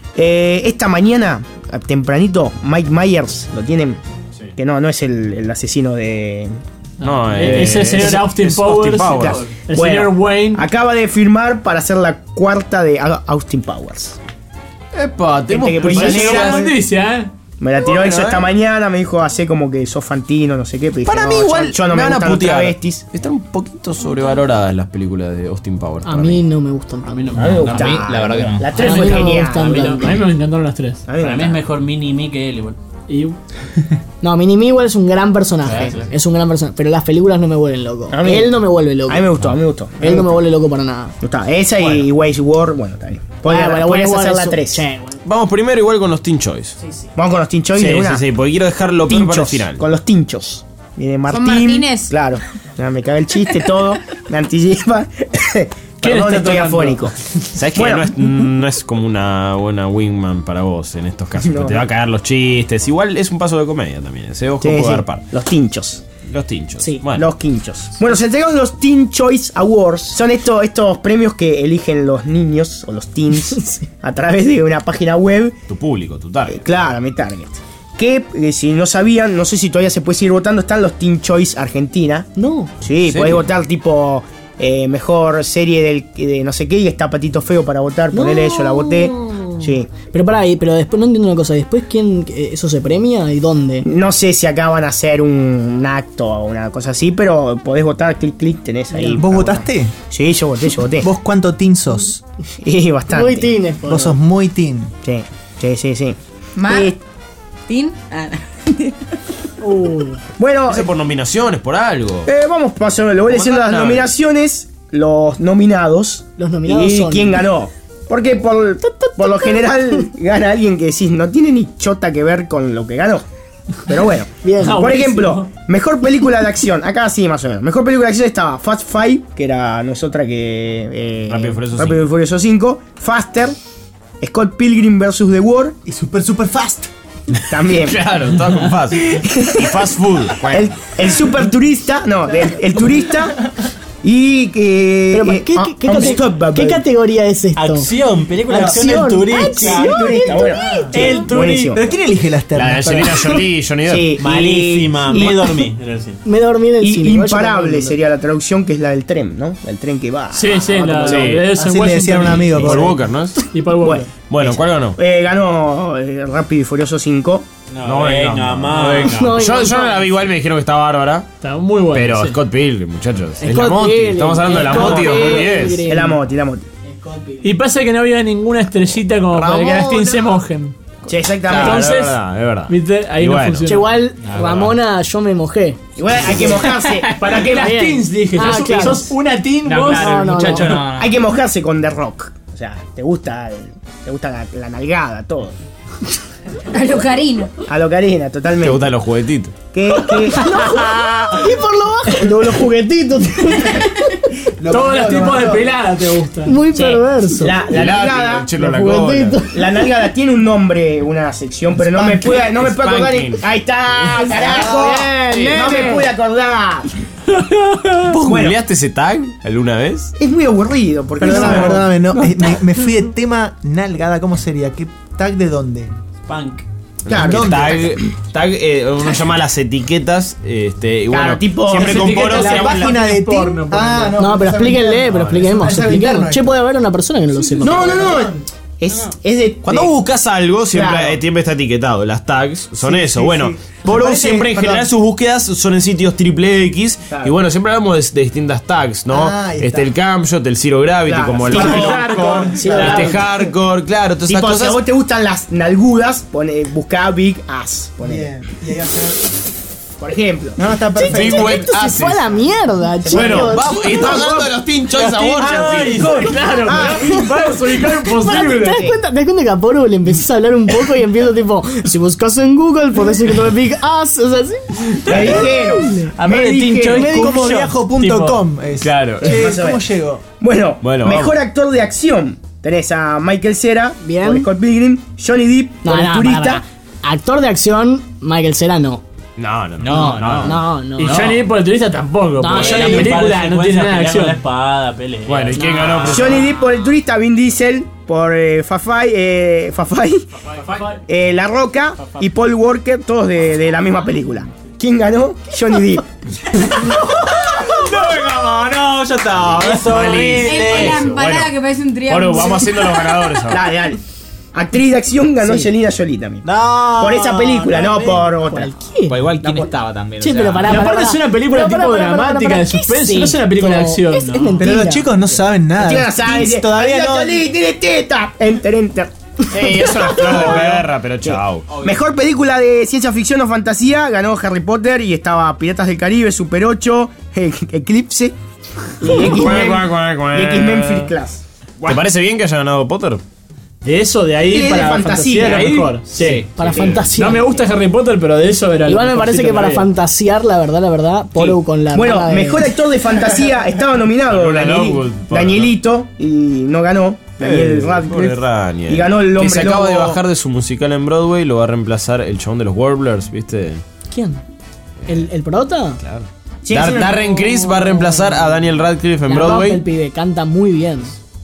Eh, esta mañana, tempranito, Mike Myers, ¿lo tienen? Que no, no es el, el asesino de... No, eh, ese señor Austin es Powers, Claro. el Bueno, señor Wayne. acaba de firmar para hacer la cuarta de A- Austin Powers. Epa, tenemos Gente que Parece pensó- una buena noticia, ¿eh? Me la tiró Bueno, eso eh. esta mañana, me dijo, hace como que sos fantino, no sé qué. Pero Para dije, mí no, igual yo, yo no me, me van a gustan los putear. travestis. Están un poquito sobrevaloradas las películas de Austin Powers. A mí no me gustan tanto. A mí no A mí me me gusta. gustan. A mí, la verdad que no. La tres A fue mí no me genial. gustan A mí, tanto. a mí me encantaron las tres. A mí me Para mí es encanta. mejor Mini Me que él igual. Y No, Minimi igual es un gran personaje. Sí, sí. Es un gran personaje. Pero las películas no me vuelven loco. A mí- Él no me vuelve loco. A mí me gustó, a mí me gustó. Él no me vuelve loco para nada. Me gustaba. Esa y Waze War, bueno, está bien. Podrías, Ah, bueno, podrías Waze War hacer es la un- tres. Che, bueno. Vamos primero igual con los Teen Choice. Vamos con los Teen Choice Sí, de una. sí, sí, porque quiero dejarlo peor para el Tinchos, final. con los tinchos. Viene Martín. Martínez? Claro. Ya me caga el chiste, todo. Me anticipa. ¿Quién Perdón, está estoy tocando? afónico. ¿Sabes que Bueno. no, es, no es como una buena wingman para vos en estos casos? No. Porque te va a cagar los chistes. Igual es un paso de comedia también. Ese ojo Sí, puede sí. dar par. Los tinchos. Los tinchos. Sí, Bueno. Los quinchos. Bueno, se entregaron los Teen Choice Awards. Son estos, estos premios que eligen los niños o los teens a través de una página web. Tu público, tu target. Claro, mi target. Que eh, si no sabían, no sé si todavía se puede seguir votando, están los Teen Choice Argentina. No. Sí, ¿En podés serio? votar tipo eh, mejor serie del, de no sé qué y está Patito Feo para votar. Ponele, yo la voté. Sí. Pero pará, y- pero después no entiendo una cosa. ¿Después quién eh, eso se premia y dónde? No sé si acá van a hacer un, un acto o una cosa así, pero podés votar, clic, clic, tenés ahí. ¿Vos para votaste? votar. Sí, yo voté, yo voté. ¿Vos cuánto teen sos? Y bastante. Muy tines, por Vos sos muy teen. Sí, sí, sí, sí. Mar. Eh, Tin. Ah, Uh, bueno, Ese por nominaciones, por algo. eh, vamos paso, lo voy diciendo las Mandá- nominaciones, los nominados. Los nominados y son- quién ganó. Porque por, por lo general gana alguien que decís no tiene ni chota que ver con lo que ganó. Pero bueno. Bien. Ah, Por buenísimo. ejemplo, mejor película de acción. Acá sí, más o menos. Mejor película de acción estaba Fast Five, que era no es otra que eh, Rápido y Furioso Rápido y cinco. Furioso cinco. Faster, Scott Pilgrim versus The World. Y super, super fast. También. Claro, todo con fast. Y fast food. El, el super turista, no, el, el turista y que. pero, eh, ¿qué, ah, qué- qué Unstoppable. cate- qué categoría es esto? Acción, película de acción del Acción, turista. acción, El turista, el bueno. turista. El Buenísimo. turista. ¿Pero quién elige las La de ternas? Angelina Jolie y Johnny Depp. Sí, Malísima, y- me dormí en el cine. Me dormí en el Y cine. igual yo imparable también. sería la traducción, que es la del tren, ¿no? El tren que va. Sí, sí, va la, como- sí. la de Denzel Así le decían a un Washington amigo. y- Paul por- Walker, ¿no es? Y Paul Walker. Bueno, Bueno, ¿cuál ganó? eh, ganó eh, Rápido y Furioso cinco. No, venga, no, más. No, Yo, no, yo no la vi igual, me dijeron que está bárbara. Está muy bueno. Pero sí. Scott Pilgrim, muchachos. Es Scott la Moti. Pilgrim, Estamos hablando de la Scott Moti dos mil diez. Pilgrim. Es la moti, la moti. Y pasa que no había ninguna estrellita como para que las Ramona. teens se mojen. Sí, exactamente. Claro, Entonces, es verdad, es verdad. ¿Viste? Ahí Y no bueno. Che, funciona. igual, Ah, Ramona, yo me mojé. Igual hay que mojarse. Para que las Bien. teens, dije. Ah, sos, claro. sos una teen, No, vos. claro, No, el no, muchacho no. no. no. Hay que mojarse con The Rock. O sea, te gusta, el- te gusta la, la nalgada, todo. A lo Karina. A lo Karina, totalmente. Te gustan los juguetitos. Que, que, Y por lo bajo, los, los juguetitos. Todos los tipos de peladas te gustan. Muy perverso. la, la El látigo, nalgada. el chelo en Los la cola. juguetitos. La nalgada tiene un nombre, una sección, pero no me puedo, no me puedo acordar. Spanking. Ahí está, carajo. Bien, no nene. me pude acordar. ¿Vos Bueno. googleaste ese tag alguna vez? Es muy aburrido porque Perdóname, no- perdóname, no, eh, me, me fui de tema nalgada, ¿cómo sería? ¿Qué tag de dónde? Punk. Claro, ¿Dónde? Tag, tag eh, uno llama las etiquetas. Este, y Claro, bueno, tipo- siempre las con etiquetas poros. de La la digamos, página de porno, Tim. por Ah, ejemplo. no, No, pero explíquenle, pero no, expliquemos, es algo expliquemos. interno. Che, puede haber una persona que no lo sepa. No, no, no. Es, es de. Cuando de- vos buscas algo, siempre, Claro. eh, siempre está etiquetado. Las tags son Sí, eso. sí, bueno, sí. Poro Me parece- siempre en perdón. general sus búsquedas son en sitios triple X. Claro. Y bueno, siempre hablamos de, de distintas tags, ¿no? Ah, ahí este está. el Camshot, el Zero Gravity, Claro, como el tipo Rápido, hardcore, sí, este claro. hardcore, claro, todas esas Tipo, si a cosas. vos te gustan las nalgudas, pone, buscá Big Ass. Pone. Bien. Y ahí al final. por ejemplo. No, está perfecto. Big Wet Esto se Asses. fue a la mierda, chicos. Bueno, vamos, y estamos hablando de los Teen Choice Awards. Ay, claro, vamos a ubicar Bueno, ¿Te imposible. das cuenta, te das cuenta que a Poro le empezás a hablar un poco y empieza tipo, si buscas en Google podés encontrar Big Ass, o sea, ¿sí? Me dijeron. A mí me de Teen dijeron. Choice Médico viajo punto com es. Claro. Eh, Más o ¿Cómo menos. llego? Bueno, Bueno, mejor vamos. actor de acción. Tenés a Michael Cera, Bien. por Scott Pilgrim, Johnny Depp, No, por no, El Turista. para, para. Actor de acción, Michael Cera no. No, no, No, no. No, no. Y no. Johnny Depp por el turista tampoco. No, porque Johnny la Depp película no tiene nada de acción. La espada, pelea. Bueno, ¿y quién ganó? Johnny Depp por El Turista, Vin Diesel por eh, Fafai, eh, Fafai, eh, La Roca y Paul Walker, todos de, de la misma película. ¿Quién ganó? Johnny Depp. No, no, no, ya está. Es la empanada Bueno. que parece un triángulo. Bueno, vamos haciendo los ganadores ahora. Dale, dale. Actriz de acción ganó Sí. Angelina Jolie también. No. Por esa película, no, por otra. ¿Qué? Pues igual, ¿quién estaba también? Sí, O sea, pero pará, Y pará, aparte pará. es una película Pero tipo pará, pará, dramática, pará, de ¿qué es suspenso, no es una esto? película de acción, Es, ¿no? es mentira. Pero los chicos no saben nada. Tienes a Teens todavía no. Jolie tiene teta. Enter, enter. Ey, eso es flor de perra, pero chao. Mejor película de ciencia ficción o fantasía ganó Harry Potter y estaba Piratas del Caribe, Super ocho, E- Eclipse y X-Men Cuac, cuac, cuac. y X-Men First Class. ¿Te parece bien que haya ganado Potter? De eso, de ahí Sí, de para fantasía, fantasía, era ahí. mejor. Sí. Para fantasía. No me gusta Harry Potter, pero de eso era lo Igual me mejorcito parece que para había. fantasear, la verdad, la verdad, Polo con la Bueno, hermana de- mejor actor de fantasía estaba nominado Luna Daniel- Lovegood, por- Danielito y no ganó. Daniel Eh, Radcliffe. pobre Raniel. Y ganó el Que hombre se acaba de lobo. bajar de su musical en Broadway, lo va a reemplazar el chabón de los Warblers, ¿viste? ¿Quién? ¿El, el prota? Claro. Sí, Dar- es una- Darren Criss va a reemplazar a Daniel Radcliffe en La rompe Broadway. el pibe, canta muy bien.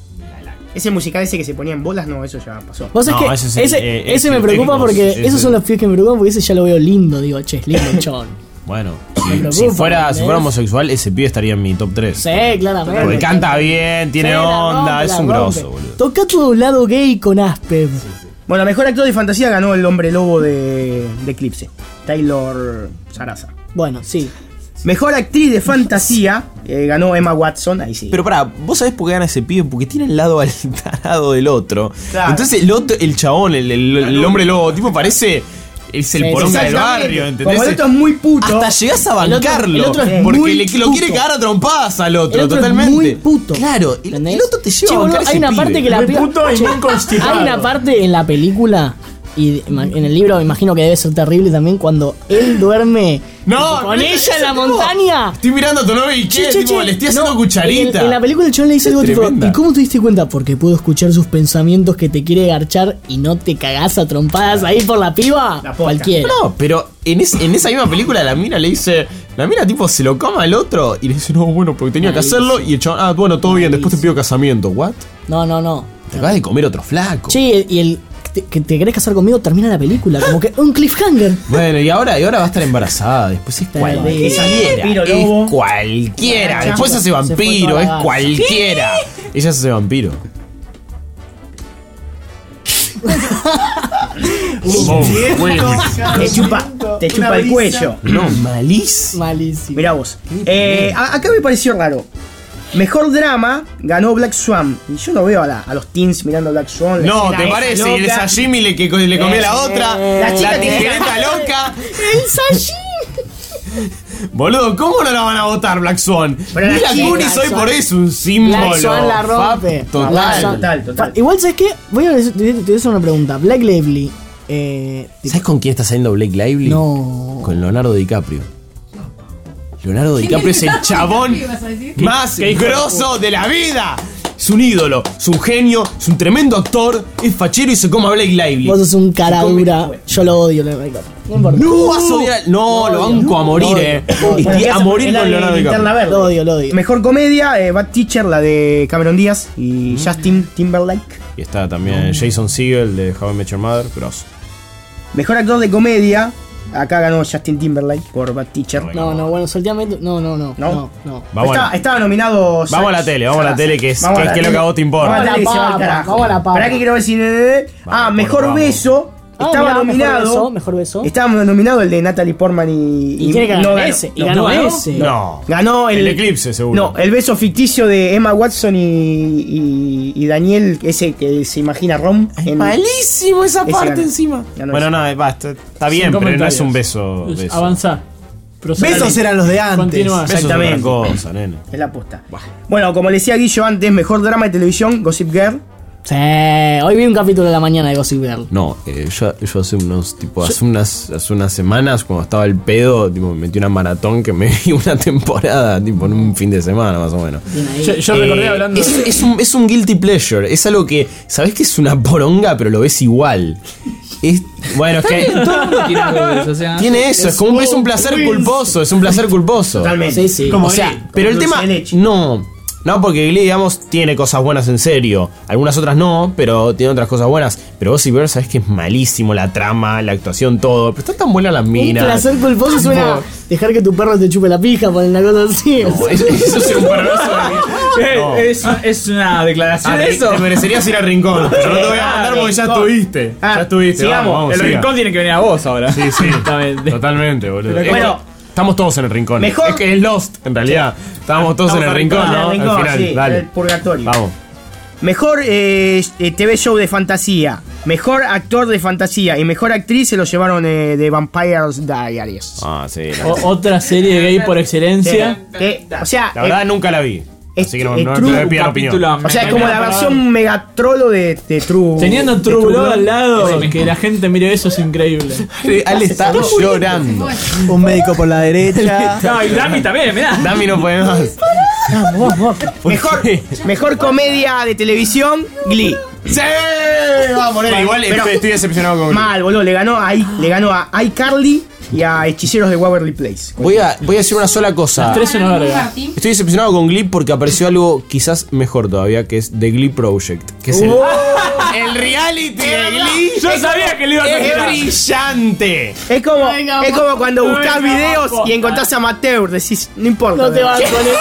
Ese musical ese que se ponía en bolas, no, eso ya pasó. Vos sabés No, que ese ese, es el- eh, ese el me preocupa Tecnos, porque ese- esos son los pibes que me preocupan porque ese ya lo veo lindo. Digo, che, es lindo el chabón. Bueno, Me si, preocupa, si fuera, si ¿entendés? fuera homosexual, ese pibe estaría en mi top tres. Sí, claramente. Porque canta bien, tiene Sí, la onda, rompe, es la un rompe. grosso, boludo. Toca tu lado gay con Asper. Bueno, mejor actor de fantasía ganó el hombre lobo de, de Eclipse, Taylor Sarasa. Bueno, sí. Mejor actriz de fantasía eh, ganó Emma Watson, ahí sí. Pero pará, ¿vos sabés por qué gana ese pibe? Porque tiene el lado al tarado del otro. Claro. Entonces el otro, el chabón, el, el- el hombre lobo, tipo parece. Es el Sí, poronga del Exactamente. barrio, ¿entendés? Como el otro es muy puto. Hasta llegás a El otro- bancarlo. el otro es porque muy le, lo puto. quiere cagar a trompadas al otro, El otro totalmente. es muy puto. Claro, el, ¿Entendés? el otro te lleva Che, a boludo, bancar hay ese una pibe. parte que la Muy piba- puto y Che, muy constipado. hay una parte en la película y en el libro me imagino que debe ser terrible también cuando él duerme No, con no, ella en la no. montaña. Estoy mirando a tu novio y qué, Che, che, tipo, che. le estoy haciendo No, cucharita. En, en la película el chabón le dice algo tipo, Tremenda. ¿y cómo te diste cuenta? Porque puedo escuchar sus pensamientos que te quiere garchar y no te cagás a trompadas ahí por la piba. La posta. Cualquiera. No, pero en, es- en esa misma película la mina le dice, la mina tipo se lo cama al otro y le dice, no, bueno, porque tenía que hacerlo y el chabón, ah, bueno, todo bien, después te pido casamiento. ¿What? No, no, no. Te acabas de comer otro flaco. Che, y el que te, que te querés casar conmigo termina la película. Como que un cliffhanger. Bueno, y ahora, y ahora va a estar embarazada, después es cualquiera. Vampiro lobo. Es cualquiera. Ah, Después se hace se fue vampiro, toda la es garza. cualquiera. Ella se hace vampiro. Te chupa, te chupa el cuello. No, malísimo. Malísimo. Mirá vos. Eh, a- acá me pareció raro. Mejor drama ganó Black Swan. Y yo no veo a, la- a los teens mirando Black Swan. la No, escena ¿te esa parece? Y el loca. sashimi le, que le comió la otra. La La, chica tiene- tijereta loca. El sashimi. Boludo, ¿cómo no la van a votar Black Swan? Pero la Mila chica, Kunis Black hoy Swan- por eso un símbolo. Black Swan la rompe. Fab, total. Black Swan- Total, total. Igual, ¿sabes qué? Voy a decir- te te voy a hacer una pregunta. Black Lively. Eh, ¿Sabes con quién está saliendo Blake Lively? No. Con Leonardo DiCaprio. Leonardo DiCaprio es el chabón ¿Qué vas a decir? más grosso de la vida. Es un ídolo, es un genio, es un tremendo actor, es fachero y se come a Blake Lively. Vos sos un cara dura. Yo lo odio, Leonardo DiCaprio. No importa. No vas a odiar. No, lo banco a morir, eh. Estoy a morir con Leonardo Linterna DiCaprio. Verde. Lo odio, lo odio. Mejor comedia, eh, Bad Teacher, la de Cameron Díaz y Justin Timberlake. Y está también Jason Segel de How I Met Your Mother, grosso. Mejor actor de comedia, acá ganó Justin Timberlake por Bad Teacher. No, no, bueno, solteamente. No, no, no. ¿No? No, no. Vamos, Estaba, a la, estaba nominado. vamos a la tele, vamos a la tele, que es, Vamos que, a la que es lo que a tele. vos te Vamos a importa. la tele, se va al papa, carajo. vamos a la papa. Esperá que quiero decir. eh, ah, Vamos, mejor vamos. beso. Ah, Estaba mirá, nominado. Mejor beso, mejor beso. Estaba nominado el de Natalie Portman y. Y tiene que ganar no ganó. ese, y No, ganó no ese. No. Ganó el, El Eclipse, seguro. No, el beso ficticio de Emma Watson y, y, y Daniel, ese que se imagina Rom. en- Malísimo esa Ese parte ganó. encima. Ganó bueno, ese. no, basta. Está bien, Sin pero no es comentarios. un beso. beso. Avanzá. Besos eran los de antes. Continúa. Besos es otra Exactamente. cosa, nene. Es la posta. Bueno, como le decía Guillo antes, mejor drama de televisión, Gossip Girl. Sí, hoy vi un capítulo de la mañana de Gossip Girl. No, eh, yo, yo hace unos, tipo, hace unas, hace unas semanas, cuando estaba el pedo, tipo, me metí una maratón que me vi una temporada, tipo, en un fin de semana, más o menos. Yo, yo Eh, recordé hablando. Es, es un, es un guilty pleasure. Es algo que, ¿sabés que es una poronga, pero lo ves igual? Es, bueno, es que. Todo el mundo tiene algo de eso, o sea, Tiene eso, es, como un, es un placer culposo. Es un placer culposo. Totalmente. Sí, sí. Como O sea, Glee, pero como el tema. dulce de leche. No. No, porque Glee, digamos, tiene cosas buenas en serio. Algunas otras no, pero tiene otras cosas buenas. Pero Gossip Girl, sabes que es malísimo la trama, la actuación, todo. Pero está tan buena la Un mina. placer culposo suena dejar que tu perro te chupe la pija por una cosa así. No, eso, eso es un perverso de No. Es, es una declaración Ah, de te, eso. te merecerías ir al rincón. Pero no te voy a mandar porque ya estuviste. Ah, ya estuviste. sigamos. Vamos, vamos, El siga. rincón tiene que venir a vos ahora. Sí, sí. Exactamente. Totalmente, boludo. Pero Es bueno, que estamos todos en el rincón. mejor- Es que es Lost, en realidad. Estábamos todos Estamos en el rincón, en el ¿no? rincón, Al final, sí, dale. el purgatorio. Vamos. Mejor eh, eh, T V show de fantasía, mejor actor de fantasía y mejor actriz se lo llevaron eh, de Vampires Diaries. Ah, sí. La, O- otra serie gay por excelencia. Eh, o sea, la verdad, eh, nunca la vi. es- Así que no, es no, True no le pido opinión. capítulo. o sea, es como la versión megatrolo de, de True. Teniendo de True Blood Blood. al lado, que la gente mire eso es increíble. Ale está llorando. Un médico por la derecha. No, y Dami también, mirá. Dami no puede más. Mejor, mejor comedia de televisión, Glee. ¡Sí! Vamos, nene. Igual Pero- estoy, estoy decepcionado con Glee. Mal, boludo, le ganó a, I- le ganó a iCarly y a Hechiceros de Waverly Place. Voy a, voy a decir una sola cosa. Tres es una verga. Estoy decepcionado con Glee porque apareció algo quizás mejor todavía, que es The Glee Project. Que es el, el reality de Glee. Yo sabía que le ibas a Es tirar. brillante. Es como, Venga, es como cuando venga, buscas videos vamos. y encontrás amateur, decís, no importa. No te vas ¿Qué? con eso.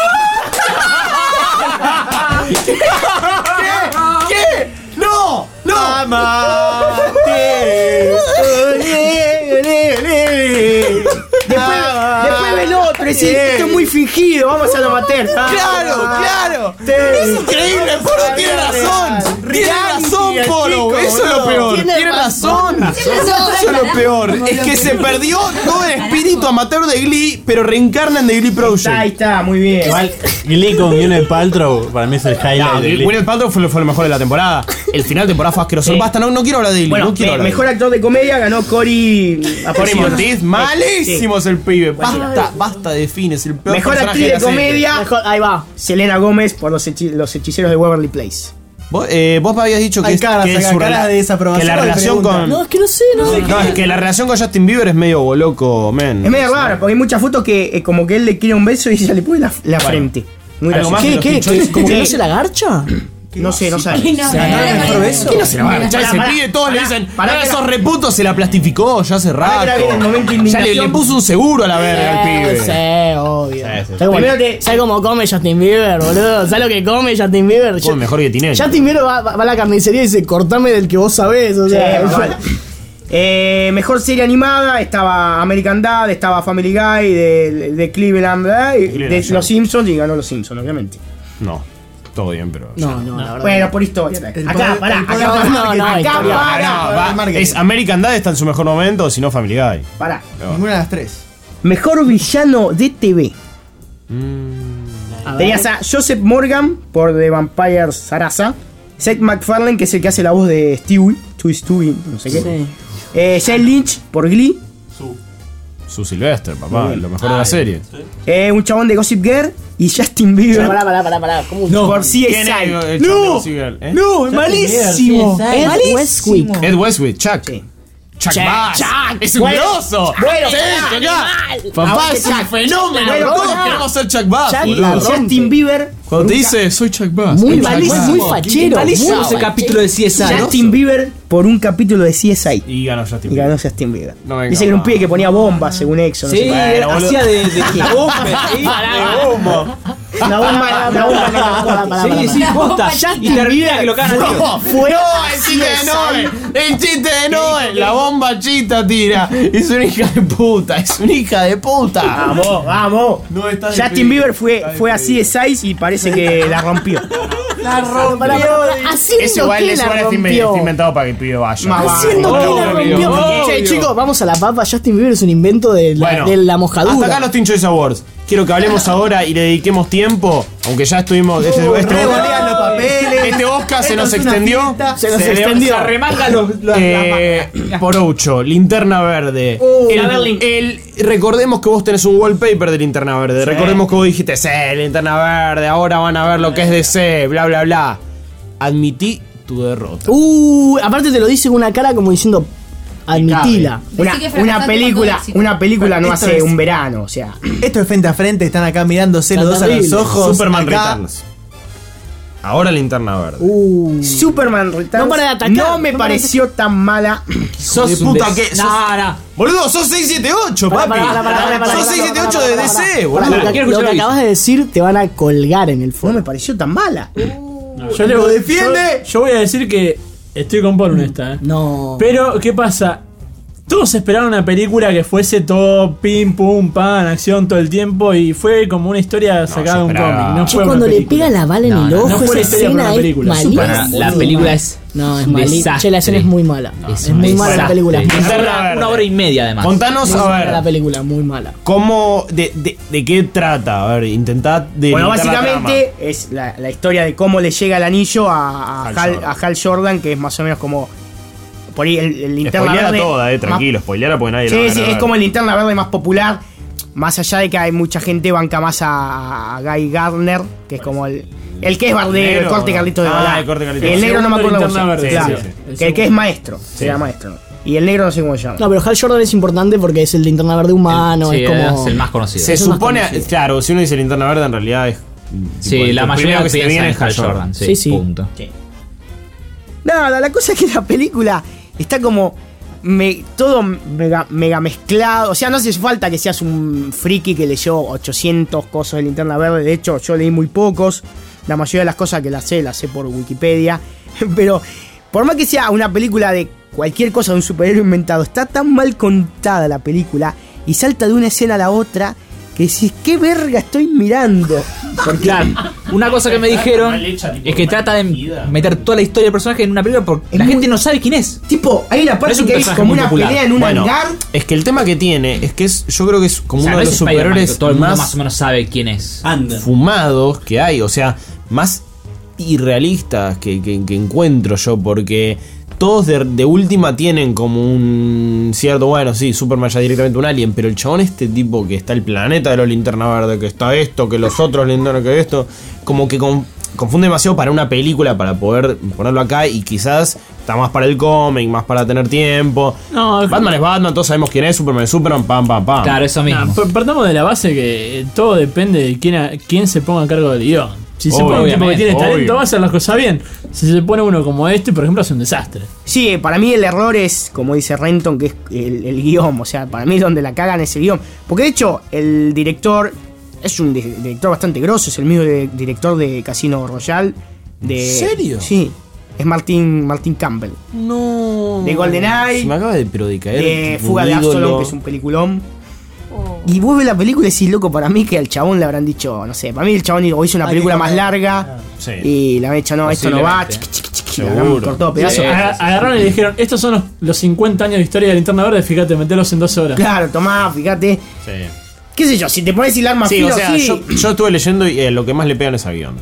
¿Qué? ¡No! ¡No! Después, después ve el otro y decís, esto es muy fingido, vamos a lo amateur. ¡Claro, claro! Es increíble, Poro tiene razón. Tiene razón, Poro. Eso es lo peor. Tiene razón. Eso es lo peor. Es que se perdió todo el espíritu amateur de Glee, pero reencarna en The Glee Ahí Project. está, muy bien. Igual, Glee con Gwyneth Paltrow para mí es el highlight No, de Glee. Gwyneth Paltrow fue, fue lo mejor de la temporada. El final de temporada fue asqueroso. Sí. Basta, no, no quiero hablar de Glee. Bueno, no quiero me- hablar de mejor Glee. actor de comedia ganó Cory Cory Monteith, Sí. malísimo es el pibe. Bueno. Basta, basta de fines. El peor Mejor personaje actriz de la serie. comedia, Mejor- ahí va. Selena Gómez por los, hechi- los hechiceros de Waverly Place. Vos, eh, vos me habías dicho que, Hay es- caras, que es acá, su caras rela- de desaprobación que la o de relación pregunta. con No, es que no sé, no sé. no, es que la relación con Justin Bieber es medio boloco, men. Es medio raro, porque hay muchas fotos que eh, como que él le quiere un beso y ella le pone la, la frente. Muy algo gracioso. más ¿Qué, de los qué, Teen qué? Choice. ¿Como que no se la garcha? No sé, no sabe. No, ¿Se ganó el mejor beso? ¿Qué no se la va a echar Pará, ese pará, pibe? Todos le pará, dicen, pará "Ah, que esos la- reputos se la plastificó ya hace Pará rato. que la viene el momento de Ya le, indignación. le puso un seguro a la verga al Eh, pibe. Sí, obvio. Sí, sí. ¿Sabes cómo, Primero te- ¿sabes cómo come Justin Bieber, boludo? ¿Sabes lo que come Justin Bieber? Come mejor que Tinelli. Justin Bieber va, va a la carnicería y dice, cortame del que vos sabés. O Sí, sea, vale. Eh, mejor serie animada estaba American Dad, estaba Family Guy de, de Cleveland, ¿verdad? Y Cleveland, de sí. Los Simpsons y ganó Los Simpsons, obviamente. No, todo bien, pero. no, no, la verdad. Bueno, por historia. El Acá, poder- pará, el poder acá, del no, marketing. no, acá, historia. pará, No, va, marketing. es American Dad está en su mejor momento, si no Family Guy. pará. Ninguna de las tres. Mejor villano de T V. A ver. Tenías a Joseph Morgan por The Vampire Sarasa, Seth MacFarlane, que es el que hace la voz de Stewie, Stewie, Stewie, no sé qué. Sí. Eh, Jane Lynch por Glee. Su Sylvester, papá, lo mejor de la serie. Eh, un chabón de Gossip Girl y Justin Bieber Pará, pará, pará, pará. ¿Cómo? por C ¿Quién es S I. el chabón de Gossip Girl, eh? No, es malísimo. Ed Westwick. Ed Westwick, Chuck. Sí. Chuck Chuck, Bass. Chuck. Es un Bueno, grosso. bueno, Sí, Chuck, acá. animal. Papá Aguante es un Chuck. fenómeno. Bueno, Todos ¿cómo? queremos ser Chuck Bass, Chuck boludo. y Justin Bieber. Cuando te dice, soy Chuck Bass. Muy Chuck malísimo, Bass. muy fachero. Malísimo muy ese fachero. capítulo de C S I. Justin Bieber por un capítulo de C S I. Y ganó Justin Y Bieber. ganó Justin Bieber. No venga, Dice que era un va. pibe que ponía bombas según Exxon. Sí, no sé qué. boludo. hacía de, de, de bomba, sí, de humo. Una bomba, una bomba que Pará, pará, pará, Sí, sí, posta. Y termina que lo cagan al tiro. fue No, el chiste de Noé. El chiste de Noé. la bomba chita tira. Es una hija de puta, es una hija de puta. Vamos, vamos. No está Justin difícil. Bieber fue, fue así de size y parece que la rompió. La rompió. Pará, pará, pará. Haciendo Ese igual, que ese la igual está inven- rompió. está inventado para que el pibe vaya. Más Haciendo vale. que la Obvio, rompió. obvio. Che, chicos, vamos a la papa. Justin Bieber es un invento de la, Bueno, de la mojadura. hasta acá los Teen Choice Awards. Quiero que hablemos ahora y le dediquemos tiempo, aunque ya estuvimos. Este, este, Revolean los papeles. este Oscar se Esto nos es una extendió. fiesta. Se nos Se le- extendió. Se arremangan los, los- Eh, las por ocho, linterna verde. Uh, a ver, Link. el, recordemos que vos tenés un wallpaper de linterna verde. Recordemos que vos dijiste, sí, linterna verde, ahora van a ver lo que es D C, bla, bla, bla. Admití tu derrota. Uh, aparte te lo dice con una cara como diciendo, admitila. Una, Decí que una fracasaste película, con todo éxito. una película no Esto hace es- un verano, o sea. Esto es frente a frente, están acá mirándose los Está dos a los terrible. ojos. Superman acá. Returns. Ahora linterna verde. Uh. Superman Returns No para de atacar, no me no para de pareció tan mala. Sos de un puta des- que- No, no. Boludo, sos seis siete ocho, Pará, papi. pará, pará, pará, pará, Sos pará, seis siete pará, ocho pará, de pará, D C, pará. boludo. Lo que, Quiero lo escuchar que lo acabas de decir te van a colgar en el No foro. me pareció tan mala. Yo le ¿Lo defiende? Yo, yo voy a decir que estoy con Paul en esta, ¿eh? No. Pero, ¿qué pasa? Todos esperaban una película que fuese todo pim, pum, pan, acción todo el tiempo y fue como una historia sacada de un esperaba- cómic. No Che, fue una cuando le película. pega la bala en No, el no, ojo, no fue esa la historia para escena una es película. malísima. Bueno, la película es No, es un malísima. desastre. Che, la escena es muy mala. Es, un muy mala la desastre. película. Es Linterna una, verde. una hora y media además. Contanos, Muy a mala la ver, película, muy mala. cómo, de, de, de qué trata. A ver, intentad de Bueno, limitar la básicamente es la, la historia de cómo le llega el anillo a, a Hal Hal, Jordan. a Hal Jordan, que es más o menos como. Por ahí el, el trama. linterna Spoileala verde. toda, eh, más- tranquilo, spoileala porque nadie Sí, la va a sí, ver. es como el linterna verde más popular. Más allá de que hay mucha gente banca más a, a Guy Gardner, que es como el. El que es bardero, el negro. corte Carlito de Ah, Balá. el corte Carlito. El negro no me Segundo acuerdo cómo se linterna llama. verde, Claro. sí, sí. Que el que es maestro, se llama maestro. ¿no? Y el negro no sé cómo se llama. No, pero Hal Jordan es importante porque es el linterna verde humano. Sí, es como. es el más conocido. Se Es el más supone, conocido. claro, si uno dice linterna verde, en realidad es. Sí, tipo, la lo mayoría primero que se te piensa viene en Hal es Jordan. Sí, Sí, sí. punto. Nada, la cosa es que la película está como me- todo mega, mega mezclado. O sea, no hace falta que seas un friki que leyó ochocientos cosas de Linterna Verde. De hecho, yo leí muy pocos. La mayoría de las cosas que las sé, las sé por Wikipedia. Pero por más que sea una película de cualquier cosa de un superhéroe inventado, está tan mal contada la película y salta de una escena a la otra que decís, ¿qué verga estoy mirando? Porque, claro, una cosa que me dijeron es que trata de meter toda la historia del personaje en una película porque la gente no sabe quién es. Tipo, hay una No es parte un que hay personaje como muy una popular. pelea en un Bueno, hangar. es que el tema que tiene es que es, yo creo que es como O sea, uno no de es los Spider-Man, superhéroes que todo el mundo más, más o menos sabe quién es. Anda. fumados que hay, o sea, más irrealistas que, que- que encuentro yo, porque todos de, de última tienen como un cierto, bueno, sí, Superman ya directamente un alien, pero el chabón este tipo que está el planeta de los linterna verde, que está esto, que los otros linterna que esto, como que con- confunde demasiado para una película, para poder ponerlo acá y quizás está más para el cómic, más para tener tiempo. No, Batman es Batman, todos sabemos quién es, Superman es Superman, pam, pam, pam. Claro, eso mismo. Nah, p- partamos de la base que eh, todo depende de quién, a- quién se ponga a cargo del guión. Si se pone un tipo que Obviamente, tiene talento, obvio. va a hacer las cosas bien. Si se pone uno como este, por ejemplo, hace un desastre. Sí, para mí el error es, como dice Renton, que es el, el guión. O sea, para mí donde la cagan es el guión. Porque de hecho, el director es un di- director bastante grosso. Es el mismo de- director de Casino Royale. De, ¿En serio? Sí. Es Martin, Martin Campbell. No. De GoldenEye. Se me acaba de, pero de caer. De tipo, Fuga un de ídolo. Absalom, que es un peliculón. Y vos ves la película y decís, loco, para mí que al chabón le habrán dicho, no sé, para mí el chabón o hizo una Hay película que más comer. larga Sí. y la han dicho, no, esto no va, Posiblemente. chiqui, chiqui, chiqui, la habrán Seguro. cortado pedazos. Sí, aga- agarraron y le dijeron, estos son los, los cincuenta años de historia de Linterna Verde, fíjate, metelos en doce horas. Claro, tomá, fíjate. Sí. ¿Qué sé yo? Si te pones hilar más Sí, fino, o sea, sí. yo, yo estuve leyendo y eh, lo que más le pegan es a guión.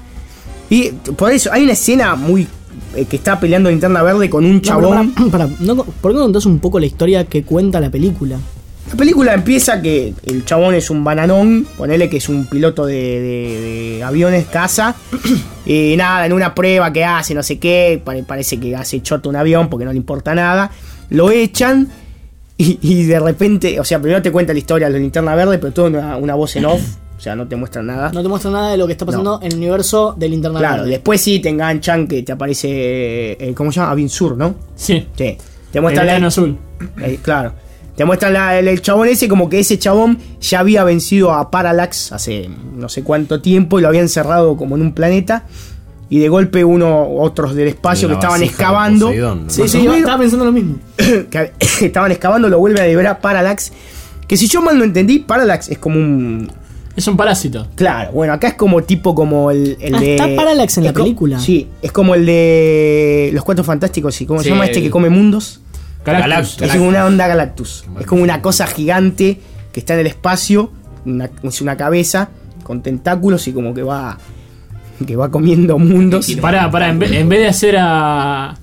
Y por eso, hay una escena muy. eh, que está peleando Linterna Verde con un No, pero chabón. pará, pará, no, ¿por qué no contás un poco la historia que cuenta la película? La película empieza que el chabón es un bananón, ponele que es un piloto de, de- de aviones, caza, y nada, en una prueba que hace, no sé qué, pare- parece que hace choto un avión porque no le importa nada, lo echan y, y de repente, o sea, primero te cuenta la historia de la Linterna Verde, pero todo una, una voz en off, o sea, no te muestran nada. No te muestra nada de lo que está pasando en el universo de Linterna Claro, Verde. después sí te enganchan que te aparece, eh, ¿cómo se llama? Avin Sur, ¿no? Sí. Sí. Te muestran El la, enano azul. eh, claro. Te muestran la- el, el chabón ese como que ese chabón ya había vencido a Parallax hace no sé cuánto tiempo y lo había encerrado como en un planeta. y de golpe uno, otros del espacio La que estaban vasija de excavando. Poseidón, ¿no? Sí, sí, yo estaba pensando lo mismo. Que estaban excavando, lo vuelve a liberar Parallax. Que si yo mal no entendí, Parallax es como un. Es un parásito. Claro, bueno, acá es como tipo como el, el Ah, de. está Parallax en es la co- película. Sí, es como el de Los Cuatro Fantásticos. ¿Y cómo Sí, se llama este el- que come mundos? Galactus. Es como una onda Galactus. Es como una cosa gigante que está en el espacio. Una, es una cabeza con tentáculos y como que va. Que va comiendo mundos. Pará, pará, en, ve- en vez de hacer a.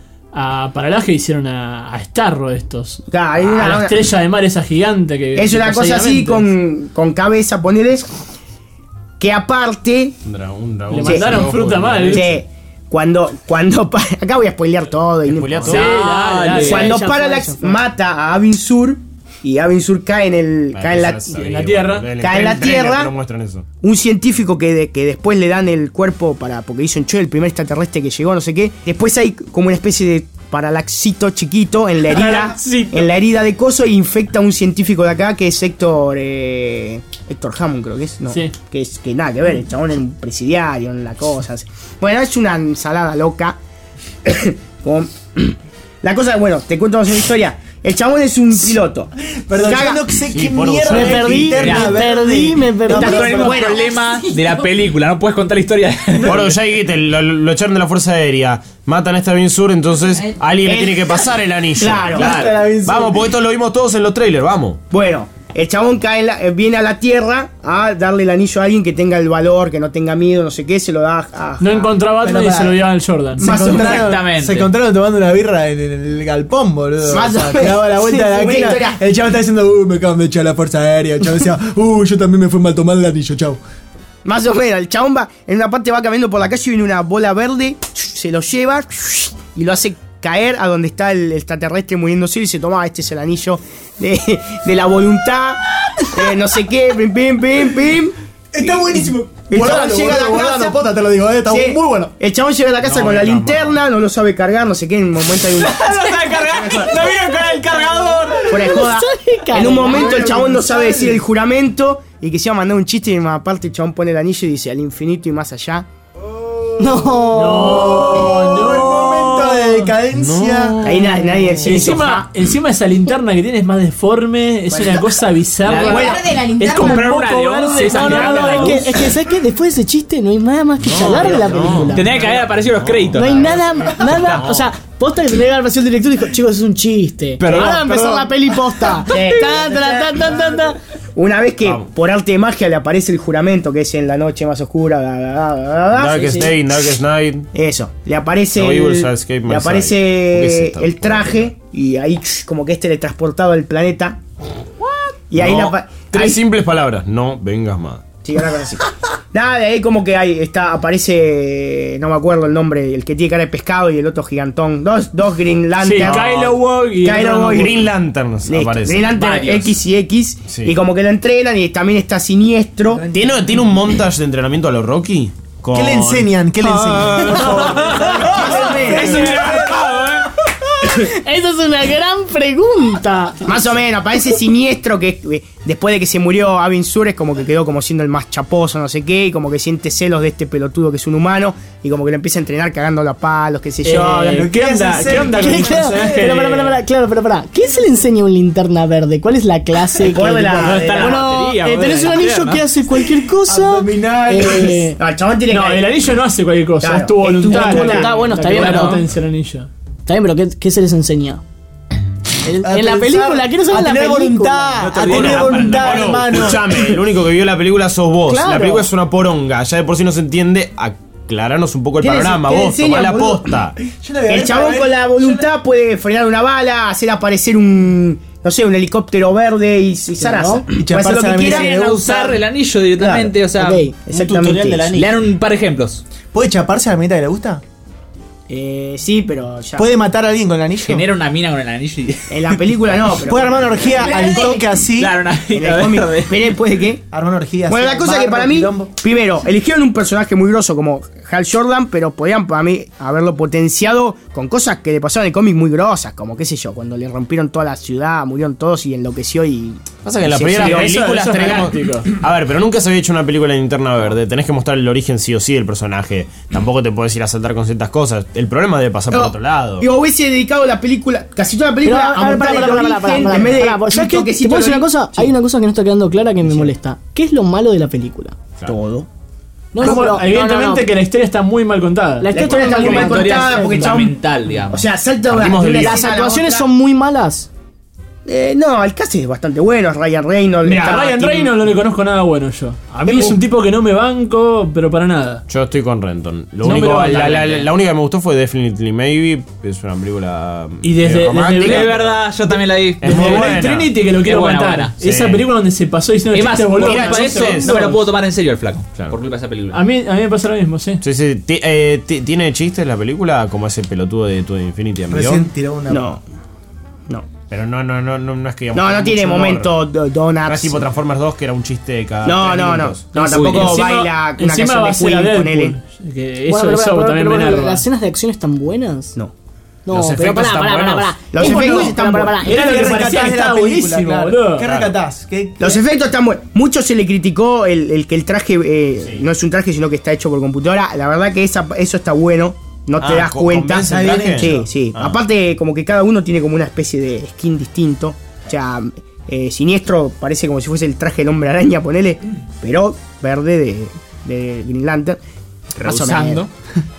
A Paralaje hicieron a, a Starro estos. Claro, hay a una- la una- estrella de mar esa gigante que. Es que una cosa así poseidamente- con, con cabeza, poneles. Que aparte. Un dragón, un dragón. Le mandaron fruta mal. Sí, cuando, cuando pa- acá voy a spoilear todo. Y no Spoilear importa. todo. Sí, dale, dale. Cuando ya fue, Parallax ya fue. mata a Avin Sur y Avin Sur cae en el cae en la, en la tierra. cae en la tierra, muestran eso. un científico que, de- que después le dan el cuerpo para porque hizo un show, el primer extraterrestre que llegó, no sé qué. Después hay como una especie de paralaxito chiquito en la herida, Paralaxito. en la herida de coso e infecta a un científico de acá que es Héctor eh, Héctor Hammond, creo que es, no, Sí. que es que nada que ver, el chabón en un presidiario, en la cosa. Bueno, es una ensalada loca. Como- la cosa, bueno, te cuento más una historia. El chabón es un piloto. Perdón, Caga- yo no sé Sí, qué por mierda. usar Me es perdí, linterna me verde. perdí, me perdí. No, Estás con el mismo Bueno. problema de la película, no puedes contar la historia. Bueno, ya dijiste, lo, lo echaron de la Fuerza Aérea. Matan a esta Avin Sur, entonces alguien le Eh, tiene que pasar el anillo. Claro. Matan a Avin Sur. Vamos, porque esto lo vimos todos en los trailers, vamos. Bueno, el chabón cae en la- eh, viene a la Tierra a darle el anillo a alguien que tenga el valor, que no tenga miedo, no sé qué, se lo da a... No encontró a Batman Pero y pará. se lo dio al Jordan. Se Más o menos. encontraron, Exactamente. se encontraron tomando una birra en, en el galpón, boludo. Más O o sea, menos. te daba la vuelta Sí, de la fue una esquina. historia. El chavo está diciendo, uh, me acaban de echar la fuerza aérea. El chavo decía, uh, yo también me fui mal tomar el anillo, chau. Más o menos, el chabón va, en una parte va caminando por la calle y viene una bola verde, se lo lleva y lo hace caer a donde está el extraterrestre muriéndose y se toma, este es el anillo de, de la voluntad, eh, no sé qué, pim, pim, pim, pim. Está buenísimo. El Guardalo, chabón llega a la boludo, guardalo, casa. posta, te lo digo, eh, está Sí. muy bueno. El chabón llega a la casa No, con la venga, linterna, no lo sabe cargar, no sé qué, en un momento hay un... ¡No sabe cargar! ¡No vieron con el cargador! Fuera de joda. sabe cargar. En un momento el chabón no sabe decir el juramento y que se iba a mandar un chiste y aparte el chabón pone el anillo y dice al infinito y más allá. No. No, no, el momento de decadencia. Ahí na- nadie se hizo Encima, ja. encima esa linterna que tiene es más deforme, es una cosa bizarra. La Bueno, verde de la linterna. es como comprar un una poco de verde. once, esa No, no, no, mirada no, a la es que, es que ¿sabes qué? Después de ese chiste no hay nada más que charlar de la película. Tendría que haber aparecido los créditos. No hay nada, nada, o sea, posta que tendría que haber aparecido el director y dijo, chicos, es un chiste. Perdón, Ahora va a empezar perdón. la peli posta. Sí. Tan, tan, tan, tan, tan, tan. Una vez que Vamos. por arte de magia le aparece el juramento que es en la noche más oscura, bla, bla, bla, bla, bla, Darkest sí, sí. Day, Darkest Night. Eso, le aparece No evil el, shall escape my le sight. ¿Por qué es aparece esta? el traje y ahí como que es teletransportado al planeta. Y ahí No, la apa- tres ahí- simples palabras, no vengas más. Sí, una cosa así. Nada, de ahí como que hay, está, aparece, no me acuerdo el nombre, el que tiene cara de pescado y el otro gigantón. Dos, dos Green Sí, Lantern. Kylo Walk y Kylo otro no- Walk. Green Lanterns Listo, aparece. Green Lantern Varios. X y X. Sí. Y como que lo entrenan y también está siniestro. ¿Tiene, ¿Tiene un montage de entrenamiento a los Rocky? Con- ¿Qué le enseñan? ¿Qué le Ah, enseñan? Eso hubiera marcado, ¿eh? Esa es una gran pregunta. Más o menos, parece siniestro que eh, después de que se murió Avin Sur es como que quedó como siendo el más chaposo, no sé qué, y como que siente celos de este pelotudo que es un humano, y como que lo empieza a entrenar cagando a palos, qué sé yo. Eh, ¿Qué onda? ¿Qué onda con ¿Qué? el Claro, personaje? pero, para, para, para, claro, pero para. ¿Qué se le enseña a un linterna verde? ¿Cuál es la clase? El poder que- de la- bueno, de la bueno, batería, eh, poder tenés de un la anillo pierna. que hace cualquier cosa. Abdominales. Eh, No, el chabón tiene No, que- el anillo no hace cualquier cosa, Claro, es tu voluntad. es tu la voluntad, que- bueno, la está que bien, da pero- potencia el anillo. Está bien, pero ¿qué, qué se les enseña? En, A en la pensar, película, quiero saber a la tener película. voluntad, No te a olvides tener la- voluntad, Bueno, hermano. escuchame, el único que vio la película sos vos. Claro. La película es una poronga, ya de por sí no se entiende. Aclaranos un poco el ¿Qué le- panorama, qué le vos, tomá enseñan, la boludo? posta. Yo la voy a El ver chabón para ver. con la voluntad puede frenar una bala, hacer aparecer un, no sé, un helicóptero verde y, y zaraza. Y Puede hacer chaparse lo a la que quiera. mina Quieren usar el anillo directamente, o sea, Ok, un exactamente tutorial del eso. anillo. Le dan un par de ejemplos. ¿Puede chaparse a la mitad que le gusta? Eh, sí, pero ya. ¿Puede matar a alguien con el anillo? Genera una mina con el anillo y. En la película no, pero. ¿Puede armar una orgía al toque así? Claro, una En mina el cómic. verde. Pero puede que. Armar una orgía Bueno, así. la cosa barro, que para mí, quilombo. primero, eligieron un personaje muy grosso como Hal Jordan, pero podían para mí haberlo potenciado con cosas que le pasaron en el cómic muy grosas, como qué sé yo, cuando le rompieron toda la ciudad, murieron todos y enloqueció y... Pasa que en la primera película tenemos... A ver, pero nunca se había hecho una película en Linterna Verde. Tenés que mostrar el origen sí o sí del personaje. Tampoco te podés ir a saltar con ciertas cosas. El problema debe pasar no, por otro lado. Yo hubiese dedicado la película, casi toda la película, Pero, a mostrar el origen en vez de... ¿Sabes qué? ¿Te puedo decir una cosa? Hay una cosa que no está quedando clara que me molesta. ¿Qué es lo malo de la película? Claro. Todo. No, no, pero, evidentemente no, no, no. que la historia está muy mal contada. La historia, la historia está muy mal contada porque fundamental, digamos. O sea, salta las actuaciones son muy malas. Eh, no, el cast es bastante bueno, Ryan Reynolds. Mira, a Ryan Reynolds no le conozco nada bueno yo. A mí uh. es un tipo que no me banco, pero para nada. Yo estoy con Renton. Lo no único, la, la, la, la única que me gustó fue Definitely Maybe. Es una película. Y desde, desde es verdad, yo también la vi. Es muy buena. Trinity, que lo quiero buena, contar. Buena. Esa Sí. película donde se pasó diciendo es más, boludo. Mira, para eso no me lo puedo tomar en serio el flaco. Claro. Por culpa de esa película. A mí, a mí me pasa lo mismo, sí. Sí, sí. T eh, ¿Tiene chistes la película? Como ese pelotudo de tu Infinity and Recién tiró una. No. No. Pero no, no, no, no, no es que digamos, no, no tiene momento donuts. No es tipo Transformers dos que era un chiste cada. No, no, no. No, Uy, tampoco encima, baila una encima canción va de a ser a Queen con Deadpool, él. Que eso, bueno, pero, eso pero, también pero, me pero, enerva. ¿las escenas de acción están buenas? No. No, los pero efectos pará, están pará, buenos. pará, pará. Los Es efectos bueno, están pará, pará, buenos. Era lo que ¿Qué parecía que rescatás de estaba la película? buenísimo, Claro. boludo. ¿Qué rescatás? ¿Qué, Los efectos están buenos. Mucho se le criticó el, el que el traje eh, sí. no es un traje, sino que está hecho por computadora. La verdad que esa, eso está bueno. No te ah, das cuenta. El sí, sí. Ah. Aparte, como que cada uno tiene como una especie de skin distinto. O sea, eh, Siniestro parece como si fuese el traje del Hombre Araña, ponele. Pero verde de, de Green Lantern. Rehusando.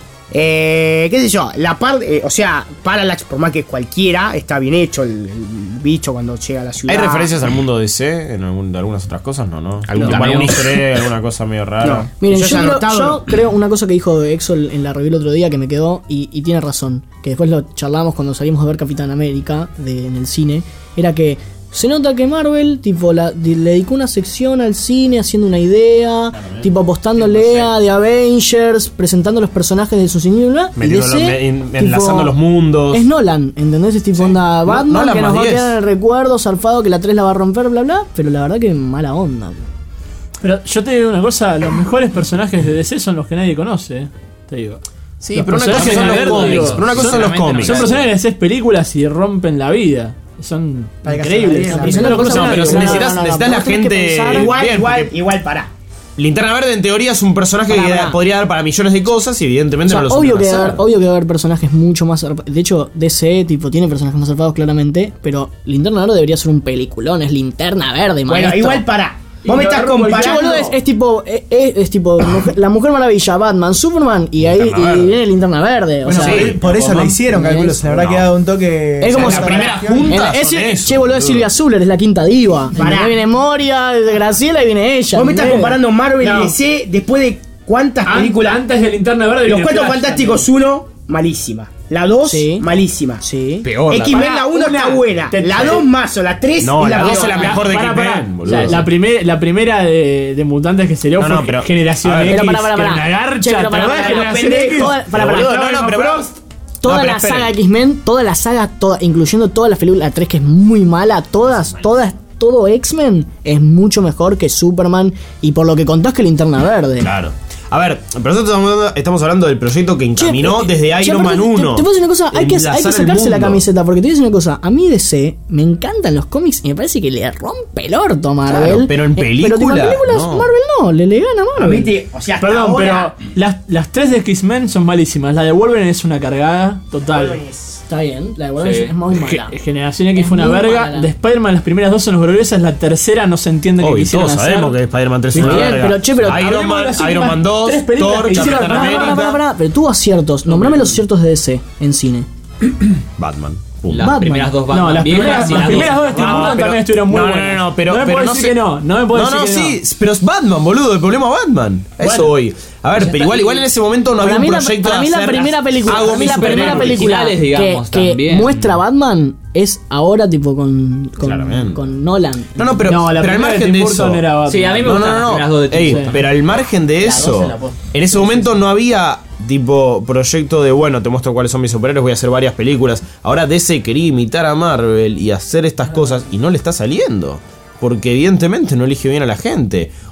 Eh, qué sé yo, la parte, eh, o sea, Parallax, por más que cualquiera, está bien hecho el, el bicho cuando llega a la ciudad. ¿Hay referencias al mundo D C en algún, de algunas otras cosas? No, ¿no? ¿Algún, no, algún easter egg, alguna cosa medio rara? No. Miren, yo, yo, creo, yo creo una cosa que dijo Exol en la review el otro día que me quedó y, y tiene razón, que después lo charlamos cuando salimos a ver Capitán América de, en el cine, era que se nota que Marvel tipo la, le dedicó una sección al cine haciendo una idea, claro, tipo apostándole a The Avengers, presentando los personajes de su cine y D C, en, enlazando tipo, los mundos. Es Nolan, ¿entendés? Es tipo sí. onda Batman no, que nos va a quedar en el recuerdo, zarpado, que la tres la va a romper, bla bla, pero la verdad que mala onda. Pero yo te digo una cosa, los mejores personajes de D C son los que nadie conoce, eh, te digo. Sí, los pero una cosa son los cómics, pero una cosa son los cómics. Son personajes que haces películas y rompen la vida. Son para increíbles. No, no, pero si necesitas, no, no, no, necesitas la gente. Igual, bien, igual, igual, pará. Linterna Verde en teoría es un personaje para, que para. podría dar para millones de cosas y evidentemente o sea, no lo obvio que haber, obvio que va a haber personajes mucho más zarpados. De hecho, D C tipo tiene personajes más zarpados claramente, pero Linterna Verde debería ser un peliculón, es Linterna Verde, maestro. Bueno, igual pará. Vos me estás comparando. Boludo, es, es tipo, es, es tipo mujer, la Mujer Maravilla, Batman, Superman y ahí y viene Linterna Verde. Bueno, o sea, sí, por eso lo hicieron, calculo. Se le habrá no. quedado un toque. Es como o sea, la primera junta. Es, es, che, boludo, es Silvia Zuller, es la quinta diva. Ahí viene Moria, de Graciela y viene ella. Vos me estás comparando Marvel no. y D C después de cuántas An películas. Antes de Linterna Verde. Los Cuatro Fantásticos uno, malísima. La dos, sí. malísima. Sí. Peor. X-Men la uno está buena. Te, la dos más o la tres no, es la, la dos es la mejor de X-Men, boludo. La, la, primer, la primera de, de Mutantes que salió no, fue no, pero, Generación ver, X. Pero para, para, para. Que una garcha. Che, para, para, Generación X. Toda, para, para, boludo, no, no, pero Toda no, pero la espere. saga X-Men, toda la saga, toda, incluyendo toda la película la tres que es muy mala, todas, todas, todo X-Men es mucho mejor que Superman y por lo que contás que Linterna Verde. Claro. A ver, pero nosotros estamos hablando, estamos hablando del proyecto que encaminó che, desde che, Iron Man uno. Te, te puedo decir una cosa, hay que, hay que sacarse la camiseta, porque te voy a decir una cosa, a mí D C me encantan los cómics y me parece que le rompe el orto a Marvel. Claro, pero en película, eh, pero tipo, en películas no. Marvel no, le, le gana a Marvel. Te, o sea, Perdón, ahora, pero las, las tres de X-Men son malísimas. La de Wolverine es una cargada total. Está bien, la de Wolverine sí. es muy mala. Ge Generación X es fue una verga. Mala. De Spider-Man las primeras dos son los gloriosas, la tercera no se entiende qué quisieron todos hacer. sabemos que Spider-Man tres es una bien, verga. Pero, che, pero Iron Man, Iron Man dos, Thor, Capitán América. Pará, pará, pero tuvo aciertos. Nombrame los aciertos de D C en cine. Batman. Las Batman. primeras dos Batman no, las viejas primeras, y las las primeras dos de Tim Burton también estuvieron muy no, buenas. No, no, no, pero no me pero puedo no decir sé. que no, no me puedo no, decir no, que sí, no. pero es Batman, boludo, el problema es Batman. Bueno, eso hoy. A ver, pero igual, igual en ese momento no había un proyecto para mí de la hacer primera película, para mí la primera película digamos, que, que muestra a Batman es ahora tipo con con, con Nolan. No, no, pero, no, la pero al margen de eso. Era sí, a mí me no, gustan no, no, las dos de Tim Ey, pero al margen de eso, en ese momento no había tipo proyecto de bueno, te muestro cuáles son mis superhéroes, voy a hacer varias películas. Ahora D C quería imitar a Marvel y hacer estas cosas y no le está saliendo. Porque evidentemente no elige bien a la gente.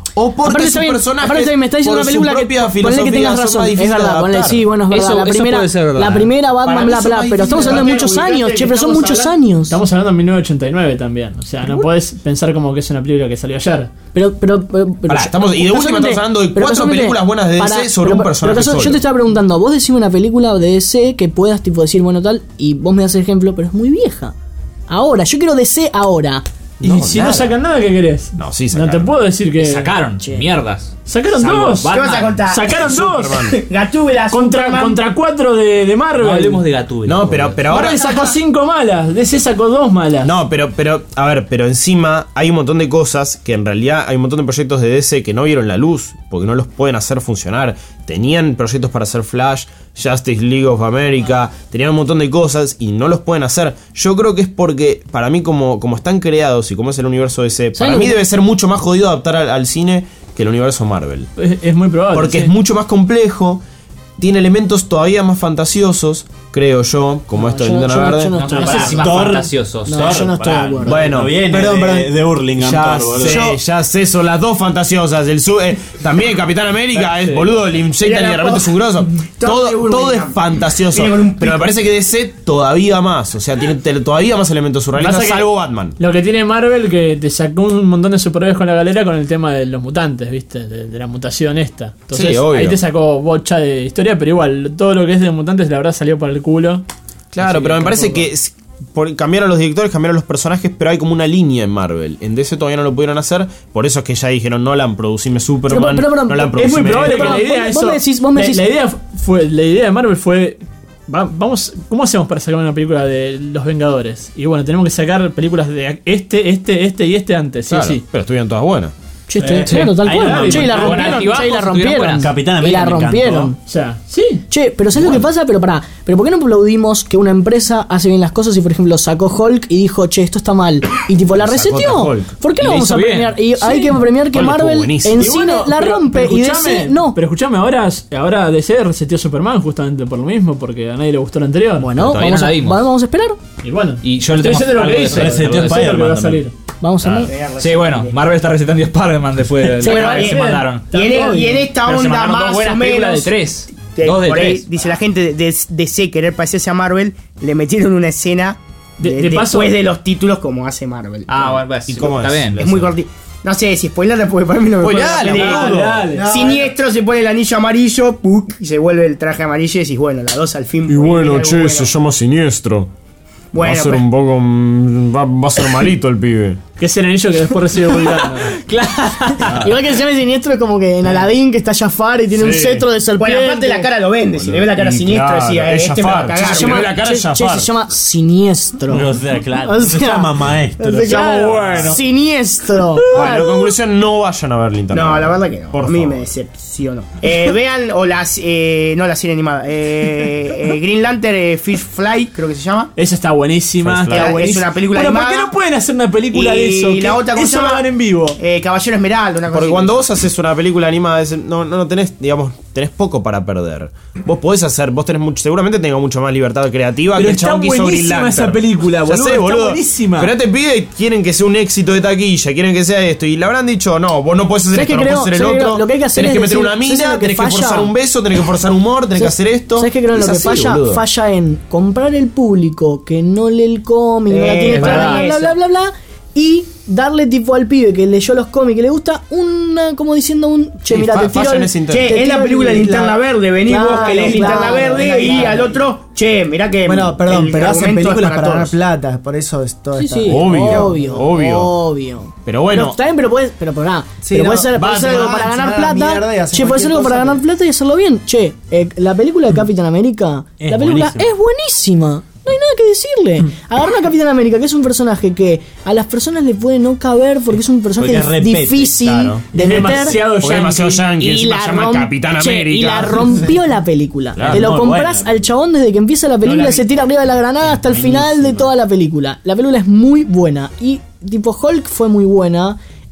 O porque Aparte sus está bien, personajes, aparte me está diciendo por una película su que propia ponele que filosofía, tengas son razón, más es difíciles de verdad, ponele, adaptar. sí, bueno, es verdad. Eso- la eso primera, puede ser verdad. la primera Para Batman, mí bla, son bla, más pero estamos hablando de difíciles muchos de adaptar. años, che, pero son Estamos muchos hablando- años. Estamos hablando de mil novecientos ochenta y nueve también. O sea, no podés pensar como que es una película que salió ayer. Pero, pero, pero, pero Pará, estamos- y de última casualmente- estamos hablando de pero cuatro casualmente- películas buenas de D C para- sobre pero- un pero personaje casual- solo. Yo te estaba preguntando, vos decime una película de D C que puedas tipo decir, bueno, tal, y vos me das el ejemplo, pero es muy vieja. Ahora, yo quiero D C ahora. Y No, si nada. no sacan nada, ¿qué querés? No, sí, No sacaron. te puedo decir que. Sacaron, mierdas. Sacaron Salvo dos. Batman. ¿Qué vas a contar? Sacaron dos. Gatúbela, Contra, Superman. contra cuatro de, de Marvel. No hablemos de Gatúbela. No, pero, pero ahora. Marvel sacó cinco malas. D C sacó dos malas. No, pero, pero, a ver, pero encima hay un montón de cosas que en realidad hay un montón de proyectos de D C que no vieron la luz, porque no los pueden hacer funcionar. Tenían proyectos para hacer Flash, Justice League of America, tenían un montón de cosas y no los pueden hacer. Yo creo que es porque, para mí, como, como están creados y como es el universo D C, para lo mí que- debe ser mucho más jodido adaptar al, al cine que el universo Marvel. Es, es muy probable. Porque sí. es mucho más complejo, tiene elementos todavía más fantasiosos, creo yo, como esto de yo- Linterna yo no- Verde. yo no No, estoy- no sé si más Thor- fantasiosos. No, yo no estoy de acuerdo. Bueno, No viene perdón, de, perdón. de Hurlingham Ya Thor, boludo. sé, Yo- ya sé, son las dos fantasiosas. El su- eh, también Capitán América es boludo, le inyectan y de repente es un grosso. Todo, todo es fantasioso. Viene con un Pero me parece que D C todavía más. O sea, tiene te- todavía más elementos surrealistas, Pasa que salvo Batman. Lo que tiene Marvel que te sacó un montón de superhéroes con la galera con el tema de los mutantes, ¿viste? De, de la mutación esta. Entonces, Sí, obvio. ahí te sacó bocha de historia, pero igual, todo lo que es de mutantes la verdad salió por el culo. Claro, Así pero que me parece tampoco- que es- por, cambiaron los directores, cambiaron los personajes, pero hay como una línea en Marvel. En D C todavía no lo pudieron hacer, por eso es que ya dijeron Nolan, producime Superman, Pero, pero, pero, Nolan, Es muy producime probable que esto. la idea vos- eso- vos me decís- vos me la- decís- la idea fue la idea de Marvel fue va- vamos ¿cómo hacemos para sacar una película de los Vengadores? Y bueno, tenemos que sacar películas de este, este, este y este antes, sí, Claro, sí. pero estuvieron todas buenas. Che, estoy- Eh, claro, tal ahí cual. no, Che, y la con rompieron, altibajos che, y la estuvieron rompieron. buenas. Capitán Y América la me rompieron. encantó. O sea, sí. Che, pero ¿sabes lo que pasa? Pero pará, pero ¿por qué no aplaudimos que una empresa hace bien las cosas y por ejemplo sacó Hulk y dijo, che, esto está mal? Y tipo la Sacó reseteó. Hulk. ¿Por qué Y no la vamos hizo a bien. premiar? Y Sí. hay que premiar que Hulk estuvo Marvel buenísimo. en Y cine bueno, la pero- rompe pero y escuchame, D C no. Pero escuchame, ahora, ahora D C reseteó Superman justamente por lo mismo, porque a nadie le gustó lo anterior. Bueno, todavía vamos no a, la vimos. vamos a esperar. Y bueno, Y yo le estoy tengo diciendo lo algo que de dice. reseteó estoy diciendo lo que Spider-Man va a salir. Vamos a ver. Sí, bueno, Marvel está resetando Spider-Man después de Sí, la bueno, que y- se mandaron. Y en, y en esta Pero se onda mandaron dos más buenas o películas menos. de tres. que Dos de por ahí, tres. dice la gente de, de, de C querer parecerse a Marvel, le metieron una escena De- de- de paso- después de los títulos como hace Marvel. Ah, bueno, pues, ¿Y cómo está es? bien. Es muy cortito. No sé si spoilerla porque para mí no me Spoileala, puede boludo. Dale, dale. Siniestro se pone el anillo amarillo, ¡puc! Y se vuelve el traje amarillo y decís, bueno, la dos al fin. Y puede bueno, tener che, algo se bueno. llama Siniestro. Bueno, va a ser pues- un poco. mm, Va, va a ser malito el pibe. Que es el anillo que después recibe Vulgano. Igual que se llame siniestro es como que en Aladdin que está Jafar y tiene un Sí. cetro de serpiente. Bueno, aparte la cara lo vende, si le ve la cara Y siniestro claro, decía, es este me va a Jafar, cagar. se llama, le ve la cara che, es che, Jafar. se llama siniestro. O sea, claro. O se sea, llama maestro. Se llama Claro. bueno. Siniestro. Bueno, en conclusión, no vayan a ver Linterna. No, Verde. la verdad que no. Por a mí favor. me decepcionó. Eh, vean, o las. Eh, no la serie animada. Eh, eh, Green Lantern, eh, Fish Fly, creo que se llama. Esa está buenísima. First Está Fly. buenísima. Es una película Bueno, ¿por animada. qué no pueden hacer una película de eso? Y la Que otra cosa. eso lo hagan en vivo. Eh, Caballero Esmeralda, una cosa Porque así. cuando vos haces una película animada, es- no, no, no tenés, digamos, tenés poco para perder. Vos podés hacer, vos tenés mucho, seguramente tengas mucho más libertad creativa Pero que el está chabón que hizo Green buenísima Lantern. esa película, Ya boludo, sé, está boludo. buenísima. Pero este pibe quieren que sea un éxito de taquilla, quieren que sea esto. Y le habrán dicho, no, vos no podés hacer ¿Sabes esto, qué no creo? podés hacer el ¿Sabes qué otro. creo? Lo que hay que hacer tenés es que meter decir, una ¿sabes mina, lo que tenés que falla? forzar un beso, tenés que forzar humor, tenés que ¿Sabes- hacer esto. ¿Sabes qué creo en Es lo que así, falla? boludo. Falla en comprar el público que no lee el cómic, no la Eh, tiene es clara, verdad bla, bla, eso. bla, bla, bla, y darle tipo al pibe que leyó los cómics que le gusta una, como diciendo un, che, Sí, mira, fa- te tiro falla en el- ese te intento. Che, es la tiro película el- Linterna la- Verde, venís vos Claro, que lees Linterna claro, Verde y claro. al otro, che, mirá que. Bueno, perdón, el pero hacen argumento es películas para, ganar todos. plata, por eso es todo Sí, esta- sí, Obvio, obvio, obvio. obvio. Pero bueno. No, está bien, pero puedes, pero, pero, nada, Sí, pero no, puede ser, puede vas, ser algo vas, para se ganar van a la mierda y plata. hacen Che, puede ser cualquier algo para cosa ganar que- plata y hacerlo bien. Che, eh, la película de Capitán América, Es la película buenísima. es buenísima. No hay nada que decirle. Agarrar a Capitán América, que es un personaje que a las personas le puede no caber porque es un personaje Porque repete, difícil claro. de Es meter. demasiado Porque es demasiado yankee, Y encima la, se llama rom- Capitán che, América. y la rompió la película. Claro, Te lo muy compras buena. al chabón desde que empieza la película, No la vi. se tira arriba de la granada hasta el final de toda la película. La película es muy buena. Y tipo Hulk fue muy buena.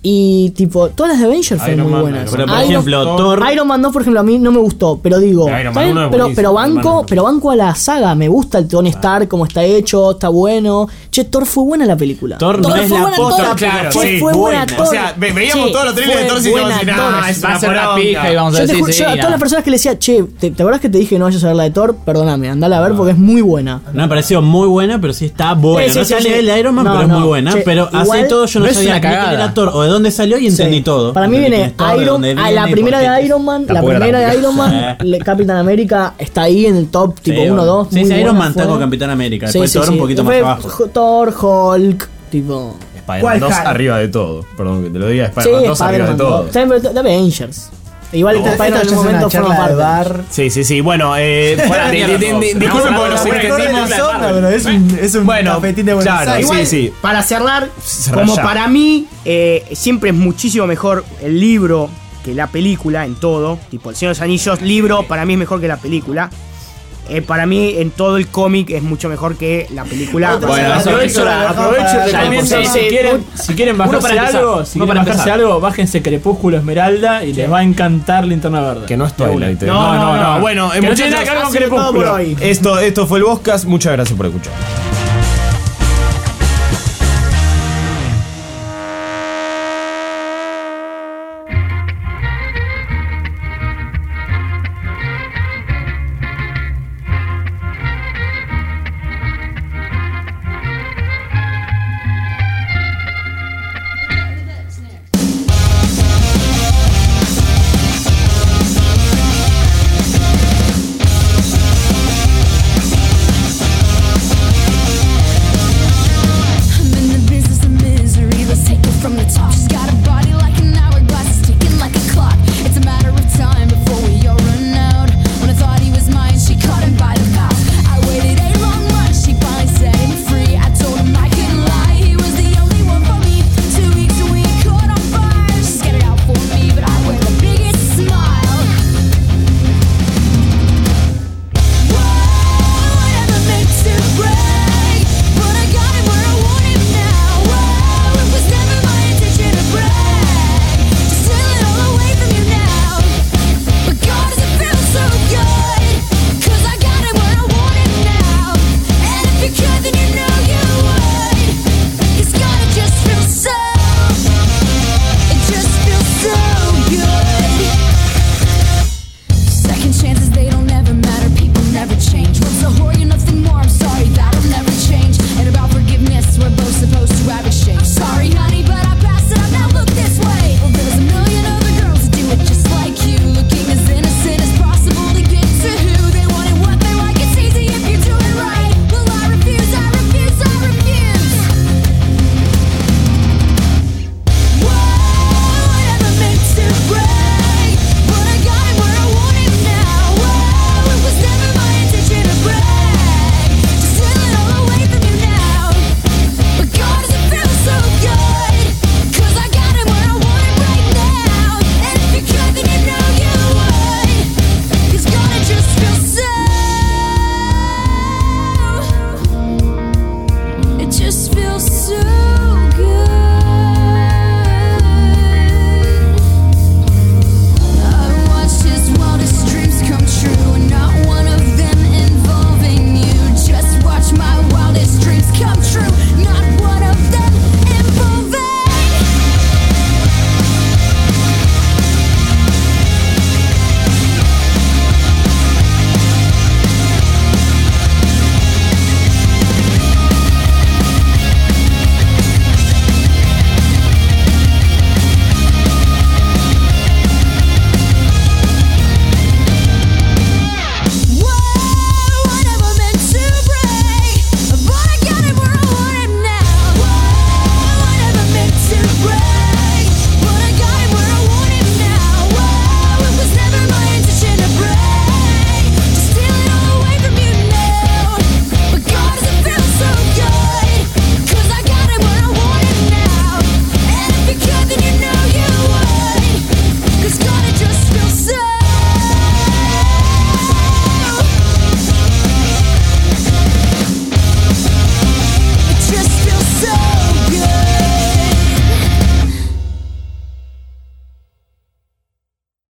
Y tipo, todas las de Avengers fueron Iron muy Man, buenas. pero, por Iron, ejemplo, Thor- Iron Man dos, por ejemplo, a mí no me gustó, pero digo, Iron Man ¿está bien? uno es pero, buenísimo. pero banco, Iron Man. pero banco a la saga, me gusta el Tony Stark, como está hecho, está bueno. Che, Thor fue buena la película. Thor no es fue la buena posta, Thor, claro, fue, sí, fue buena buena. Thor. O sea, ve- veíamos Che, todos los trailers de fue Thor y decíamos, buena "Nah, Thor". es Va a ser una poronga. pija y vamos a Yo, te decir ju- sí, yo a ya. todas las personas que le decía, che, ¿te, ¿te acordás que te dije que no vayas a ver la de Thor? Perdóname, andala a ver porque es muy buena. No me pareció muy buena, pero sí está buena. Sí, sí, no sí, sé a sí. nivel de Iron Man, No, pero es no. muy buena. Che, pero igual hace todo yo no, no es sabía una ni quién cagada. era Thor o de dónde salió y entendí Sí. todo. Para mí Entendí viene quién es Thor, de Iron, dónde a viene la y primera por qué. de Iron Man, la Tampoco era primera tan de Iron Man, le- Capitán América está ahí en el top tipo Sí, uno dos. sí, sí, Iron Man está con Capitán América. Después Thor un poquito más abajo. Thor, Hulk, tipo. Spider-Man dos arriba de todo. Perdón que te lo diga. Sí, Spider-Man dos arriba de Spider-Man todo. dos. Está bien, de Avengers. Igual este Esto Spider-Man en ya un es una momento forma charla de parte. bar. Sí, sí, sí. Bueno, eh, para, di- di- di- disculpen porque nos extendimos. Pero es un, es un Bueno, cafetín de Buenos claro, Aires. sí, sí. Para cerrar, Cerrar como ya. para mí, eh, siempre es muchísimo mejor el libro que la película en todo. Tipo, El Señor de los Anillos, libro, para mí es mejor que la película. Eh, para mí, en todo el cómic es mucho mejor que la película. Otro Bueno, se eso- la Aprovecho, dejamos aprovecho para- y para- recomiendo, para- si quieren, si quieren Uno bajarse para empezar, algo, si uno quieren para bajarse empezar. algo, bájense Crepúsculo Esmeralda y les va a encantar Linterna Verde. Que no es Twilight. eh. No, no, no. Bueno, eh, Que no tiene nada que ver muchachos, con ha sido todo por Crepúsculo. hoy. esto, esto fue el Boscast. Muchas gracias por escuchar.